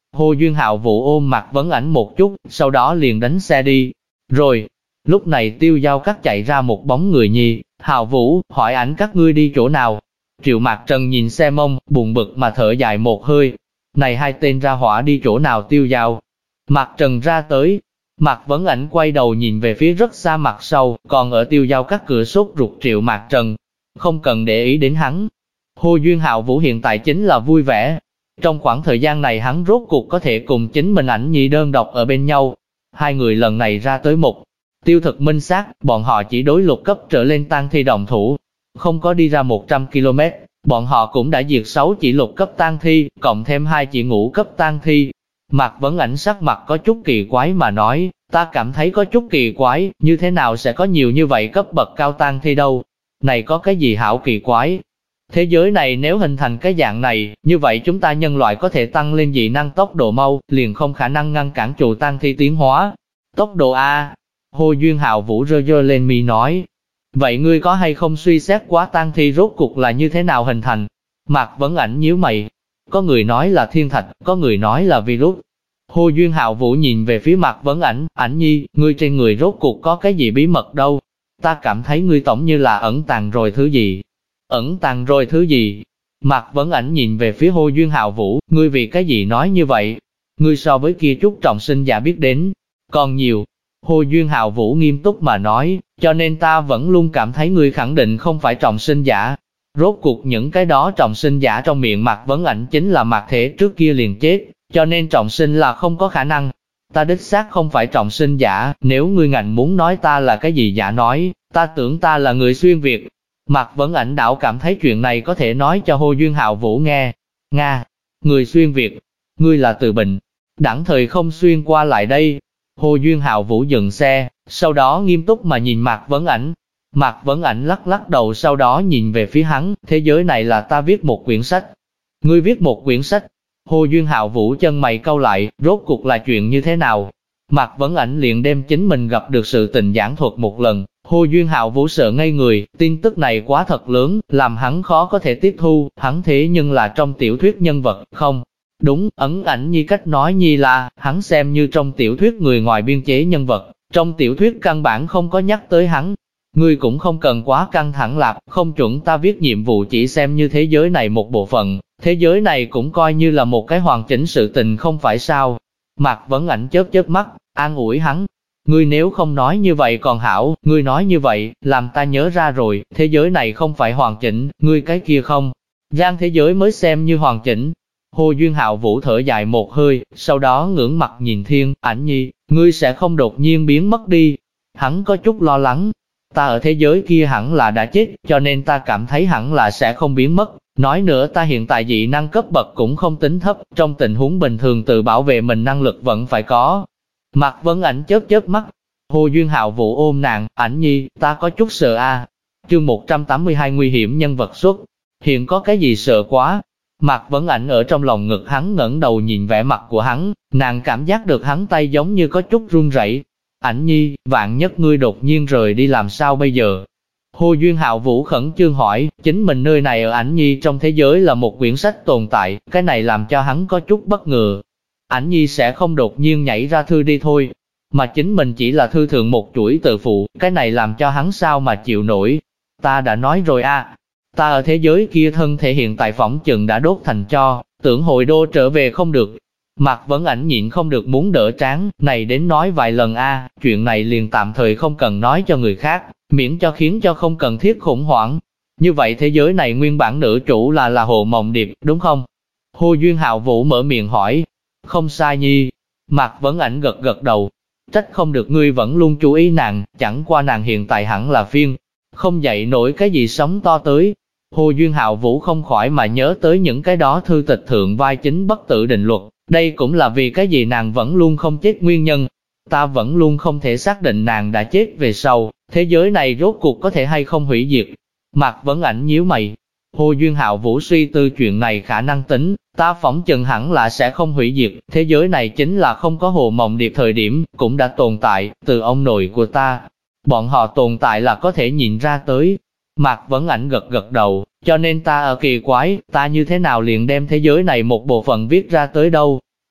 Hồ Duyên Hạo Vũ ôm Mạc Vấn Ảnh một chút, sau đó liền đánh xe đi. Rồi, lúc này Tiêu Giao Cắt chạy ra một bóng người nhi, Hạo Vũ, hỏi ảnh các ngươi đi chỗ nào? Triệu Mạc Trần nhìn xe mông, buồn bực mà thở dài một hơi. Này hai tên ra hỏa đi chỗ nào Tiêu Giao? Mạc Trần ra tới. Mạc Vấn Ảnh quay đầu nhìn về phía rất xa mặt sau, còn ở Tiêu Giao Cắt cửa sốt ruột Triệu Mạc Trần. Không cần để ý đến hắn. Hồ Duyên Hạo Vũ hiện tại chính là vui vẻ. Trong khoảng thời gian này hắn rốt cuộc có thể cùng chính mình Ảnh Nhi đơn độc ở bên nhau. Hai người lần này ra tới mục tiêu thực minh xác, bọn họ chỉ đối lục cấp trở lên tang thi động thủ. Không có đi ra 100 km, bọn họ cũng đã diệt 6 chỉ lục cấp tang thi, cộng thêm 2 chỉ ngũ cấp tang thi. Mạc Vấn Ảnh sắc mặt có chút kỳ quái mà nói, ta cảm thấy có chút kỳ quái, như thế nào sẽ có nhiều như vậy cấp bậc cao tang thi đâu? Này có cái gì hảo kỳ quái? Thế giới này nếu hình thành cái dạng này, như vậy chúng ta nhân loại có thể tăng lên dị năng tốc độ mau, liền không khả năng ngăn cản trụ tang thi tiến hóa. Tốc độ A. Hồ Duyên Hạo Vũ giơ lên mi nói. Vậy ngươi có hay không suy xét quá tang thi rốt cuộc là như thế nào hình thành? Mạc Vấn Ảnh nhíu mày. Có người nói là thiên thạch, có người nói là virus. Hồ Duyên Hạo Vũ nhìn về phía Mạc Vấn Ảnh, Ảnh Nhi, ngươi trên người rốt cuộc có cái gì bí mật đâu? Ta cảm thấy ngươi tổng như là ẩn tàng rồi thứ gì. Ẩn tàng rồi thứ gì? Mạc Vấn Ảnh nhìn về phía Hồ Duyên Hạo Vũ, ngươi vì cái gì nói như vậy? Ngươi so với kia chút trọng sinh giả biết đến, còn nhiều. Hồ Duyên Hạo Vũ nghiêm túc mà nói, cho nên ta vẫn luôn cảm thấy ngươi khẳng định không phải trọng sinh giả. Rốt cuộc những cái đó trọng sinh giả trong miệng Mạc Vấn Ảnh chính là Mạc Thể trước kia liền chết, cho nên trọng sinh là không có khả năng. Ta đích xác không phải trọng sinh giả, nếu ngươi ngạnh muốn nói ta là cái gì giả nói, ta tưởng ta là người xuyên Việt. Mạc Vấn Ảnh đảo cảm thấy chuyện này có thể nói cho Hồ Duyên Hạo Vũ nghe. Nga, người xuyên Việt, ngươi là từ Bình đẳng thời không xuyên qua lại đây. Hồ Duyên Hạo Vũ dừng xe, sau đó nghiêm túc mà nhìn Mạc Vấn Ảnh. Mạc Vấn Ảnh lắc lắc đầu sau đó nhìn về phía hắn, thế giới này là ta viết một quyển sách. Ngươi viết một quyển sách? Hồ Duyên Hạo Vũ chân mày cau lại, rốt cuộc là chuyện như thế nào? Mạc Vấn Ảnh liền đem chính mình gặp được sự tình giảng thuật một lần. Hồ Duyên Hạo Vũ sợ ngây người, tin tức này quá thật lớn, làm hắn khó có thể tiếp thu, hắn thế nhưng là trong tiểu thuyết nhân vật, không? Đúng, Ấn Ảnh Nhi cách nói nhi là, hắn xem như trong tiểu thuyết người ngoài biên chế nhân vật, trong tiểu thuyết căn bản không có nhắc tới hắn. Ngươi cũng không cần quá căng thẳng lạc, không chuẩn ta viết nhiệm vụ chỉ xem như thế giới này một bộ phận, thế giới này cũng coi như là một cái hoàn chỉnh sự tình không phải sao. Mạc Vấn Ảnh chớp chớp mắt, an ủi hắn. Ngươi nếu không nói như vậy còn hảo, ngươi nói như vậy, làm ta nhớ ra rồi, thế giới này không phải hoàn chỉnh, ngươi cái kia không. Gian thế giới mới xem như hoàn chỉnh. Hồ Duyên Hạo Vũ thở dài một hơi, sau đó ngưỡng mặt nhìn Thiên, Ảnh Nhi, ngươi sẽ không đột nhiên biến mất đi. Hắn có chút lo lắng. Ta ở thế giới kia hẳn là đã chết, cho nên ta cảm thấy hẳn là sẽ không biến mất. Nói nữa ta hiện tại dị năng cấp bậc cũng không tính thấp, trong tình huống bình thường tự bảo vệ mình năng lực vẫn phải có. Mạc Vấn Ảnh chớp chớp mắt. Hồ Duyên Hạo Vũ ôm nàng, Ảnh Nhi, ta có chút sợ a. Chương 182 nguy hiểm nhân vật xuất. Hiện có cái gì sợ quá? Mạc Vấn Ảnh ở trong lòng ngực hắn ngẩng đầu nhìn vẻ mặt của hắn, nàng cảm giác được hắn tay giống như có chút run rẩy. Ảnh Nhi, vạn nhất ngươi đột nhiên rời đi làm sao bây giờ? Hồ Duyên Hạo Vũ khẩn trương hỏi, chính mình nơi này ở Ảnh Nhi trong thế giới là một quyển sách tồn tại, cái này làm cho hắn có chút bất ngờ. Ảnh Nhi sẽ không đột nhiên nhảy ra thư đi thôi, mà chính mình chỉ là thư thượng một chuỗi tự phụ, cái này làm cho hắn sao mà chịu nổi. Ta đã nói rồi a, ta ở thế giới kia thân thể hiện tại phỏng chừng đã đốt thành tro, tưởng hồi đô trở về không được. Mạc Vấn Ảnh nhịn không được muốn đỡ trán, này đến nói vài lần a, chuyện này liền tạm thời không cần nói cho người khác, miễn cho khiến cho không cần thiết khủng hoảng. Như vậy thế giới này nguyên bản nữ chủ là Hồ Mộng Điệp, đúng không? Hồ Duyên Hạo Vũ mở miệng hỏi. Không sai nhi. Mạc Vấn Ảnh gật gật đầu. Trách không được ngươi vẫn luôn chú ý nàng, chẳng qua nàng hiện tại hẳn là phiên không dậy nổi cái gì sóng to tới. Hồ Duyên Hạo Vũ không khỏi mà nhớ tới những cái đó thư tịch thượng vai chính bất tử định luật, đây cũng là vì cái gì nàng vẫn luôn không chết nguyên nhân. Ta vẫn luôn không thể xác định nàng đã chết về sau, thế giới này rốt cuộc có thể hay không hủy diệt. Mạc Vấn Ảnh nhíu mày. Hồ Duyên Hạo Vũ suy tư chuyện này khả năng tính, ta phỏng chừng hẳn là sẽ không hủy diệt, thế giới này chính là không có Hồ Mộng Điệp thời điểm, cũng đã tồn tại, từ ông nội của ta. Bọn họ tồn tại là có thể nhìn ra tới. Mạc Vấn Ảnh gật gật đầu, cho nên ta ở kỳ quái, ta như thế nào liền đem thế giới này một bộ phận viết ra tới đâu.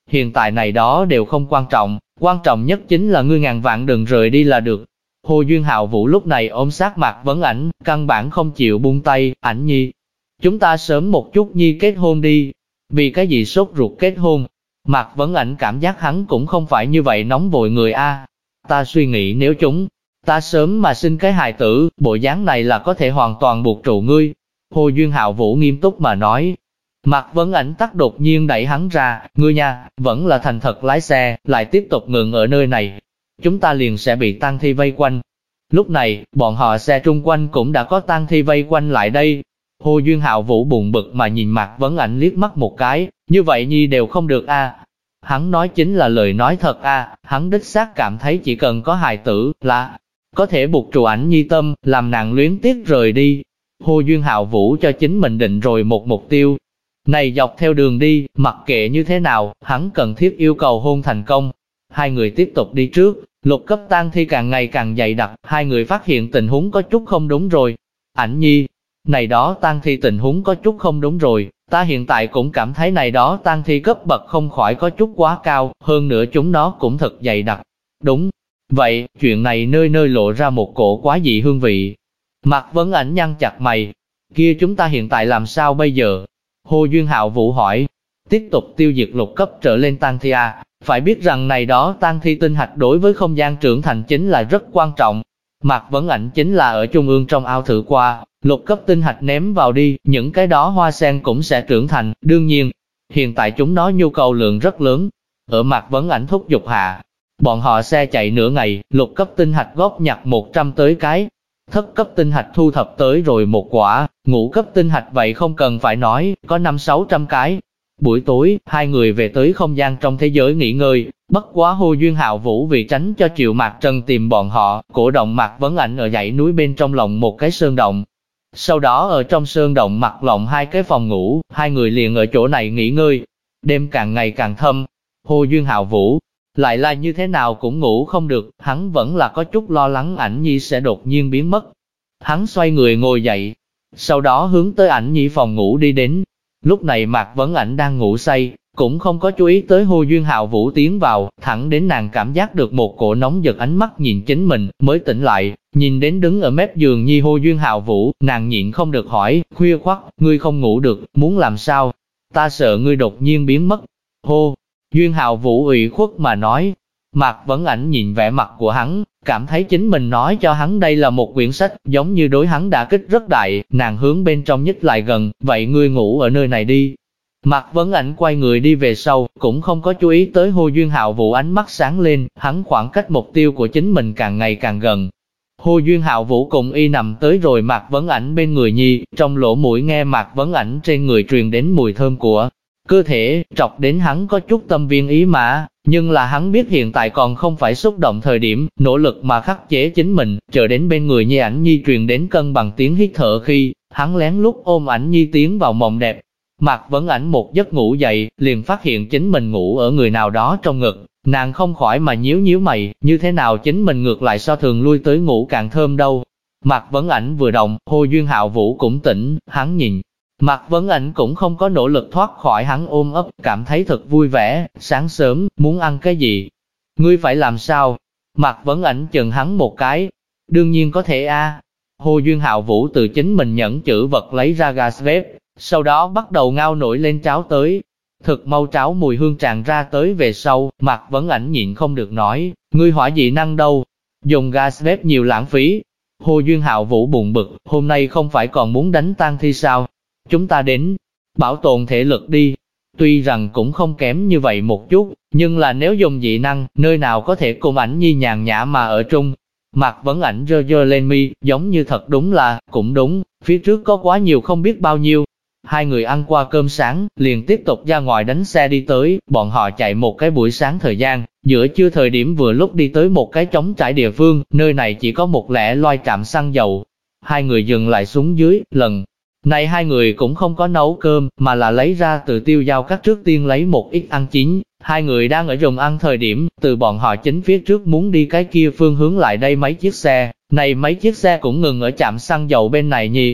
Hiện tại này đó đều không quan trọng nhất chính là ngươi ngàn vạn đừng rời đi là được. Hồ Duyên Hạo Vũ lúc này ôm sát Mạc Vấn Ảnh, căn bản không chịu buông tay, Ảnh nhi. Chúng ta sớm một chút nhi kết hôn đi. Vì cái gì sốt ruột kết hôn? Mạc Vấn Ảnh cảm giác hắn cũng không phải như vậy nóng vội người a. Ta suy nghĩ nếu chúng ta sớm mà sinh cái hài tử, bộ dáng này là có thể hoàn toàn buộc trụ ngươi. Hồ Duyên Hạo Vũ nghiêm túc mà nói. Mạc Vấn Ảnh tắc đột nhiên đẩy hắn ra, ngươi nha, vẫn là thành thật lái xe, lại tiếp tục ngừng ở nơi này. Chúng ta liền sẽ bị tang thi vây quanh. Lúc này, bọn họ xe trung quanh cũng đã có tang thi vây quanh lại đây. Hồ Duyên Hạo Vũ buồn bực mà nhìn Mạc Vấn Ảnh liếc mắt một cái, như vậy nhi đều không được a. Hắn nói chính là lời nói thật a, hắn đích xác cảm thấy chỉ cần có hài tử là có thể buộc trụ Ảnh nhi tâm, làm nàng luyến tiếc rời đi. Hồ Duyên Hạo Vũ cho chính mình định rồi một mục tiêu. Này dọc theo đường đi, mặc kệ như thế nào, hắn cần thiết yêu cầu hôn thành công. Hai người tiếp tục đi trước, lục cấp tang thi càng ngày càng dày đặc, hai người phát hiện tình huống có chút không đúng rồi. Ảnh nhi, này đó tang thi tình huống có chút không đúng rồi, ta hiện tại cũng cảm thấy này đó tang thi cấp bậc không khỏi có chút quá cao, hơn nữa chúng nó cũng thật dày đặc. Đúng vậy, chuyện này nơi nơi lộ ra một cổ quá dị hương vị. Mạc Vấn Ảnh nhăn chặt mày, kia chúng ta hiện tại làm sao bây giờ? Hồ Duyên Hạo Vũ hỏi, tiếp tục tiêu diệt lục cấp trở lên tang thi a. Phải biết rằng này đó tang thi tinh hạch đối với không gian trưởng thành chính là rất quan trọng. Mạc Vấn Ảnh chính là ở trung ương trong ao thử qua, lục cấp tinh hạch ném vào đi, những cái đó hoa sen cũng sẽ trưởng thành, đương nhiên, hiện tại chúng nó nhu cầu lượng rất lớn. Ở Mạc Vấn Ảnh thúc giục hạ, bọn họ xe chạy nửa ngày, lục cấp tinh hạch góp nhặt 100 tới cái, thất cấp tinh hạch thu thập tới rồi một quả, ngũ cấp tinh hạch vậy không cần phải nói, có 500-600 cái. Buổi tối, hai người về tới không gian trong thế giới nghỉ ngơi, bất quá Hồ Duyên Hạo Vũ vì tránh cho Triệu Mạc Trần tìm bọn họ, cổ động Mạc Vấn Ảnh ở dãy núi bên trong lộng một cái sơn động. Sau đó ở trong sơn động mặc lộng hai cái phòng ngủ, hai người liền ở chỗ này nghỉ ngơi. Đêm càng ngày càng thâm, Hồ Duyên Hạo Vũ lại là như thế nào cũng ngủ không được, hắn vẫn là có chút lo lắng Ảnh nhi sẽ đột nhiên biến mất. Hắn xoay người ngồi dậy, sau đó hướng tới Ảnh nhi phòng ngủ đi đến. Lúc này Mạc Vấn Ảnh đang ngủ say, cũng không có chú ý tới Hồ Duyên Hạo Vũ tiến vào, thẳng đến nàng cảm giác được một cổ nóng giật ánh mắt nhìn chính mình, mới tỉnh lại, nhìn đến đứng ở mép giường nhi Hồ Duyên Hạo Vũ, nàng nhịn không được hỏi, khuya khoắt, ngươi không ngủ được, muốn làm sao? Ta sợ ngươi đột nhiên biến mất. Hồ Duyên Hạo Vũ ủy khuất mà nói. Mạc Vấn Ảnh nhìn vẻ mặt của hắn, cảm thấy chính mình nói cho hắn đây là một quyển sách, giống như đối hắn đã kích rất đại, nàng hướng bên trong nhích lại gần, vậy ngươi ngủ ở nơi này đi. Mạc Vấn Ảnh quay người đi về sau, cũng không có chú ý tới Hồ Duyên Hạo Vũ ánh mắt sáng lên, hắn khoảng cách mục tiêu của chính mình càng ngày càng gần. Hồ Duyên Hạo Vũ cùng y nằm tới rồi Mạc Vấn Ảnh bên người nhi, trong lỗ mũi nghe Mạc Vấn Ảnh trên người truyền đến mùi thơm của cơ thể, trọc đến hắn có chút tâm viên ý mã, nhưng là hắn biết hiện tại còn không phải xúc động thời điểm, nỗ lực mà khắc chế chính mình, chờ đến bên người nhi Ảnh nhi truyền đến cân bằng tiếng hít thở khi, hắn lén lút ôm Ảnh nhi tiến vào mộng đẹp. Mạc Vấn Ảnh một giấc ngủ dậy, liền phát hiện chính mình ngủ ở người nào đó trong ngực, nàng không khỏi mà nhíu nhíu mày, như thế nào chính mình ngược lại so thường lui tới ngủ càng thơm đâu. Mạc Vấn Ảnh vừa động, Hồ Duyên Hạo Vũ cũng tỉnh, hắn nhìn. Mạc Vấn Ảnh cũng không có nỗ lực thoát khỏi hắn ôm ấp, cảm thấy thật vui vẻ, sáng sớm, muốn ăn cái gì? Ngươi phải làm sao? Mạc Vấn Ảnh chừng hắn một cái. Đương nhiên có thể a. Hồ Duyên Hạo Vũ từ chính mình nhẫn chữ vật lấy ra gas bếp, sau đó bắt đầu ngao nổi lên cháo tới. Thực mau cháo mùi hương tràn ra tới về sau, Mạc Vấn Ảnh nhịn không được nói, ngươi hỏa dị năng đâu? Dùng gas bếp nhiều lãng phí. Hồ Duyên Hạo Vũ buồn bực, hôm nay không phải còn muốn đánh tang thi sao? Chúng ta đến bảo tồn thể lực đi. Tuy rằng cũng không kém như vậy một chút, nhưng là nếu dùng dị năng, nơi nào có thể cùng Ảnh nhi nhàn nhã mà ở chung. Mạc Vấn Ảnh giơ giơ lên mi, giống như thật đúng là, cũng đúng, phía trước có quá nhiều không biết bao nhiêu. Hai người ăn qua cơm sáng, liền tiếp tục ra ngoài đánh xe đi tới, bọn họ chạy một cái buổi sáng thời gian, giữa trưa thời điểm vừa lúc đi tới một cái trống trải địa phương, nơi này chỉ có một lẻ loi trạm xăng dầu. Hai người dừng lại xuống dưới, lần này hai người cũng không có nấu cơm, mà là lấy ra từ tiêu dao cắt trước tiên lấy một ít ăn chín. Hai người đang ở dùng ăn thời điểm, từ bọn họ chính phía trước muốn đi cái kia phương hướng lại đây mấy chiếc xe, này mấy chiếc xe cũng ngừng ở trạm xăng dầu bên này nhỉ.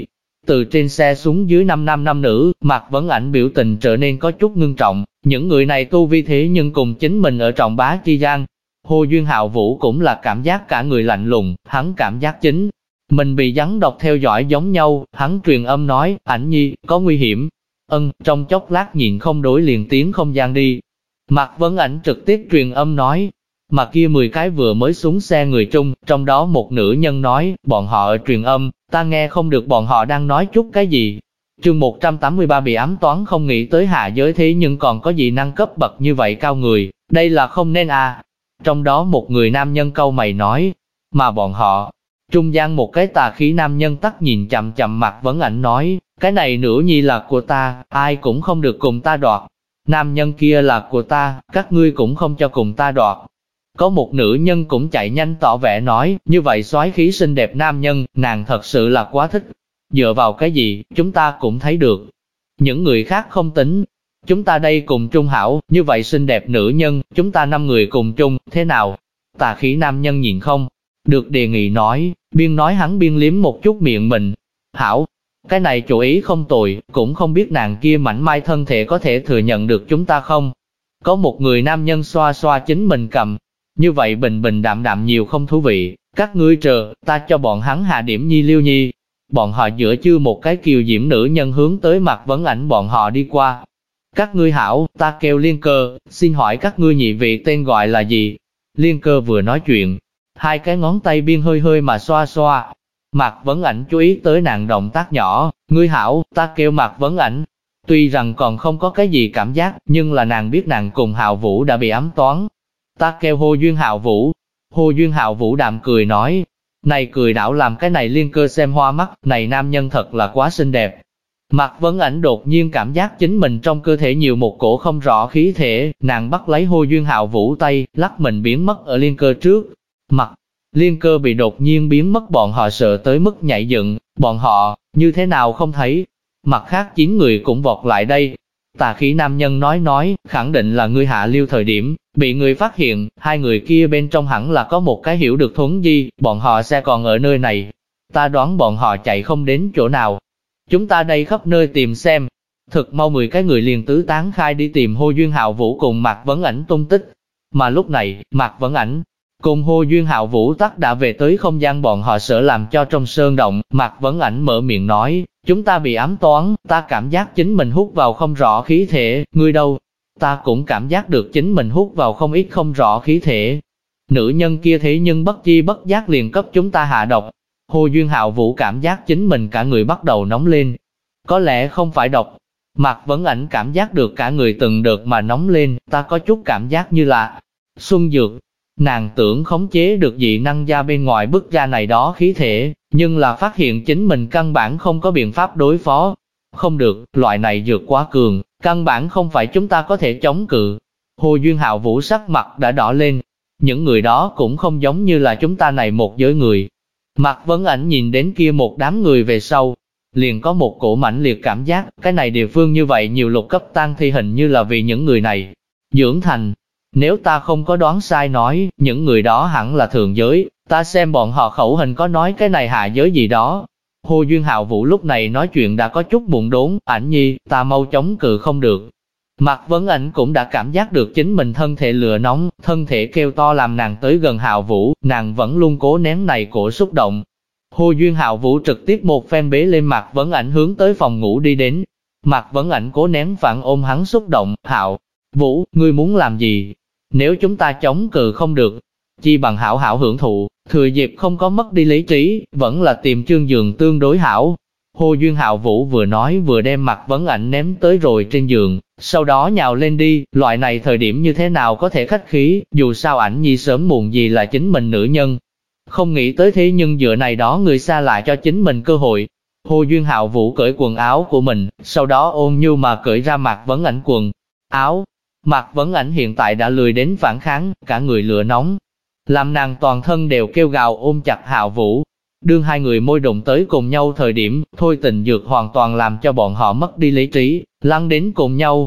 Từ trên xe xuống dưới 5 nam nam nữ, Mạc Vấn Ảnh biểu tình trở nên có chút ngưng trọng, những người này tu vi thế nhưng cùng chính mình ở trọng bá chi gian. Hồ Duyên Hạo Vũ cũng là cảm giác cả người lạnh lùng, hắn cảm giác chính mình bị rắn độc theo dõi giống nhau, hắn truyền âm nói, Ảnh nhi, có nguy hiểm. Trong chốc lát nhìn không đối liền tiến không gian đi. Mạc Vấn Ảnh trực tiếp truyền âm nói, mà kia 10 cái vừa mới xuống xe người trung, trong đó một nữ nhân nói, bọn họ ở truyền âm, ta nghe không được bọn họ đang nói chút cái gì. Chương 183 bị ám toán không nghĩ tới hạ giới thế nhưng còn có gì năng cấp bậc như vậy cao người, đây là không nên à. Trong đó một người nam nhân câu mày nói, mà bọn họ, trung gian một cái tà khí nam nhân tắt nhìn chậm chậm Mạc Vấn Ảnh nói, cái này nữ nhi là của ta, ai cũng không được cùng ta đoạt. Nam nhân kia là của ta, các ngươi cũng không cho cùng ta đoạt. Có một nữ nhân cũng chạy nhanh tỏ vẻ nói, như vậy soái khí xinh đẹp nam nhân, nàng thật sự là quá thích. Dựa vào cái gì, chúng ta cũng thấy được. Những người khác không tính. Chúng ta đây cùng trung hảo, như vậy xinh đẹp nữ nhân, chúng ta 5 người cùng chung, thế nào? Tà khí nam nhân nhìn không? Được đề nghị nói, biên nói hắn biên liếm một chút miệng mình. Hảo, cái này chủ ý không tồi, cũng không biết nàng kia mảnh mai thân thể có thể thừa nhận được chúng ta không? Có một người nam nhân xoa xoa chính mình cầm. Như vậy bình bình đạm đạm nhiều không thú vị, các ngươi chờ, ta cho bọn hắn hạ điểm nhi liêu nhi. Bọn họ giữa chưa một cái kiều diễm nữ nhân hướng tới Mạc Vấn Ảnh bọn họ đi qua. Các ngươi hảo, ta kêu Liên Cơ, xin hỏi các ngươi nhị vị tên gọi là gì? Liên Cơ vừa nói chuyện, 2 cái ngón tay biên hơi hơi mà xoa xoa. Mạc Vấn Ảnh chú ý tới nàng động tác nhỏ, ngươi hảo, ta kêu Mạc Vấn Ảnh. Tuy rằng còn không có cái gì cảm giác, nhưng là nàng biết nàng cùng Hạo Vũ đã bị ám toán. Ta kêu Hồ Duyên Hạo Vũ. Hồ Duyên Hạo Vũ đạm cười nói, này cười đảo làm cái này Liên Cơ xem hoa mắt, này nam nhân thật là quá xinh đẹp. Mạc Vấn Ảnh đột nhiên cảm giác chính mình trong cơ thể nhiều một cổ không rõ khí thể, nàng bắt lấy Hồ Duyên Hạo Vũ tay, lắc mình biến mất ở Liên Cơ trước. Mặt Liên Cơ bị đột nhiên biến mất bọn họ sợ tới mức nhảy dựng, bọn họ, như thế nào không thấy. Mặt khác 9 người cũng vọt lại đây. Tà khí nam nhân nói, khẳng định là ngươi hạ lưu thời điểm, bị người phát hiện, 2 người kia bên trong hẳn là có một cái hiểu được Thuấn Di, bọn họ sẽ còn ở nơi này. Ta đoán bọn họ chạy không đến chỗ nào. Chúng ta đây khắp nơi tìm xem. Thực mau 10 cái người liền tứ tán khai đi tìm Hồ Duyên Hạo Vũ cùng Mạc Vấn Ảnh tung tích. Mà lúc này, Mạc Vấn Ảnh cùng Hồ Duyên Hạo Vũ tắc đã về tới không gian bọn họ sợ làm cho trong sơn động. Mạc Vấn Ảnh mở miệng nói, chúng ta bị ám toán, ta cảm giác chính mình hút vào không rõ khí thể, ngươi đâu? Ta cũng cảm giác được chính mình hút vào không ít không rõ khí thể. Nữ nhân kia thế nhưng bất chi bất giác liền cấp chúng ta hạ độc. Hồ Duyên Hạo Vũ cảm giác chính mình cả người bắt đầu nóng lên. Có lẽ không phải độc. Mạc Vấn Ảnh cảm giác được cả người từng đợt mà nóng lên, ta có chút cảm giác như là xuân dược. Nàng tưởng khống chế được dị năng ra bên ngoài bức ra này đó khí thể, nhưng là phát hiện chính mình căn bản không có biện pháp đối phó. Không được, loại này dược quá cường, căn bản không phải chúng ta có thể chống cự. Hồ Duyên Hạo Vũ sắc mặt đã đỏ lên. Những người đó cũng không giống như là chúng ta này một giới người. Mạc Vấn Ảnh nhìn đến kia một đám người về sau, liền có một cổ mãnh liệt cảm giác, cái này địa phương như vậy nhiều lục cấp tang thi hình như là vì những người này dưỡng thành. Nếu ta không có đoán sai nói, những người đó hẳn là thượng giới, ta xem bọn họ khẩu hình có nói cái này hạ giới gì đó. Hồ Duyên Hạo Vũ lúc này nói chuyện đã có chút buồn đốn, Ảnh nhi, ta mau chống cự không được. Mạc Vấn Ảnh cũng đã cảm giác được chính mình thân thể lửa nóng, thân thể kêu to làm nàng tới gần Hạo Vũ, nàng vẫn luôn cố nén này cổ xúc động. Hồ Duyên Hạo Vũ trực tiếp một phen bế lên Mạc Vấn Ảnh hướng tới phòng ngủ đi đến. Mạc Vấn Ảnh cố nén phản ôm hắn xúc động, Hạo Vũ, ngươi muốn làm gì? Nếu chúng ta chống cự không được, chi bằng hảo hảo hưởng thụ, thừa dịp không có mất đi lý trí, vẫn là tìm chương giường tương đối hảo. Hồ Duyên Hạo Vũ vừa nói vừa đem Mạc Vấn Ảnh ném tới rồi trên giường, sau đó nhào lên đi, loại này thời điểm như thế nào có thể khách khí, dù sao Ảnh nhi sớm muộn gì là chính mình nữ nhân. Không nghĩ tới thế nhưng dựa này đó người xa lại cho chính mình cơ hội. Hồ Duyên Hạo Vũ cởi quần áo của mình, sau đó ôn nhu mà cởi ra Mạc Vấn Ảnh quần áo. Mạc Vấn Ảnh hiện tại đã lười đến phản kháng, cả người lửa nóng, làm nàng toàn thân đều kêu gào ôm chặt Hạo Vũ. Đương 2 người môi đụng tới cùng nhau thời điểm, thôi tình dược hoàn toàn làm cho bọn họ mất đi lý trí, lăn đến cùng nhau.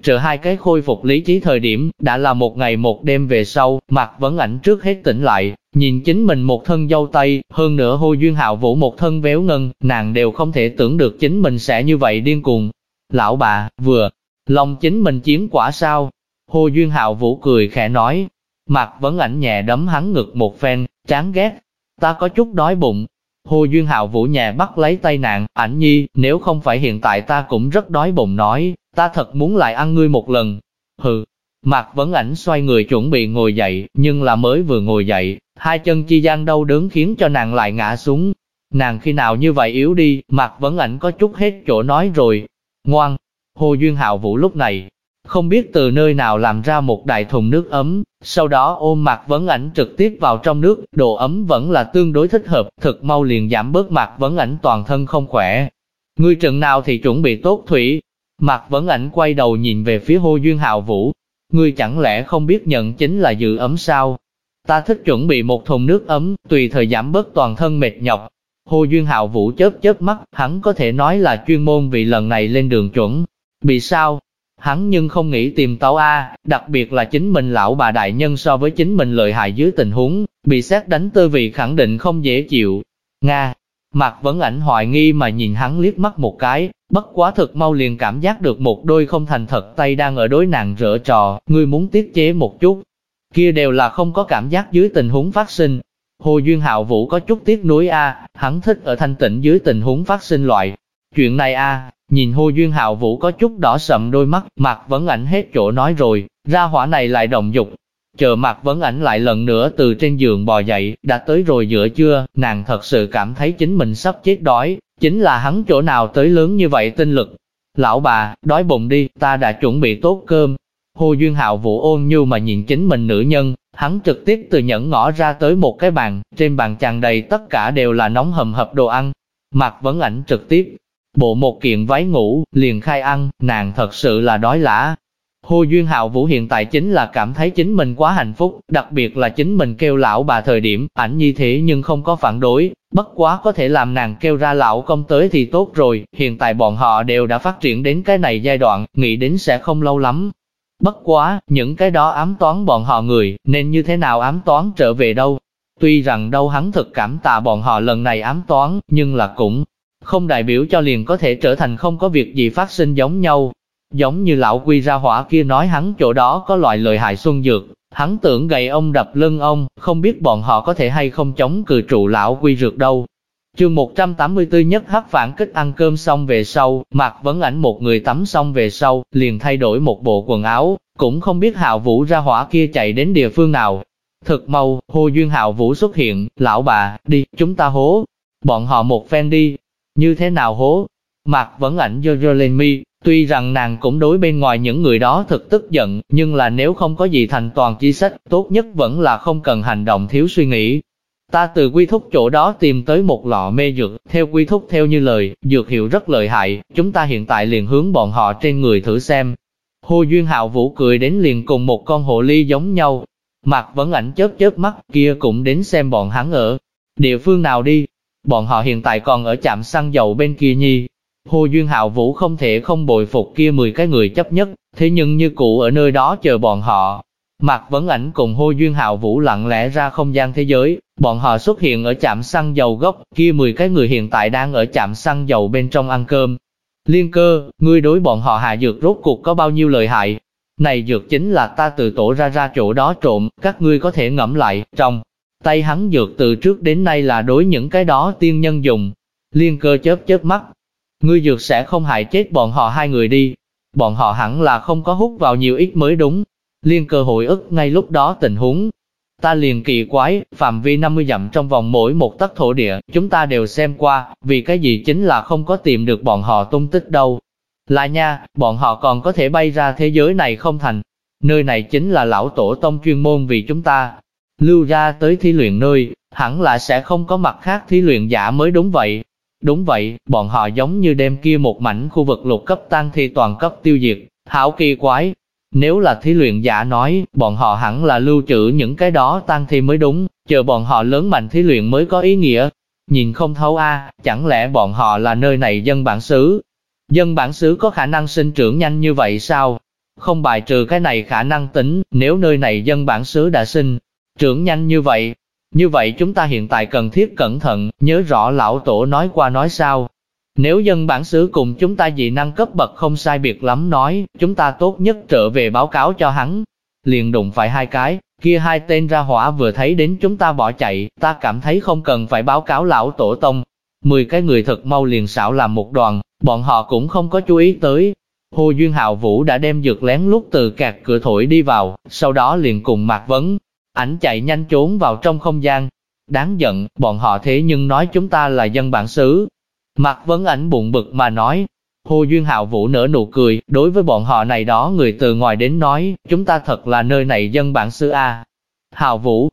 Chờ hai cái khôi phục lý trí thời điểm, đã là một ngày một đêm về sau, Mạc Vấn Ảnh trước hết tỉnh lại, nhìn chính mình một thân dâu tây, hơn nữa Hồ Duyên Hạo Vũ một thân véo ngân, nàng đều không thể tưởng được chính mình sẽ như vậy điên cuồng. Lão bà, vừa, lòng chính mình chiến quả sao? Hồ Duyên Hạo Vũ cười khẽ nói. Mạc Vấn Ảnh nhẹ đấm hắn ngực một phen, chán ghét. Ta có chút đói bụng. Hồ Duyên Hạo Vũ nhẹ bắt lấy tay nàng, Ảnh nhi, nếu không phải hiện tại ta cũng rất đói bụng nói, ta thật muốn lại ăn ngươi một lần. Hừ. Mạc Vấn Ảnh xoay người chuẩn bị ngồi dậy, nhưng là mới vừa ngồi dậy, hai chân chi gian đau đớn khiến cho nàng lại ngã xuống. Nàng khi nào như vậy yếu đi, Mạc Vấn Ảnh có chút hết chỗ nói rồi. Ngoan. Hồ Duyên Hạo Vũ lúc này, không biết từ nơi nào làm ra một đại thùng nước ấm, sau đó ôm Mạc Vấn Ảnh trực tiếp vào trong nước, độ ấm vẫn là tương đối thích hợp, thực mau liền giảm bớt Mạc Vấn Ảnh toàn thân không khỏe. Ngươi trận nào thì chuẩn bị tốt thủy? Mạc Vấn Ảnh quay đầu nhìn về phía Hồ Duyên Hạo Vũ. Ngươi chẳng lẽ không biết nhận chính là giữ ấm sao? Ta thích chuẩn bị một thùng nước ấm, tùy thời giảm bớt toàn thân mệt nhọc. Hồ Duyên Hạo Vũ chớp chớp mắt, hắn có thể nói là chuyên môn vì lần này lên đường chuẩn. Bị sao? Hắn nhưng không nghĩ tìm tấu A, đặc biệt là chính mình lão bà đại nhân so với chính mình lợi hại dưới tình huống, bị sét đánh tư vị khẳng định không dễ chịu. Nga. Mạc Vấn Ảnh hoài nghi mà nhìn hắn liếc mắt một cái, bất quá thực mau liền cảm giác được một đôi không thành thật tay đang ở đối nàng rỡ trò, ngươi muốn tiết chế một chút. Kia đều là không có cảm giác dưới tình huống phát sinh. Hồ Duyên Hạo Vũ có chút tiếc nuối A, hắn thích ở thanh tĩnh dưới tình huống phát sinh loại chuyện này A. Nhìn Hồ Duyên Hạo Vũ có chút đỏ sậm đôi mắt, Mạc Vấn Ảnh hết chỗ nói rồi, ra hỏa này lại động dục. Chờ Mạc Vấn Ảnh lại lần nữa từ trên giường bò dậy, đã tới rồi giữa trưa, nàng thật sự cảm thấy chính mình sắp chết đói, chính là hắn chỗ nào tới lớn như vậy tinh lực. Lão bà, đói bụng đi, ta đã chuẩn bị tốt cơm. Hồ Duyên Hạo Vũ ôn nhu mà nhìn chính mình nữ nhân, hắn trực tiếp từ nhẫn ngõ ra tới một cái bàn, trên bàn tràn đầy tất cả đều là nóng hầm hập đồ ăn. Mạc Vấn Ảnh trực tiếp bộ một kiện váy ngủ, liền khai ăn, nàng thật sự là đói lả. Hồ Duyên Hạo Vũ hiện tại chính là cảm thấy chính mình quá hạnh phúc, đặc biệt là chính mình kêu lão bà thời điểm, ảnh như thế nhưng không có phản đối, bất quá có thể làm nàng kêu ra lão công tới thì tốt rồi, hiện tại bọn họ đều đã phát triển đến cái này giai đoạn, nghĩ đến sẽ không lâu lắm. Bất quá, những cái đó ám toán bọn họ người, nên như thế nào ám toán trở về đâu. Tuy rằng đâu hắn thực cảm tạ bọn họ lần này ám toán, nhưng là cũng không đại biểu cho liền có thể trở thành không có việc gì phát sinh giống nhau. Giống như lão Quy ra hỏa kia nói hắn chỗ đó có loại lợi hại xuân dược, hắn tưởng gậy ông đập lưng ông, không biết bọn họ có thể hay không chống cự trụ lão Quy rượt đâu. Chương 184 nhất hấp phản kích. Ăn cơm xong về sau, Mạc Vấn Ảnh một người tắm xong về sau, liền thay đổi một bộ quần áo, cũng không biết Hạo Vũ ra hỏa kia chạy đến địa phương nào. Thực mau, Hồ Duyên Hạo Vũ xuất hiện, lão bà, đi, chúng ta hố bọn họ một phen đi. Như thế nào hố? Mạc Vấn Ảnh giơ lên mi, tuy rằng nàng cũng đối bên ngoài những người đó thực tức giận, nhưng là nếu không có gì thành toàn chi sách, tốt nhất vẫn là không cần hành động thiếu suy nghĩ. Ta từ Quy Thúc chỗ đó tìm tới một lọ mê dược, theo Quy Thúc theo như lời, dược hiệu rất lợi hại, chúng ta hiện tại liền hướng bọn họ trên người thử xem. Hồ Duyên Hạo Vũ cười đến liền cùng một con hồ ly giống nhau. Mạc Vấn Ảnh chớp chớp mắt, kia cũng đến xem bọn hắn ở địa phương nào đi. Bọn họ hiện tại còn ở trạm xăng dầu bên kia nhi. Hồ Duyên Hạo Vũ không thể không bội phục kia 10 cái người chấp nhất, thế nhưng như cũ ở nơi đó chờ bọn họ. Mạc Vấn Ảnh cùng Hồ Duyên Hạo Vũ lặng lẽ ra không gian thế giới, bọn họ xuất hiện ở trạm xăng dầu gốc, kia 10 cái người hiện tại đang ở trạm xăng dầu bên trong ăn cơm. Liên Cơ, ngươi đối bọn họ hạ dược rốt cuộc có bao nhiêu lợi hại? Này dược chính là ta từ tổ ra chỗ đó trộm, các ngươi có thể ngẫm lại, trong tay hắn dược từ trước đến nay là đối những cái đó tiên nhân dùng. Liên Cơ chớp chớp mắt, ngươi dược sẽ không hại chết bọn họ hai người đi. Bọn họ hẳn là không có hút vào nhiều ít mới đúng. Liên Cơ hồi ức ngay lúc đó tình huống. Ta liền kỳ quái, phạm vi 50 dặm trong vòng mỗi một tấc thổ địa, chúng ta đều xem qua, vì cái gì chính là không có tìm được bọn họ tung tích đâu. Là nha, bọn họ còn có thể bay ra thế giới này không thành. Nơi này chính là lão tổ tông chuyên môn vì chúng ta lưu ra tới thí luyện nơi, hẳn là sẽ không có mặt khác thí luyện giả mới đúng vậy. Đúng vậy, bọn họ giống như đem kia một mảnh khu vực lục cấp tang thi toàn cấp tiêu diệt, hảo kỳ quái. Nếu là thí luyện giả nói, bọn họ hẳn là lưu trữ những cái đó tang thi mới đúng, chờ bọn họ lớn mạnh thí luyện mới có ý nghĩa. Nhìn không thấu a, chẳng lẽ bọn họ là nơi này dân bản xứ? Dân bản xứ có khả năng sinh trưởng nhanh như vậy sao? Không bài trừ cái này khả năng tính, nếu nơi này dân bản xứ đã sinh trưởng nhanh như vậy chúng ta hiện tại cần thiết cẩn thận, nhớ rõ lão tổ nói qua nói sao. Nếu dân bản xứ cùng chúng ta dị năng cấp bậc không sai biệt lắm nói, chúng ta tốt nhất trở về báo cáo cho hắn. Liền đụng phải hai cái, kia hai tên ra hỏa vừa thấy đến chúng ta bỏ chạy, ta cảm thấy không cần phải báo cáo lão tổ tông. 10 cái người thật mau liền xảo làm một đoàn, bọn họ cũng không có chú ý tới. Hồ Duyên Hạo Vũ đã đem dược lén lút từ kẹt cửa thổi đi vào, sau đó liền cùng Mạc Vấn Ảnh chạy nhanh trốn vào trong không gian. Đáng giận, bọn họ thế nhưng nói chúng ta là dân bản xứ. Mạc Vấn Ảnh bụng bực mà nói. Hồ Duyên Hạo Vũ nở nụ cười, đối với bọn họ này đó người từ ngoài đến nói, chúng ta thật là nơi này dân bản xứ a. Hạo Vũ,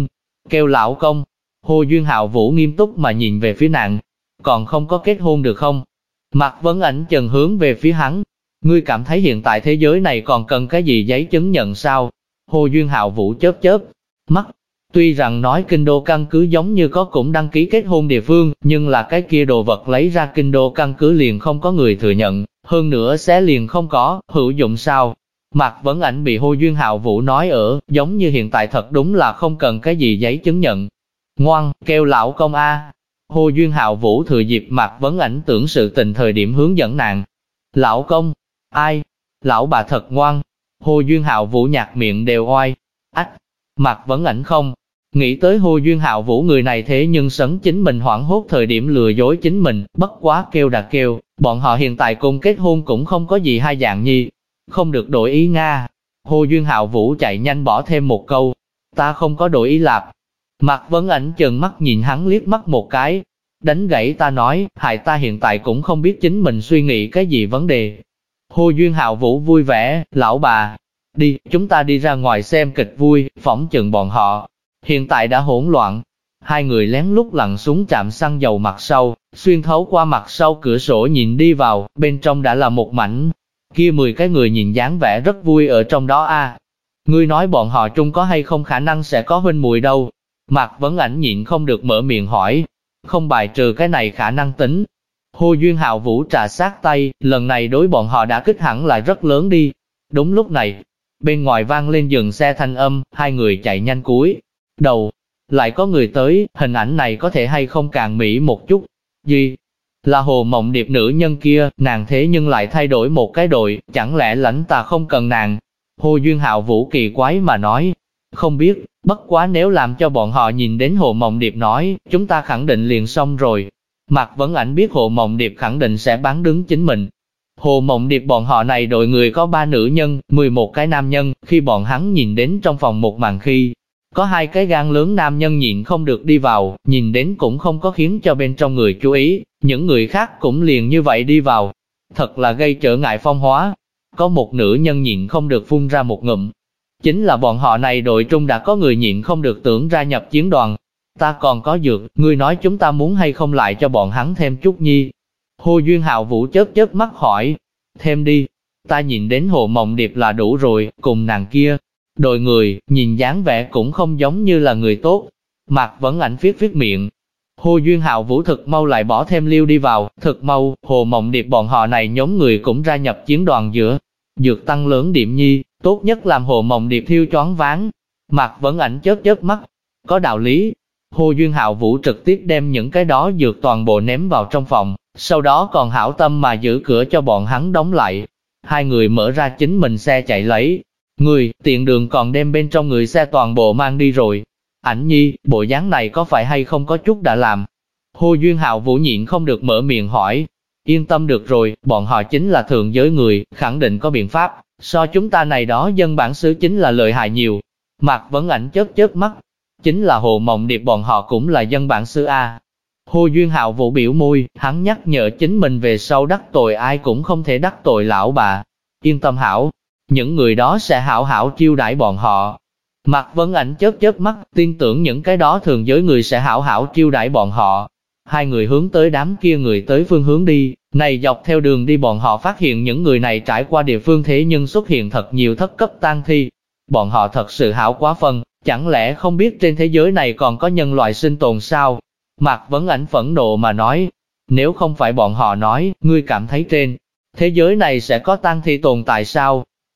kêu lão công. Hồ Duyên Hạo Vũ nghiêm túc mà nhìn về phía nàng, còn không có kết hôn được không? Mạc Vấn Ảnh chần hướng về phía hắn, ngươi cảm thấy hiện tại thế giới này còn cần cái gì giấy chứng nhận sao? Hồ Duyên Hạo Vũ chớp mắt, tuy rằng nói kinh đô căn cứ giống như có cũng đăng ký kết hôn địa phương, nhưng là cái kia đồ vật lấy ra kinh đô căn cứ liền không có người thừa nhận, hơn nữa xé liền không có, hữu dụng sao? Mạc Vấn Ảnh bị Hồ Duyên Hạo Vũ nói giống như hiện tại thật đúng là không cần cái gì giấy chứng nhận. Ngoan, kêu lão công a. Hồ Duyên Hạo Vũ thừa dịp Mạc Vấn Ảnh tưởng sự tình thời điểm hướng dẫn nàng. Lão công, ai? Lão bà thật ngoan. Hồ Duyên Hạo Vũ nhạt miệng đều oai. Ách, Mạc Vấn Ảnh không nghĩ tới Hồ Duyên Hạo Vũ người này thế nhưng sấn chính mình hoảng hốt thời điểm lừa dối chính mình, bất quá kêu đã kêu, bọn họ hiện tại cùng kết hôn cũng không có gì hai dạng nhi. Không được đổi ý Nga. Hồ Duyên Hạo Vũ chạy nhanh bỏ thêm một câu. Ta không có đổi ý lạp. Mạc Vấn Ảnh trừng mắt nhìn hắn liếc mắt một cái. Đánh gãy ta nói, hại ta hiện tại cũng không biết chính mình suy nghĩ cái gì vấn đề. Hồ Duyên Hạo Vũ vui vẻ, lão bà. Đi, chúng ta đi ra ngoài xem kịch vui, phỏng chừng bọn họ. Hiện tại đã hỗn loạn. Hai người lén lút lặn xuống trạm xăng dầu mặt sau, xuyên thấu qua mặt sau cửa sổ nhìn đi vào, bên trong đã là một mảnh. Kia 10 cái người nhìn dáng vẻ rất vui ở trong đó a. Ngươi nói bọn họ trung có hay không khả năng sẽ có huynh muội đâu? Mạc Vấn Ảnh nhịn không được mở miệng hỏi. Không bài trừ cái này khả năng tính. Hồ Duyên Hạo Vũ trà sát tay, lần này đối bọn họ đã kích hẳn là rất lớn đi. Đúng lúc này, bên ngoài vang lên dừng xe thanh âm, hai người chạy nhanh cúi đầu. Lại có người tới, hình ảnh này có thể hay không càng mỹ một chút. Gì? Là Hồ Mộng Điệp nữ nhân kia, nàng thế nhưng lại thay đổi một cái đội, chẳng lẽ lãnh ta không cần nàng? Hồ Duyên Hạo Vũ kỳ quái mà nói. Không biết, bất quá nếu làm cho bọn họ nhìn đến Hồ Mộng Điệp nói, chúng ta khẳng định liền xong rồi. Mạc Vấn Ảnh biết Hồ Mộng Điệp khẳng định sẽ bán đứng chính mình. Hồ Mộng Điệp bọn họ này đội người có 3 nữ nhân, 11 cái nam nhân, khi bọn hắn nhìn đến trong phòng một màn khi, có 2 cái gan lớn nam nhân nhịn không được đi vào, nhìn đến cũng không có khiến cho bên trong người chú ý, những người khác cũng liền như vậy đi vào. Thật là gây trở ngại phong hóa. Có một nữ nhân nhịn không được phun ra một ngụm. Chính là bọn họ này đội trung đã có người nhịn không được tưởng ra nhập chiến đoàn. Ta còn có dược, ngươi nói chúng ta muốn hay không lại cho bọn hắn thêm chút nhi. Hồ Duyên Hạo Vũ chớp mắt hỏi. Thêm đi, ta nhìn đến Hồ Mộng Điệp là đủ rồi, cùng nàng kia. Đội người, nhìn dáng vẻ cũng không giống như là người tốt. Mạc Vấn Ảnh viết miệng. Hồ Duyên Hạo Vũ thực mau lại bỏ thêm liêu đi vào, thực mau, Hồ Mộng Điệp bọn họ này nhóm người cũng ra nhập chiến đoàn giữa. Dược tăng lớn điểm nhi, tốt nhất làm Hồ Mộng Điệp thiêu choáng váng. Mạc Vấn Ảnh chớp mắt. Có đạo lý. Hồ Duyên Hạo Vũ trực tiếp đem những cái đó dược toàn bộ ném vào trong phòng, sau đó còn hảo tâm mà giữ cửa cho bọn hắn đóng lại. Hai người mở ra chính mình xe chạy lấy. Người, tiện đường còn đem bên trong người xe toàn bộ mang đi rồi. Ảnh nhi, bộ dáng này có phải hay không có chút đã làm? Hồ Duyên Hạo Vũ nhịn không được mở miệng hỏi. Yên tâm được rồi, bọn họ chính là thượng giới người, khẳng định có biện pháp. So chúng ta này đó dân bản xứ chính là lợi hại nhiều. Mạc Vấn Ảnh chớp mắt. Chính là Hồ Mộng Điệp bọn họ cũng là dân bản xứ A. Hồ Duyên Hạo Vũ biểu môi, hắn nhắc nhở chính mình về sau đắc tội ai cũng không thể đắc tội lão bà. Yên tâm hảo, những người đó sẽ hảo hảo chiêu đãi bọn họ. Mạc Vấn Ảnh chớp mắt, tin tưởng những cái đó thường giới người sẽ hảo hảo chiêu đãi bọn họ. Hai người hướng tới đám kia người tới phương hướng đi, này dọc theo đường đi bọn họ phát hiện những người này trải qua địa phương thế nhưng xuất hiện thật nhiều thất cấp tang thi. Bọn họ thật sự hảo quá phân, chẳng lẽ không biết trên thế giới này còn có nhân loại sinh tồn sao? Mạc Vấn Ảnh phẫn nộ mà nói, nếu không phải bọn họ nói, ngươi cảm thấy trên thế giới này sẽ có tang thi tồn tại sao?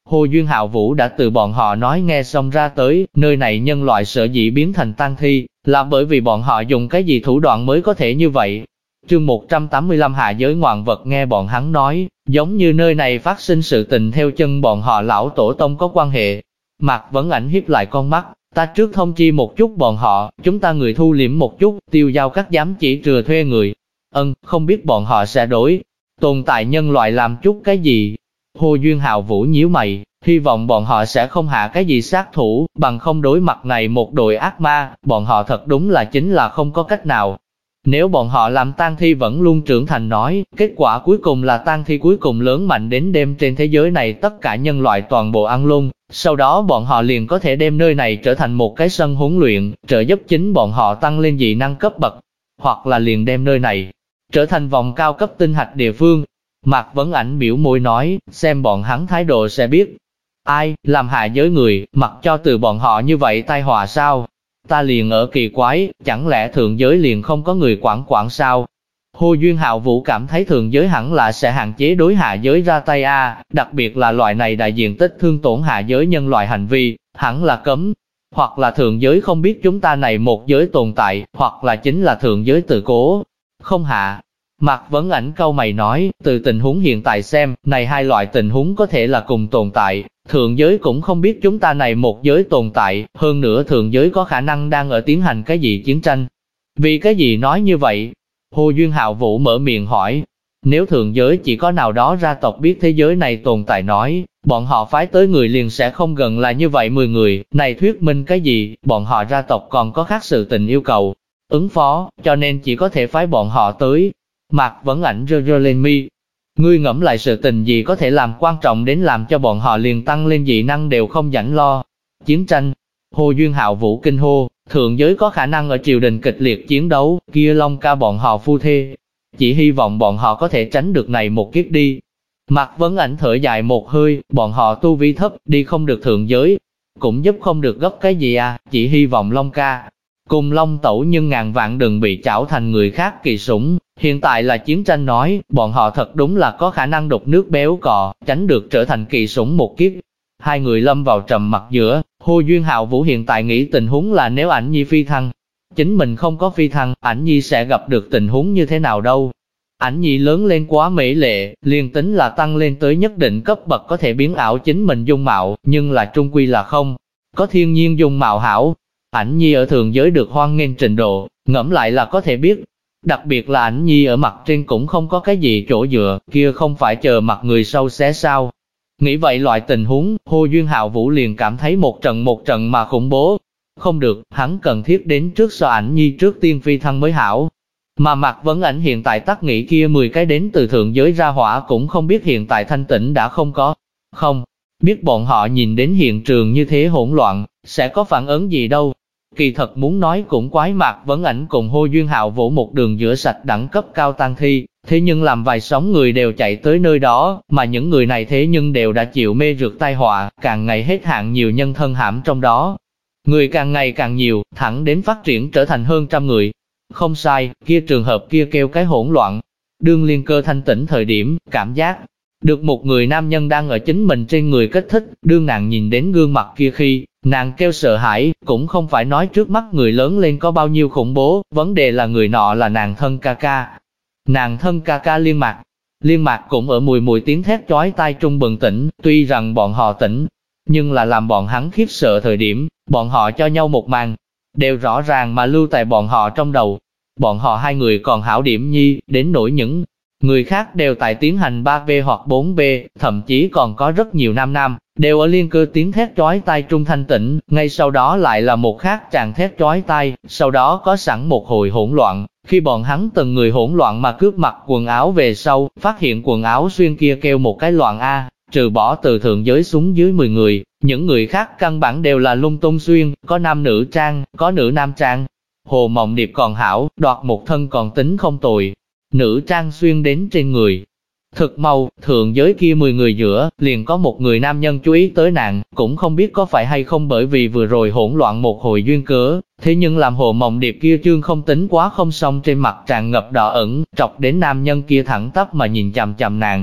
Hồ Duyên Hạo Vũ đã từ bọn họ nói nghe xong ra tới, nơi này nhân loại sở dĩ biến thành tang thi, là bởi vì bọn họ dùng cái gì thủ đoạn mới có thể như vậy. Chương 185 Hạ giới ngoạn vật nghe bọn hắn nói, giống như nơi này phát sinh sự tình theo chân bọn họ lão tổ tông có quan hệ. Mạc Vấn Ảnh hiếp lại con mắt, ta trước thông chi một chút bọn họ, chúng ta người thu liễm một chút, tiêu giao các giám chỉ trừ thuê người. Không biết bọn họ sẽ đối tồn tại nhân loại làm chút cái gì. Hồ Duyên Hạo Vũ nhíu mày, hy vọng bọn họ sẽ không hạ cái gì sát thủ, bằng không đối mặt này một đội ác ma, bọn họ thật đúng là chính là không có cách nào. Nếu bọn họ làm tang thi vẫn luôn trưởng thành nói, kết quả cuối cùng là tang thi cuối cùng lớn mạnh đến đem trên thế giới này tất cả nhân loại toàn bộ ăn luôn, sau đó bọn họ liền có thể đem nơi này trở thành một cái sân huấn luyện, trợ giúp chính bọn họ tăng lên dị năng cấp bậc, hoặc là liền đem nơi này trở thành vòng cao cấp tinh hạch địa phương. Mạc Vấn Ảnh biểu môi nói, xem bọn hắn thái độ sẽ biết. Ai, làm hạ giới người, mặc cho từ bọn họ như vậy tai họa sao? Ta liền ở kỳ quái, chẳng lẽ thượng giới liền không có người quản sao? Hồ Duyên Hạo Vũ cảm thấy thượng giới hẳn là sẽ hạn chế đối hạ giới ra tay đặc biệt là loại này đại diện tích thương tổn hạ giới nhân loại hành vi, hẳn là cấm. Hoặc là thượng giới không biết chúng ta này một giới tồn tại, hoặc là chính là thượng giới tự cố. Không hạ. Mạc Vấn Ảnh cau mày nói, từ tình huống hiện tại xem, này hai loại tình huống có thể là cùng tồn tại, thượng giới cũng không biết chúng ta này một giới tồn tại, hơn nữa thượng giới có khả năng đang ở tiến hành cái gì chiến tranh. Vì cái gì nói như vậy? Hồ Duyên Hạo Vũ mở miệng hỏi, nếu thượng giới chỉ có nào đó gia tộc biết thế giới này tồn tại nói, bọn họ phái tới người liền sẽ không gần là như vậy 10 người, này thuyết minh cái gì, bọn họ gia tộc còn có khác sự tình yêu cầu, ứng phó, cho nên chỉ có thể phái bọn họ tới. Mạc Vấn Ảnh rơ lên mi. Ngươi ngẫm lại sự tình gì có thể làm quan trọng đến làm cho bọn họ liền tăng lên dị năng đều không rảnh lo. Chiến tranh. Hồ Duyên Hạo Vũ kinh hô, thượng giới có khả năng ở triều đình kịch liệt chiến đấu, kia Long Ca bọn họ phu thê. Chỉ hy vọng bọn họ có thể tránh được này một kiếp đi. Mạc Vấn Ảnh thở dài một hơi, bọn họ tu vi thấp, đi không được thượng giới. Cũng giúp không được gấp cái gì chỉ hy vọng Long Ca cùng Long Tẩu nhưng ngàn vạn đừng bị chảo thành người khác kỳ sủng. Hiện tại là chiến tranh nói, bọn họ thật đúng là có khả năng đục nước béo cò, tránh được trở thành kỳ sủng một kiếp. Hai người lâm vào trầm mặc giữa, Hồ Duyên Hạo Vũ hiện tại nghĩ tình huống là nếu Ảnh Nhi phi thăng, chính mình không có phi thăng, Ảnh Nhi sẽ gặp được tình huống như thế nào đâu. Ảnh Nhi lớn lên quá mỹ lệ, liền tính là tăng lên tới nhất định cấp bậc có thể biến ảo chính mình dung mạo, nhưng là trung quy là không có thiên nhiên dung mạo hảo. Ảnh Nhi ở thường giới được hoan nghênh trình độ, ngẫm lại là có thể biết. Đặc biệt là Ảnh Nhi ở mặt trên cũng không có cái gì chỗ dựa, kia không phải chờ mặt người sâu xé sao. Nghĩ vậy loại tình huống, Hồ Duyên Hạo Vũ liền cảm thấy một trận mà khủng bố. Không được, hắn cần thiết đến trước so Ảnh Nhi trước tiên phi thăng mới hảo. Mà Mạc Vấn Ảnh hiện tại tắc nghĩ kia 10 cái đến từ thượng giới ra hỏa cũng không biết hiện tại thanh tĩnh đã không có. Không biết bọn họ nhìn đến hiện trường như thế hỗn loạn, sẽ có phản ứng gì đâu. Kỳ thật muốn nói cũng quái, Mạc Vấn Ảnh cùng Hồ Duyên Hạo Vũ một đường giữa sạch đẳng cấp cao tang thi, thế nhưng làm vài sóng người đều chạy tới nơi đó, mà những người này thế nhưng đều đã chịu mê rượt tai họa, càng ngày hết hạn nhiều nhân thân hãm trong đó. Người càng ngày càng nhiều, thẳng đến phát triển trở thành hơn trăm người. Không sai, kia trường hợp kia kêu cái hỗn loạn. Đương Liên Cơ thanh tỉnh thời điểm, cảm giác được một người nam nhân đang ở chính mình trên người kích thích, đương nàng nhìn đến gương mặt kia khi, nàng kêu sợ hãi, cũng không phải nói trước mắt người lớn lên có bao nhiêu khủng bố, vấn đề là người nọ là nàng thân ca ca. Nàng thân ca ca Liên Mạc cũng ở mùi tiếng thét chói tai trung bừng tỉnh, tuy rằng bọn họ tỉnh, nhưng là làm bọn hắn khiếp sợ thời điểm, bọn họ cho nhau một màn, đều rõ ràng mà lưu tại bọn họ trong đầu. Bọn họ hai người còn hảo điểm nhi, đến nỗi những người khác đều tại tiến hành 3B hoặc 4B, thậm chí còn có rất nhiều nam, đều ở Liên Cơ tiếng thét chói tai trung thanh tĩnh, ngay sau đó lại là một khác tràng thét chói tai, sau đó có sẵn một hồi hỗn loạn. Khi bọn hắn từng người hỗn loạn mà cướp mặc quần áo về sau, phát hiện quần áo xuyên kia kêu một cái loạn trừ bỏ từ thượng giới xuống dưới 10 người, những người khác căn bản đều là lung tung xuyên, có nam nữ trang, có nữ nam trang. Hồ Mộng Điệp còn hảo, đoạt một thân còn tính không tồi, nữ trang xuyên đến trên người. Thực mau, thượng giới kia 10 người giữa, liền có một người nam nhân chú ý tới nàng, cũng không biết có phải hay không bởi vì vừa rồi hỗn loạn một hồi duyên cớ, thế nhưng làm Hồ Mộng Điệp kia chương không tính quá không xong trên mặt tràn ngập đỏ ửng, trọc đến nam nhân kia thẳng tắp mà nhìn chằm chằm nàng.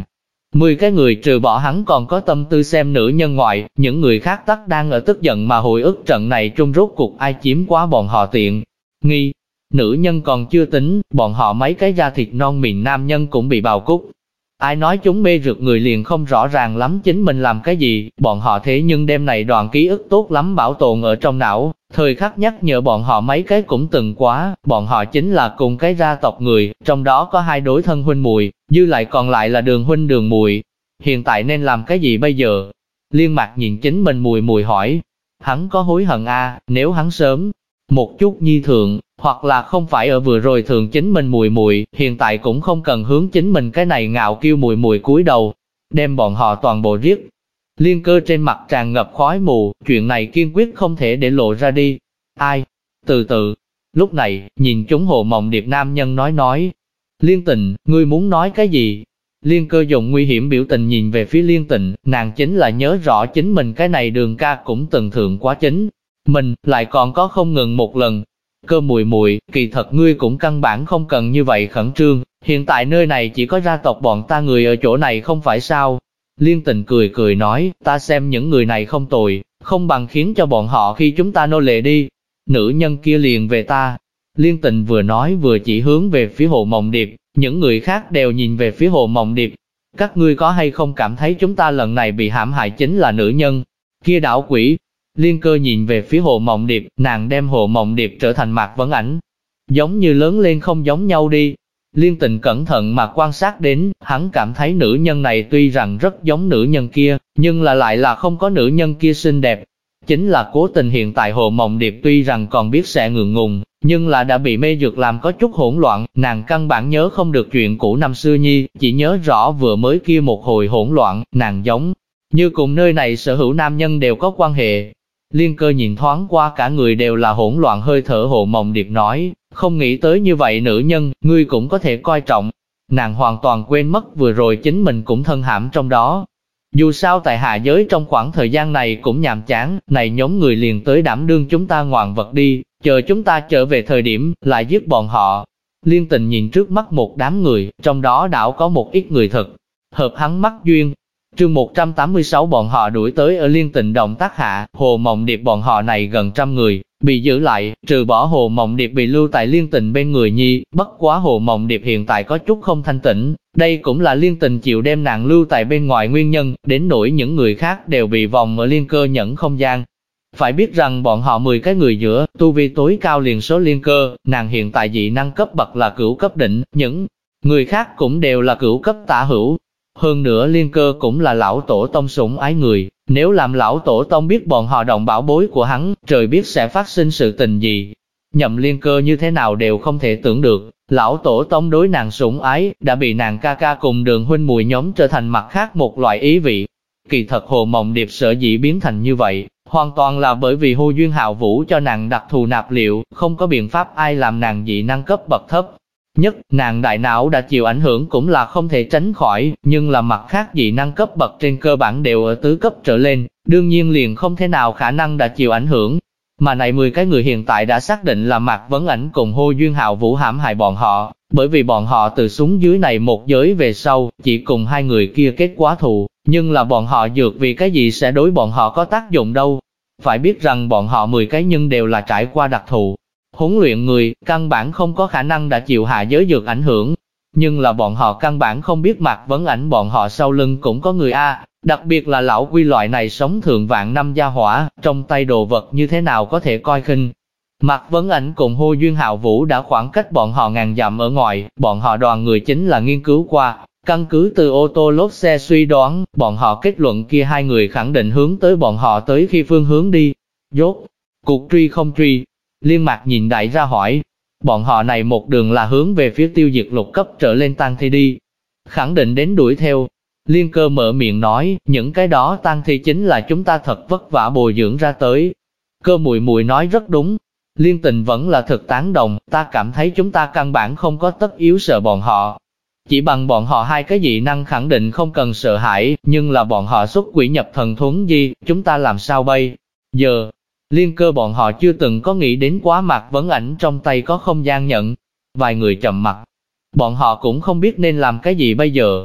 10 cái người trừ bỏ hắn còn có tâm tư xem nữ nhân ngoại, những người khác tắc đang ở tức giận mà hồi ức trận này trung rốt cuộc ai chiếm quá bọn họ tiện nghi. Nữ nhân còn chưa tính, bọn họ mấy cái da thịt non mịn nam nhân cũng bị bào cúc. Ai nói chúng mê rượt người liền không rõ ràng lắm chính mình làm cái gì, bọn họ thế nhưng đêm này đoạn ký ức tốt lắm bảo tồn ở trong não, thời khắc nhắc nhở bọn họ mấy cái cũng từng quá, bọn họ chính là cùng cái gia tộc người, trong đó có 2 đối thân huynh muội, dư lại còn lại là đường huynh đường muội. Hiện tại nên làm cái gì bây giờ? Liên Mạc nhìn chính mình mùi mùi hỏi, hắn có hối hận nếu hắn sớm một chút nhi thượng, hoặc là không phải ở vừa rồi thường chính mình mùi mùi, hiện tại cũng không cần hướng chính mình cái này ngạo kiêu mùi mùi cúi đầu, đem bọn họ toàn bộ giết. Liên Cơ trên mặt tràn ngập khói mù, chuyện này kiên quyết không thể để lộ ra đi. Ai? Từ từ. Lúc này, nhìn chúng Hồ Mộng Điệp nam nhân nói. Liên Tịnh, ngươi muốn nói cái gì? Liên Cơ dùng nguy hiểm biểu tình nhìn về phía Liên Tịnh, nàng chính là nhớ rõ chính mình cái này đường ca cũng từng thượng quá chính. Mình, lại còn có không ngừng một lần. Cơ mùi mùi, kỳ thật ngươi cũng căn bản không cần như vậy khẩn trương, hiện tại nơi này chỉ có gia tộc bọn ta người ở chỗ này không phải sao. Liên Tịnh cười cười nói, ta xem những người này không tồi, không bằng khiến cho bọn họ khi chúng ta nô lệ đi. Nữ nhân kia liền về ta. Liên Tịnh vừa nói vừa chỉ hướng về phía Hồ Mộng Điệp, những người khác đều nhìn về phía Hồ Mộng Điệp. Các ngươi có hay không cảm thấy chúng ta lần này bị hãm hại chính là nữ nhân kia đảo quỷ? Liên Cơ nhìn về phía Hồ Mộng Điệp, nàng đem Hồ Mộng Điệp trở thành Mạc Vấn Ảnh. Giống như lớn lên không giống nhau đi. Liên Tịnh cẩn thận mà quan sát đến, hắn cảm thấy nữ nhân này tuy rằng rất giống nữ nhân kia, nhưng lại là không có nữ nhân kia xinh đẹp. Chính là cố tình hiện tại Hồ Mộng Điệp tuy rằng còn biết sẽ ngượng ngùng, nhưng là đã bị mê dược làm có chút hỗn loạn, nàng căn bản nhớ không được chuyện cũ năm xưa nhi, chỉ nhớ rõ vừa mới kia một hồi hỗn loạn, nàng giống như cùng nơi này sở hữu nam nhân đều có quan hệ. Liên Cơ nhìn thoáng qua cả người đều là hỗn loạn hơi thở Hồ Mộng Điệp nói, không nghĩ tới như vậy nữ nhân, ngươi cũng có thể coi trọng. Nàng hoàn toàn quên mất vừa rồi chính mình cũng thân hãm trong đó. Dù sao tại hạ giới trong khoảng thời gian này cũng nhàm chán, này nhóm người liền tới đảm đương chúng ta ngoạn vật đi, chờ chúng ta trở về thời điểm, lại giết bọn họ. Liên Tịnh nhìn trước mắt một đám người, trong đó đảo có một ít người thật hợp hắn mắt duyên. Chương 186 bọn họ đuổi tới ở Liên Tịnh động tác hạ, Hồ Mộng Điệp bọn họ này gần 100 người, bị giữ lại, trừ bỏ Hồ Mộng Điệp bị lưu tại Liên Tịnh bên người nhi, bất quá Hồ Mộng Điệp hiện tại có chút không thanh tĩnh, đây cũng là Liên Tịnh chịu đem nàng lưu tại bên ngoài nguyên nhân, đến nỗi những người khác đều bị vòng ở Liên Cơ nhẫn không gian. Phải biết rằng bọn họ 10 cái người giữa, tu vi tối cao liền số Liên Cơ, nàng hiện tại dị năng cấp bậc là cửu cấp đỉnh, những người khác cũng đều là cửu cấp tả hữu. Hơn nữa Liên Cơ cũng là lão tổ tông sủng ái người, nếu làm lão tổ tông biết bọn họ động bảo bối của hắn, trời biết sẽ phát sinh sự tình gì. Nhậm Liên Cơ như thế nào đều không thể tưởng được, lão tổ tông đối nàng sủng ái, đã bị nàng ca ca cùng đường huynh mùi nhóm trở thành mặt khác một loại ý vị. Kỳ thật Hồ Mộng Điệp sở dĩ biến thành như vậy, hoàn toàn là bởi vì Hồ Duyên Hạo Vũ cho nàng đặc thù nạp liệu, không có biện pháp ai làm nàng dị năng cấp bậc thấp. Nhất, nàng đại não đã chịu ảnh hưởng cũng là không thể tránh khỏi, nhưng là mặt khác dị năng cấp bậc trên cơ bản đều ở tứ cấp trở lên, đương nhiên liền không thể nào khả năng đã chịu ảnh hưởng. Mà này 10 cái người hiện tại đã xác định là Mạc Vấn Ảnh cùng Hồ Duyên Hạo Vũ hãm hại bọn họ, bởi vì bọn họ từ xuống dưới này một giới về sau, chỉ cùng 2 người kia kết quá thù, nhưng là bọn họ dược vì cái gì sẽ đối bọn họ có tác dụng đâu. Phải biết rằng bọn họ 10 cái nhân đều là trải qua đặc thù huấn luyện người, căn bản không có khả năng đã chịu hạ giới dược ảnh hưởng. Nhưng là bọn họ căn bản không biết Mạc Vấn Ảnh bọn họ sau lưng cũng có người A, đặc biệt là lão quy loại này sống thượng vạn năm gia hỏa, trong tay đồ vật như thế nào có thể coi khinh. Mạc Vấn Ảnh cùng Hồ Duyên Hạo Vũ đã khoảng cách bọn họ ngàn dặm ở ngoài, bọn họ đoàn người chính là nghiên cứu qua, căn cứ từ ô tô lốp xe suy đoán, bọn họ kết luận kia 2 người khẳng định hướng tới bọn họ tới khi phương hướng đi. Dốt, cuộc truy không truy. Liên Mạc nhìn đại ra hỏi, bọn họ này một đường là hướng về phía tiêu diệt lục cấp trở lên tang thi đi. Khẳng định đến đuổi theo. Liên Cơ mở miệng nói, những cái đó tang thi chính là chúng ta thật vất vả bồi dưỡng ra tới. Cơ mùi mùi nói rất đúng. Liên Tình vẫn là thực tán đồng, ta cảm thấy chúng ta căn bản không có tất yếu sợ bọn họ. Chỉ bằng bọn họ 2 cái dị năng khẳng định không cần sợ hãi, nhưng là bọn họ xuất quỷ nhập thần thuấn gì, chúng ta làm sao bây giờ? Liên Cơ bọn họ chưa từng có nghĩ đến quá Mạc Vấn Ảnh trong tay có không gian nhận. Vài người trầm mặt. Bọn họ cũng không biết nên làm cái gì bây giờ.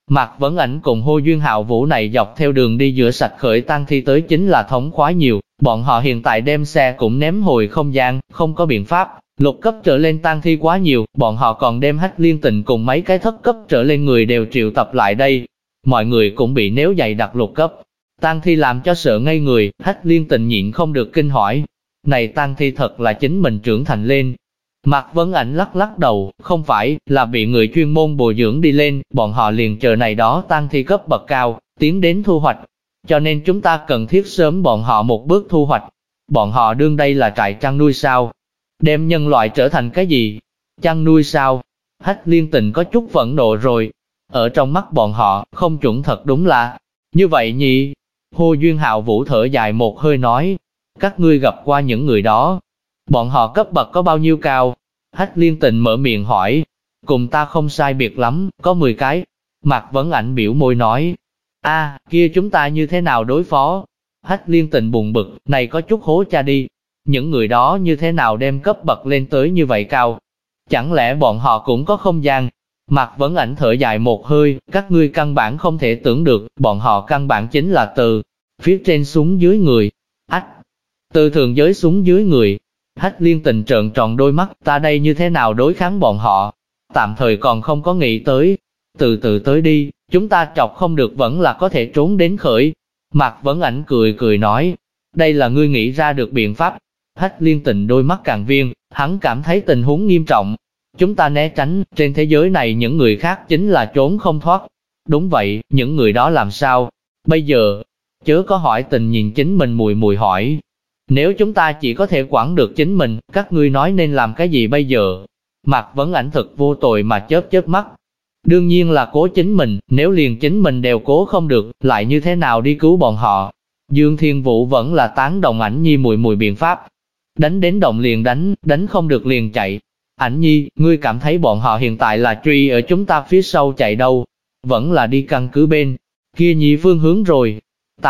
Mạc Vấn Ảnh cùng Hồ Duyên Hạo Vũ này dọc theo đường đi rửa sạch khởi tang thi tới chính là thống khoái nhiều, bọn họ hiện tại đem xe cũng ném hồi không gian, không có biện pháp. Lục cấp trở lên tang thi quá nhiều, bọn họ còn đem Hách Liên Tình cùng mấy cái thất cấp trở lên người đều triệu tập lại đây. Mọi người cũng bị nếu dày đặt lục cấp tang thi làm cho sợ ngây người. Hách Liên Tình nhịn không được kinh hỏi, này tang thi thật là chính mình trưởng thành lên? Mạc Vấn Ảnh lắc lắc đầu, không phải, là bị người chuyên môn bồi dưỡng đi lên, bọn họ liền chờ này đó tang thi cấp bậc cao, tiến đến thu hoạch. Cho nên chúng ta cần thiết sớm bọn họ một bước thu hoạch. Bọn họ đương đây là trại chăn nuôi sao? Đem nhân loại trở thành cái gì? Chăn nuôi sao? Hách Liên Tình có chút phẫn nộ rồi. Ở trong mắt bọn họ, không chuẩn thật đúng là như vậy nhỉ? Hồ Duyên Hạo Vũ thở dài một hơi nói, các ngươi gặp qua những người đó, bọn họ cấp bậc có bao nhiêu cao? Hách Liên Tình mở miệng hỏi, cùng ta không sai biệt lắm, có 10 cái. Mạc Vấn Ảnh biểu môi nói, kia chúng ta như thế nào đối phó? Hách Liên Tình buồn bực, này có chút hố cha đi. Những người đó như thế nào đem cấp bậc lên tới như vậy cao? Chẳng lẽ bọn họ cũng có không gian? Mạc Vấn Ảnh thở dài một hơi, các ngươi căn bản không thể tưởng được, bọn họ căn bản chính là từ phía trên xuống dưới người. Từ thượng giới xuống dưới người. Hách Liên Tình trợn tròn đôi mắt, ta đây như thế nào đối kháng bọn họ? Tạm thời còn không có nghĩ tới. Từ từ tới đi, chúng ta chọc không được vẫn là có thể trốn đến khởi. Mạc Vấn Ảnh cười cười nói, đây là ngươi nghĩ ra được biện pháp. Hách Liên Tình đôi mắt càng viên, hắn cảm thấy tình huống nghiêm trọng. Chúng ta né tránh, trên thế giới này những người khác chính là trốn không thoát. Đúng vậy, những người đó làm sao? Bây giờ, chớ có hỏi Tình nhìn chính mình mùi mùi hỏi. Nếu chúng ta chỉ có thể quản được chính mình, các ngươi nói nên làm cái gì bây giờ? Mạc Vấn Ảnh thật vô tội mà chớp mắt. Đương nhiên là cố chính mình, nếu liền chính mình đều cố không được, lại như thế nào đi cứu bọn họ? Dương Thiên Vũ vẫn là tán đồng Ảnh Nhi mùi biện pháp. Đánh đến động liền đánh không được liền chạy. Ảnh Nhi, ngươi cảm thấy bọn họ hiện tại là truy ở chúng ta phía sau chạy đâu? Vẫn là đi căn cứ bên kia nhị phương hướng rồi.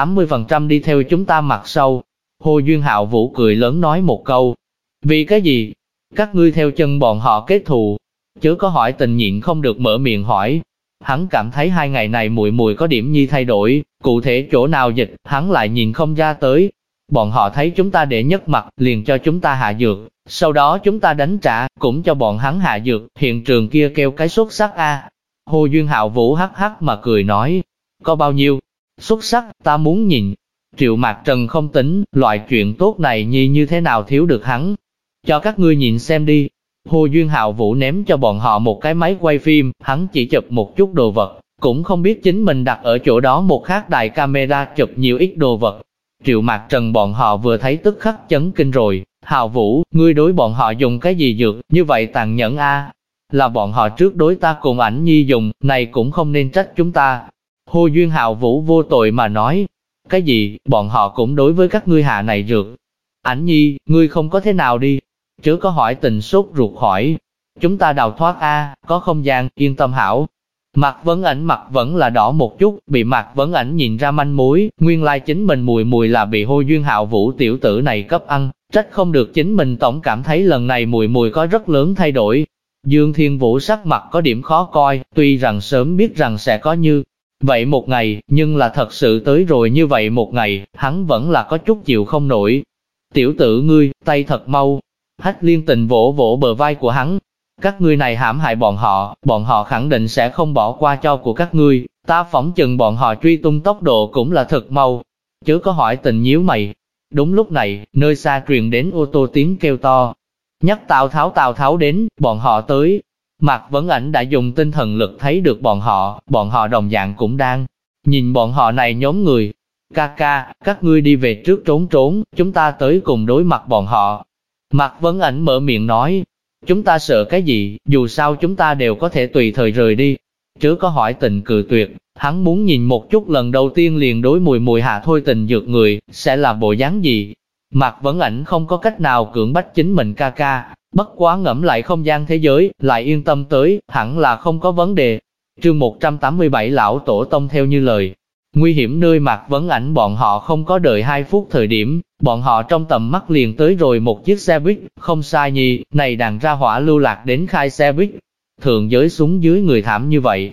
80% đi theo chúng ta mặt sau. Hồ Duyên Hạo Vũ cười lớn nói một câu. Vì cái gì? Các ngươi theo chân bọn họ kết thù. Chớ có hỏi Tình nhịn không được mở miệng hỏi. Hắn cảm thấy 2 ngày này mùi có điểm nhi thay đổi, cụ thể chỗ nào dịch, hắn lại nhìn không ra tới. Bọn họ thấy chúng ta để nhất mặt, liền cho chúng ta hạ dược, sau đó chúng ta đánh trả, cũng cho bọn hắn hạ dược, hiện trường kia kêu cái xuất sắc a. Hồ Duyên Hạo Vũ hắc hắc mà cười nói, có bao nhiêu xuất sắc, ta muốn nhìn. Triệu Mạc Trần không tính, loại chuyện tốt này như thế nào thiếu được hắn. Cho các ngươi nhìn xem đi. Hồ Duyên Hạo Vũ ném cho bọn họ một cái máy quay phim, hắn chỉ chụp một chút đồ vật, cũng không biết chính mình đặt ở chỗ đó một khác đài camera chụp nhiều ít đồ vật. Triệu Mạc Trần bọn họ vừa thấy tức khắc chấn kinh rồi, Hạo Vũ, ngươi đối bọn họ dùng cái gì dược, như vậy tàn nhẫn a? Là bọn họ trước đối ta cùng Ảnh Nhi dùng, này cũng không nên trách chúng ta. Hồ Duyên Hạo Vũ vô tội mà nói, cái gì, bọn họ cũng đối với các ngươi hạ này dược. Ảnh Nhi, ngươi không có thế nào đi? Chớ có hỏi Tình sốt ruột hỏi. Chúng ta đào thoát a, có không gian, yên tâm hảo. Mạc Vấn Ảnh mặt vẫn là đỏ một chút, bị Mạc Vấn Ảnh nhìn ra manh mối, nguyên lai chính mình mùi là bị Hồ Duyên Hạo Vũ tiểu tử này cấp ăn, trách không được chính mình tổng cảm thấy lần này mùi có rất lớn thay đổi. Dương Thiên Vũ sắc mặt có điểm khó coi, tuy rằng sớm biết rằng sẽ có như vậy một ngày, nhưng là thật sự tới rồi như vậy một ngày, hắn vẫn là có chút chịu không nổi. Tiểu tử ngươi, tay thật mau. Hách Liên Tình vỗ vỗ bờ vai của hắn. Các ngươi này hãm hại bọn họ khẳng định sẽ không bỏ qua cho của các ngươi, ta phỏng chừng bọn họ truy tung tốc độ cũng là thật mau. Chớ có hỏi Tình nhíu mày. Đúng lúc này, nơi xa truyền đến ô tô tiếng kêu to. Nhắc Tào Tháo đến, bọn họ tới. Mạc Vấn Ảnh đã dùng tinh thần lực thấy được bọn họ đồng dạng cũng đang nhìn bọn họ này nhóm người. Ca, các ngươi đi về trước trốn, chúng ta tới cùng đối mặt bọn họ. Mạc Vấn Ảnh mở miệng nói, chúng ta sợ cái gì, dù sao chúng ta đều có thể tùy thời rời đi. Chớ có hỏi Tình cự tuyệt, hắn muốn nhìn một chút lần đầu tiên liền đối mùi hạ thôi Tình dược người, sẽ là bộ dáng gì. Mạc Vấn Ảnh không có cách nào cưỡng bách chính mình ca, bất quá ngẫm lại không gian thế giới, lại yên tâm tới, hẳn là không có vấn đề. Chương 187 Lão Tổ Tông theo như lời. Nguy hiểm nơi Mạc Vấn Ảnh bọn họ không có đợi 2 phút thời điểm, bọn họ trong tầm mắt liền tới rồi một chiếc xe buýt, không sai nhì, này đàn ra hỏa lưu lạc đến khai xe buýt. Thượng giới xuống dưới người thảm như vậy.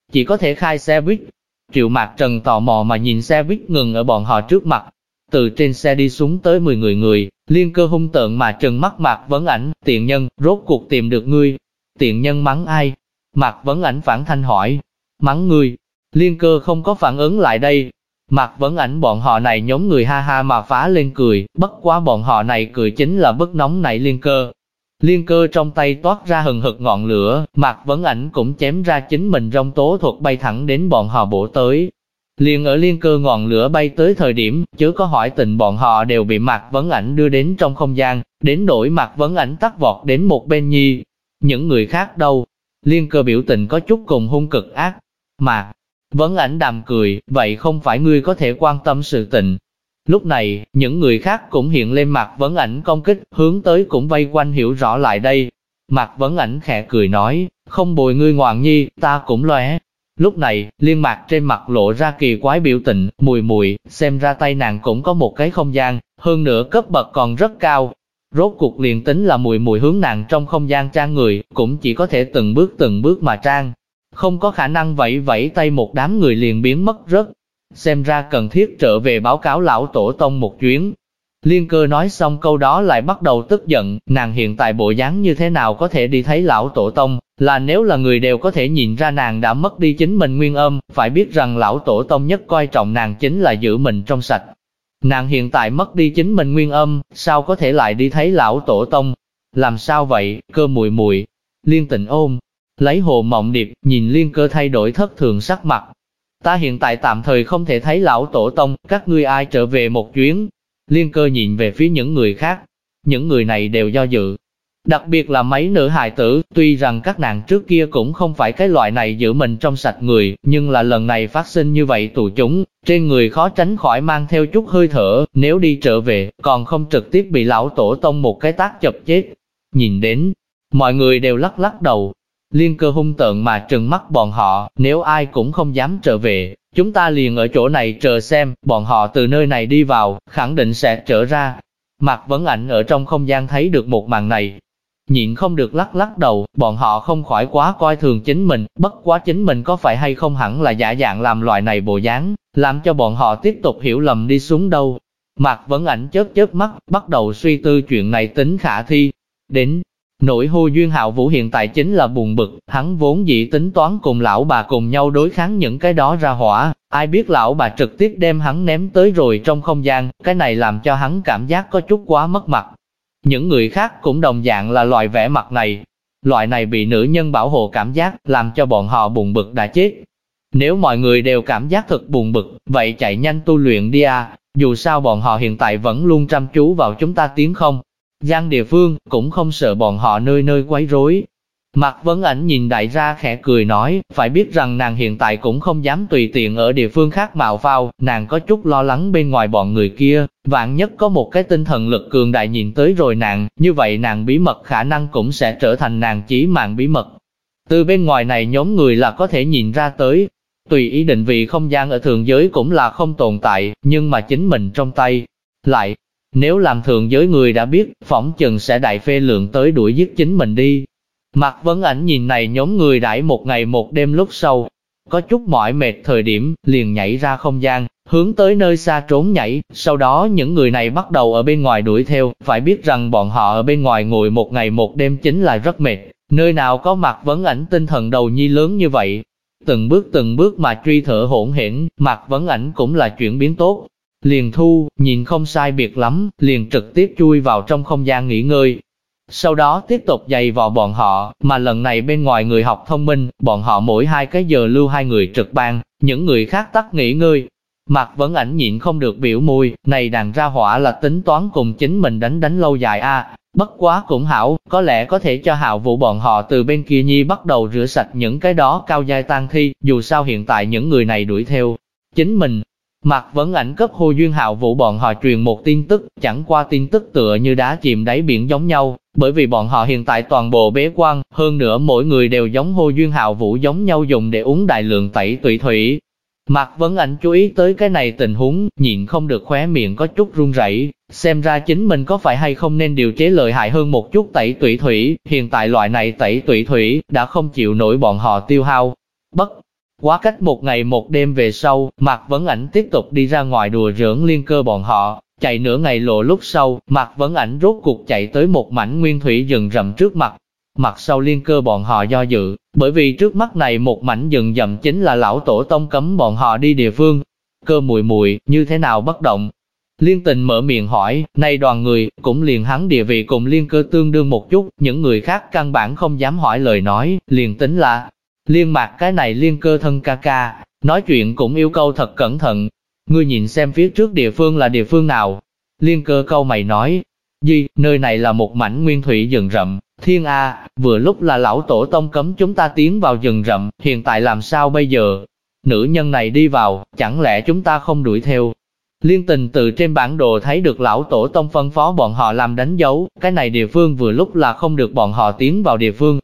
chỉ có thể khai xe buýt. Triệu Mạc Trần tò mò mà nhìn xe buýt ngừng ở bọn họ trước mặt. Từ trên xe đi xuống tới 10 người, Liên Cơ hung tợn mà trừng mắt Mạc Vấn Ảnh, tiện nhân, rốt cuộc tìm được ngươi. Tiện nhân mắng ai? Mạc Vấn Ảnh phản thanh hỏi. Mắng ngươi. Liên Cơ không có phản ứng lại đây. Mạc Vấn Ảnh bọn họ này nhóm người ha ha mà phá lên cười, bất quá bọn họ này cười chính là bức nóng nảy Liên Cơ. Liên Cơ trong tay toát ra hừng hực ngọn lửa, Mạc Vấn Ảnh cũng chém ra chính mình rong tố thuật bay thẳng đến bọn họ bổ tới. Liền ở Liên Cơ ngọn lửa bay tới thời điểm, chớ có hỏi tình bọn họ đều bị Mạc Vấn Ảnh đưa đến trong không gian, đến nỗi Mạc Vấn Ảnh tắt vọt đến một bên nhi. Những người khác đâu? Liên Cơ biểu tình có chút cùng hung cực ác. Mạc Vấn Ảnh đàm cười, vậy không phải ngươi có thể quan tâm sự tình. Lúc này, những người khác cũng hiện lên Mạc Vấn Ảnh công kích, hướng tới cũng vây quanh hiểu rõ lại đây. Mạc Vấn Ảnh khẽ cười nói, không bồi ngươi ngoạn nhi, ta cũng lóe. Lúc này, Liên Mạc trên mặt lộ ra kỳ quái biểu tình, mùi, xem ra tay nàng cũng có một cái không gian, hơn nữa cấp bậc còn rất cao. Rốt cuộc liền tính là mùi hướng nàng trong không gian trang người, cũng chỉ có thể từng bước mà trang. Không có khả năng vẫy tay một đám người liền biến mất rớt. Xem ra cần thiết trở về báo cáo lão tổ tông một chuyến. Liên Cơ nói xong câu đó lại bắt đầu tức giận, nàng hiện tại bộ dáng như thế nào có thể đi thấy lão tổ tông, là nếu là người đều có thể nhìn ra nàng đã mất đi chính mình nguyên âm, phải biết rằng lão tổ tông nhất coi trọng nàng chính là giữ mình trong sạch. Nàng hiện tại mất đi chính mình nguyên âm, sao có thể lại đi thấy lão tổ tông? Làm sao vậy, Cơ muội? Liên Tịnh ôm lấy Hồ Mộng Điệp, nhìn Liên Cơ thay đổi thất thường sắc mặt. Ta hiện tại tạm thời không thể thấy lão tổ tông, các ngươi ai trở về một chuyến. Liên Cơ nhìn về phía những người khác. Những người này đều do dự. Đặc biệt là mấy nữ hài tử, tuy rằng các nàng trước kia cũng không phải cái loại này giữ mình trong sạch người, nhưng là lần này phát sinh như vậy tù chúng, trên người khó tránh khỏi mang theo chút hơi thở, nếu đi trở về, còn không trực tiếp bị lão tổ tông một cái tát chập chết. Nhìn đến, mọi người đều lắc đầu. Liên Cơ hung tợn mà trừng mắt bọn họ, nếu ai cũng không dám trở về, chúng ta liền ở chỗ này chờ xem, bọn họ từ nơi này đi vào, khẳng định sẽ trở ra. Mạc Vấn Ảnh ở trong không gian thấy được một màn này, nhịn không được lắc đầu, bọn họ không khỏi quá coi thường chính mình, bất quá chính mình có phải hay không hẳn là giả dạng làm loại này bộ dáng, làm cho bọn họ tiếp tục hiểu lầm đi xuống đâu. Mạc Vấn Ảnh chớp mắt, bắt đầu suy tư chuyện này tính khả thi. Đến nỗi Hồ Duyên Hạo Vũ hiện tại chính là buồn bực, hắn vốn dĩ tính toán cùng lão bà cùng nhau đối kháng những cái đó ra hỏa, ai biết lão bà trực tiếp đem hắn ném tới rồi trong không gian, cái này làm cho hắn cảm giác có chút quá mất mặt. Những người khác cũng đồng dạng là loại vẻ mặt này, loại này bị nữ nhân bảo hộ cảm giác, làm cho bọn họ buồn bực đã chết. Nếu mọi người đều cảm giác thật buồn bực, vậy chạy nhanh tu luyện đi à, dù sao bọn họ hiện tại vẫn luôn chăm chú vào chúng ta tiến không gian địa phương, cũng không sợ bọn họ nơi nơi quấy rối. Mạc Vấn Ảnh nhìn đại gia khẽ cười nói, phải biết rằng nàng hiện tại cũng không dám tùy tiện ở địa phương khác mạo phao, nàng có chút lo lắng bên ngoài bọn người kia, vạn nhất có một cái tinh thần lực cường đại nhìn tới rồi nàng, như vậy nàng bí mật khả năng cũng sẽ trở thành nàng chí mạng bí mật. Từ bên ngoài này nhóm người là có thể nhìn ra tới, tùy ý định vị không gian ở thường giới cũng là không tồn tại, nhưng mà chính mình trong tay, lại, nếu làm thường giới người đã biết, phỏng chừng sẽ đại phê lượng tới đuổi giết chính mình đi. Mạc Vấn Ảnh nhìn này nhóm người đãi một ngày một đêm lúc sau, có chút mỏi mệt thời điểm, liền nhảy ra không gian, hướng tới nơi xa trốn nhảy, sau đó những người này bắt đầu ở bên ngoài đuổi theo, phải biết rằng bọn họ ở bên ngoài ngồi một ngày một đêm chính là rất mệt, nơi nào có Mạc Vấn Ảnh tinh thần đầu nhi lớn như vậy. Từng bước mà truy thở hỗn hển, Mạc Vấn Ảnh cũng là chuyển biến tốt. Liền thu, nhìn không sai biệt lắm, liền trực tiếp chui vào trong không gian nghỉ ngơi. Sau đó tiếp tục giày vò bọn họ, mà lần này bên ngoài người học thông minh, bọn họ mỗi 2 cái giờ lưu 2 người trực ban, những người khác tắt nghỉ ngơi. Mạc Vấn Ảnh nhịn không được biểu môi, này đàn ra hỏa là tính toán cùng chính mình đánh lâu dài a. Bất quá cũng hảo, có lẽ có thể cho Hạo Vũ bọn họ từ bên kia nhi bắt đầu rửa sạch những cái đó cao giai tang thi, dù sao hiện tại những người này đuổi theo chính mình. Mạc Vấn Ảnh cấp Hồ Duyên Hạo Vũ bọn họ truyền một tin tức, chẳng qua tin tức tựa như đá chìm đáy biển giống nhau, bởi vì bọn họ hiện tại toàn bộ bế quan, hơn nữa mỗi người đều giống Hồ Duyên Hạo Vũ giống nhau dùng để uống đại lượng tẩy tủy thủy. Mạc Vấn Ảnh chú ý tới cái này tình huống, nhịn không được khóe miệng có chút run rẩy, xem ra chính mình có phải hay không nên điều chế lợi hại hơn một chút tẩy tủy thủy, hiện tại loại này tẩy tủy thủy đã không chịu nổi bọn họ tiêu hao. Bất Quá cách một ngày một đêm về sau, Mạc Vấn Ảnh tiếp tục đi ra ngoài đùa giỡn Liên Cơ bọn họ, chạy nửa ngày lộ lúc sau, Mạc Vấn Ảnh rốt cuộc chạy tới một mảnh nguyên thủy rừng rậm trước mặt. Mặt sau Liên Cơ bọn họ do dự, bởi vì trước mắt này một mảnh rừng rậm chính là lão tổ tông cấm bọn họ đi địa phương. Cơ muội muội như thế nào bất động? Liên Tình mở miệng hỏi, này đoàn người, cũng liền hắn địa vị cùng Liên Cơ tương đương một chút, những người khác căn bản không dám hỏi lời nói, liền tính là Liên Mạc cái này Liên Cơ thân ca ca, nói chuyện cũng yêu cầu thật cẩn thận. Ngươi nhìn xem phía trước địa phương là địa phương nào? Liên Cơ câu mày nói, gì, nơi này là một mảnh nguyên thủy rừng rậm, thiên a, vừa lúc là lão tổ tông cấm chúng ta tiến vào rừng rậm, hiện tại làm sao bây giờ? Nữ nhân này đi vào, chẳng lẽ chúng ta không đuổi theo? Liên Tình từ trên bản đồ thấy được lão tổ tông phân phó bọn họ làm đánh dấu, cái này địa phương vừa lúc là không được bọn họ tiến vào địa phương.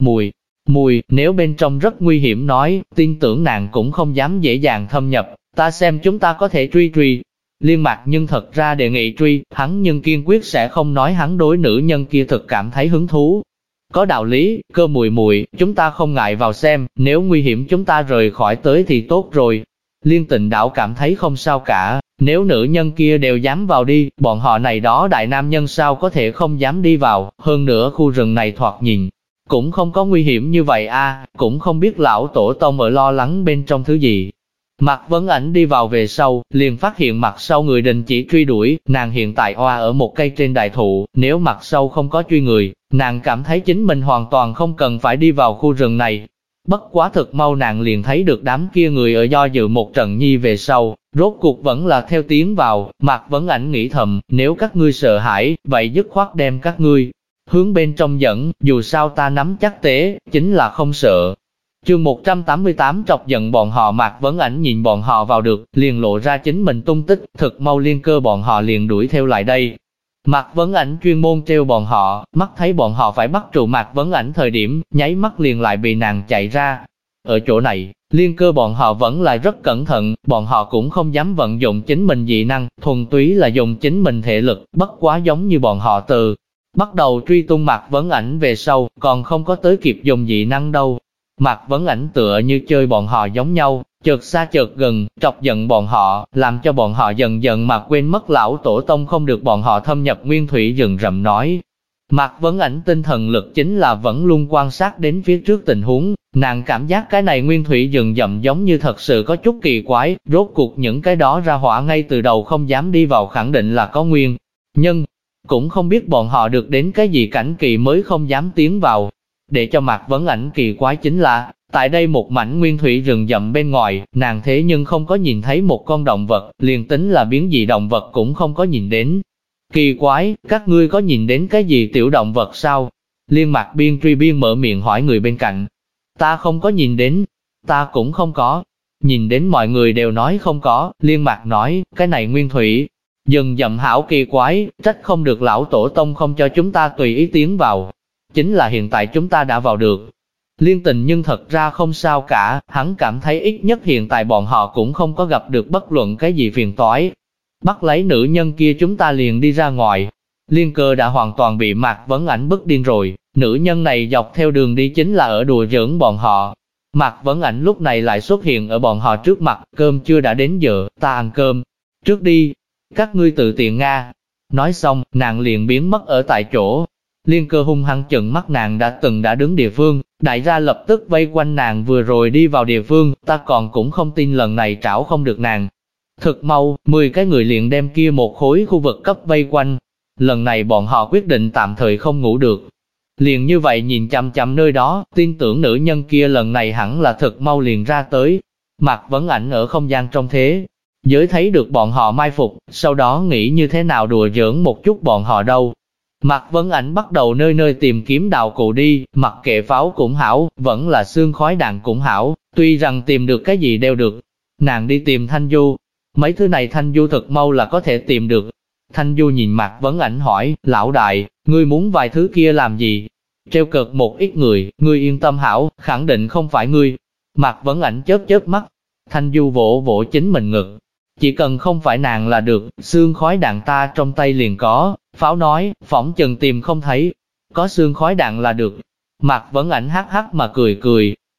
Mùi, nếu bên trong rất nguy hiểm nói, tin tưởng nàng cũng không dám dễ dàng thâm nhập, ta xem chúng ta có thể truy. Liên Mạc nhưng thật ra đề nghị truy, hắn nhưng kiên quyết sẽ không nói hắn đối nữ nhân kia thực cảm thấy hứng thú. Có đạo lý, Cơ muội, chúng ta không ngại vào xem, nếu nguy hiểm chúng ta rời khỏi tới thì tốt rồi. Liên Tình đảo cảm thấy không sao cả, nếu nữ nhân kia đều dám vào đi, bọn họ này đó đại nam nhân sao có thể không dám đi vào, hơn nữa khu rừng này thoạt nhìn cũng không có nguy hiểm như vậy a, cũng không biết lão tổ tông ở lo lắng bên trong thứ gì. Mạc Vấn Ảnh đi vào về sau, liền phát hiện mặt sau người đình chỉ truy đuổi, nàng hiện tại oa ở một cây trên đại thụ, nếu mặt sau không có truy người, nàng cảm thấy chính mình hoàn toàn không cần phải đi vào khu rừng này. Bất quá thực mau nàng liền thấy được đám kia người ở do dự một trận nhi về sau, rốt cuộc vẫn là theo tiến vào. Mạc Vấn Ảnh nghĩ thầm, nếu các ngươi sợ hãi, vậy dứt khoát đem các ngươi hướng bên trong dẫn, dù sao ta nắm chắc tế, chính là không sợ. Chương 188 trọc giận bọn họ. Mạc Vấn Ảnh nhìn bọn họ vào được, liền lộ ra chính mình tung tích, thực mau Liên Cơ bọn họ liền đuổi theo lại đây. Mạc Vấn Ảnh chuyên môn trêu bọn họ, mắt thấy bọn họ phải bắt trụ Mạc Vấn Ảnh thời điểm, nháy mắt liền lại bị nàng chạy ra. Ở chỗ này, Liên Cơ bọn họ vẫn là rất cẩn thận, bọn họ cũng không dám vận dụng chính mình dị năng, thuần túy là dùng chính mình thể lực, bất quá giống như bọn họ từ bắt đầu truy tung Mạc Vấn Ảnh về sau, còn không có tới kịp dùng dị năng đâu. Mạc Vấn Ảnh tựa như chơi bọn họ giống nhau, chợt xa chợt gần, trọc giận bọn họ, làm cho bọn họ dần dần mà quên mất lão tổ tông không được bọn họ thâm nhập nguyên thủy rừng rậm nói. Mạc Vấn Ảnh tinh thần lực chính là vẫn luôn quan sát đến phía trước tình huống, nàng cảm giác cái này nguyên thủy rừng rậm giống như thật sự có chút kỳ quái, rốt cuộc những cái đó ra hỏa ngay từ đầu không dám đi vào khẳng định là có nguyên nhân, cũng không biết bọn họ được đến cái gì cảnh kỳ mới không dám tiến vào. Để cho Mạc Vấn Ảnh kỳ quái chính là, tại đây một mảnh nguyên thủy rừng rậm bên ngoài, nàng thế nhưng không có nhìn thấy một con động vật, liền tính là biến dị động vật cũng không có nhìn đến. Kỳ quái, các ngươi có nhìn đến cái gì tiểu động vật sao? Liên Mạc biên truy biên mở miệng hỏi người bên cạnh. Ta không có nhìn đến, ta cũng không có. Nhìn đến mọi người đều nói không có, Liên Mạc nói, cái này nguyên thủy rừng rậm hảo kỳ quái, trách không được lão tổ tông không cho chúng ta tùy ý tiến vào. Chính là hiện tại chúng ta đã vào được. Liên Tình nhưng thật ra không sao cả, hắn cảm thấy ít nhất hiện tại bọn họ cũng không có gặp được bất luận cái gì phiền toái. Bắt lấy nữ nhân kia chúng ta liền đi ra ngoài. Liên Cơ đã hoàn toàn bị Mạc Vấn Ảnh bức điên rồi, nữ nhân này dọc theo đường đi chính là ở đùa giỡn bọn họ. Mạc Vấn Ảnh lúc này lại xuất hiện ở bọn họ trước mặt, cơm chưa đã đến giờ, ta ăn cơm trước đi, các ngươi tự tiện nga. Nói xong, nàng liền biến mất ở tại chỗ. Liên Cơ hung hăng chừng mắt nàng đã đứng địa phương, đại gia lập tức vây quanh nàng vừa rồi đi vào địa phương, ta còn cũng không tin lần này trảo không được nàng. Thực mau, 10 cái người liền đem kia một khối khu vực cấp vây quanh. Lần này bọn họ quyết định tạm thời không ngủ được. Liền như vậy nhìn chằm chằm nơi đó, tin tưởng nữ nhân kia lần này hẳn là thực mau liền ra tới. Mạc Vấn Ảnh ở không gian trong thế giới thấy được bọn họ mai phục, sau đó nghĩ như thế nào đùa giỡn một chút bọn họ đâu. Mạc Vấn Ảnh bắt đầu nơi nơi tìm kiếm đạo cụ đi, mặc kệ pháo cũng hảo, vẫn là xương khói đạn cũng hảo, tuy rằng tìm được cái gì đều được. Nàng đi tìm Thanh Du, mấy thứ này Thanh Du thật mau là có thể tìm được. Thanh Du nhìn Mạc Vấn Ảnh hỏi, lão đại, ngươi muốn vài thứ kia làm gì? Treo cợt một ít người, ngươi yên tâm hảo, khẳng định không phải ngươi. Mạc Vấn Ảnh chớp chớp mắt, Thanh Du vỗ vỗ chính mình ngực. Chỉ cần không phải nàng là được, xương khói đạn ta trong tay liền có. Pháo nói, phỏng chừng tìm không thấy, có xương khói đạn là được. Mạc Vấn Ảnh hắc hắc mà cười cười.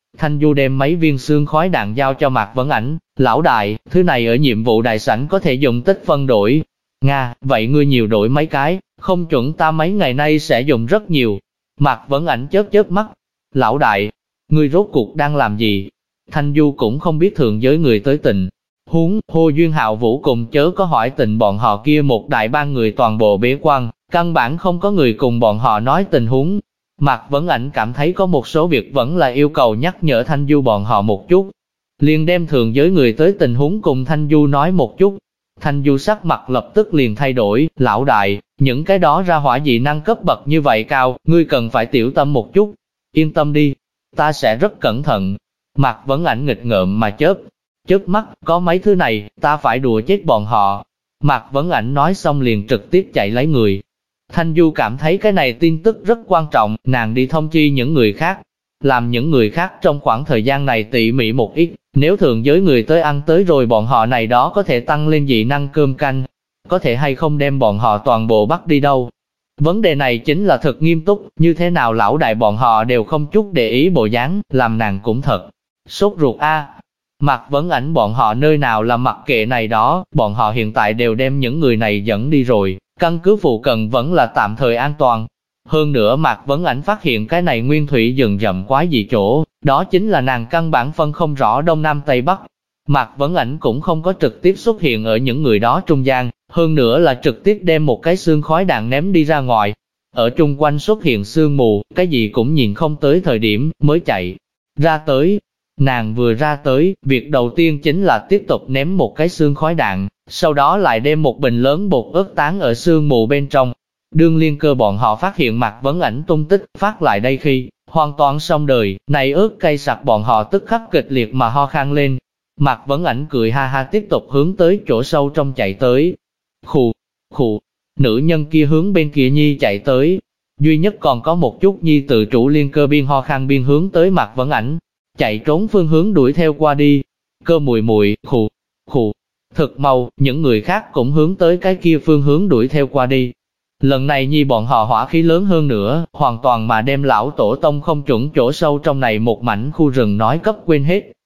Thanh Du đem mấy viên xương khói đạn giao cho Mạc Vấn Ảnh, lão đại, thứ này ở nhiệm vụ đại sảnh có thể dùng tích phân đổi. Nga, vậy ngươi nhiều đổi mấy cái, không chuẩn ta mấy ngày nay sẽ dùng rất nhiều. Mạc Vấn Ảnh chớp chớp mắt, lão đại, ngươi rốt cuộc đang làm gì? Thanh Du cũng không biết thượng giới người tới tình huống, Hồ Duyên Hạo Vũ cùng chớ có hỏi tình bọn họ kia một đại ban người toàn bộ bế quan, căn bản không có người cùng bọn họ nói tình huống. Mạc Vấn Ảnh cảm thấy có một số việc vẫn là yêu cầu nhắc nhở Thanh Du bọn họ một chút. Liền đem thượng giới người tới tình huống cùng Thanh Du nói một chút. Thanh Du sắc mặt lập tức liền thay đổi, lão đại, những cái đó ra hỏa dị năng cấp bậc như vậy cao, ngươi cần phải tiểu tâm một chút. Yên tâm đi, ta sẽ rất cẩn thận. Mạc Vấn Ảnh nghịch ngợm mà chớp mắt, có mấy thứ này, ta phải đùa chết bọn họ. Mạc Vấn Ảnh nói xong liền trực tiếp chạy lấy người. Thanh Du cảm thấy cái này tin tức rất quan trọng, nàng đi thông chi những người khác. Làm những người khác trong khoảng thời gian này tỉ mỉ một ít, nếu thượng giới người tới ăn tới rồi bọn họ này đó có thể tăng lên dị năng cơm canh, có thể hay không đem bọn họ toàn bộ bắt đi đâu. Vấn đề này chính là thật nghiêm túc, như thế nào lão đại bọn họ đều không chút để ý bộ dáng, làm nàng cũng thật sốt ruột a. Mạc Vấn Ảnh bọn họ nơi nào là mặc kệ này đó, bọn họ hiện tại đều đem những người này dẫn đi rồi, căn cứ phụ cận vẫn là tạm thời an toàn. Hơn nữa Mạc Vấn Ảnh phát hiện cái này nguyên thủy rừng rậm quái dị chỗ, đó chính là nàng căn bản phân không rõ Đông Nam Tây Bắc. Mạc Vấn Ảnh cũng không có trực tiếp xuất hiện ở những người đó trung gian, hơn nữa là trực tiếp đem một cái xương khói đạn ném đi ra ngoài. Ở chung quanh xuất hiện sương mù, cái gì cũng nhìn không tới thời điểm, mới chạy ra tới. Nàng vừa ra tới, việc đầu tiên chính là tiếp tục ném một cái xương khói đạn, sau đó lại đem một bình lớn bột ớt tán ở sương mù bên trong. Đương Liên Cơ bọn họ phát hiện Mạc Vấn Ảnh tung tích, phát lại đây khi, hoàn toàn xong đời, này ớt cay sặc bọn họ tức khắc kịch liệt mà ho khan lên. Mạc Vấn Ảnh cười ha ha tiếp tục hướng tới chỗ sâu trong chạy tới. Khụ, nữ nhân kia hướng bên kia nhi chạy tới. Duy nhất còn có một chút nhi tự chủ Liên Cơ biên ho khan biên hướng tới Mạc Vấn Ảnh, chạy trốn phương hướng đuổi theo qua đi. Cơ mùi mùi, khụ. Thực mau, những người khác cũng hướng tới cái kia phương hướng đuổi theo qua đi. Lần này nhi bọn họ hỏa khí lớn hơn nữa, hoàn toàn mà đem lão tổ tông không chuẩn chỗ sâu trong này một mảnh khu rừng nói cấp quên hết.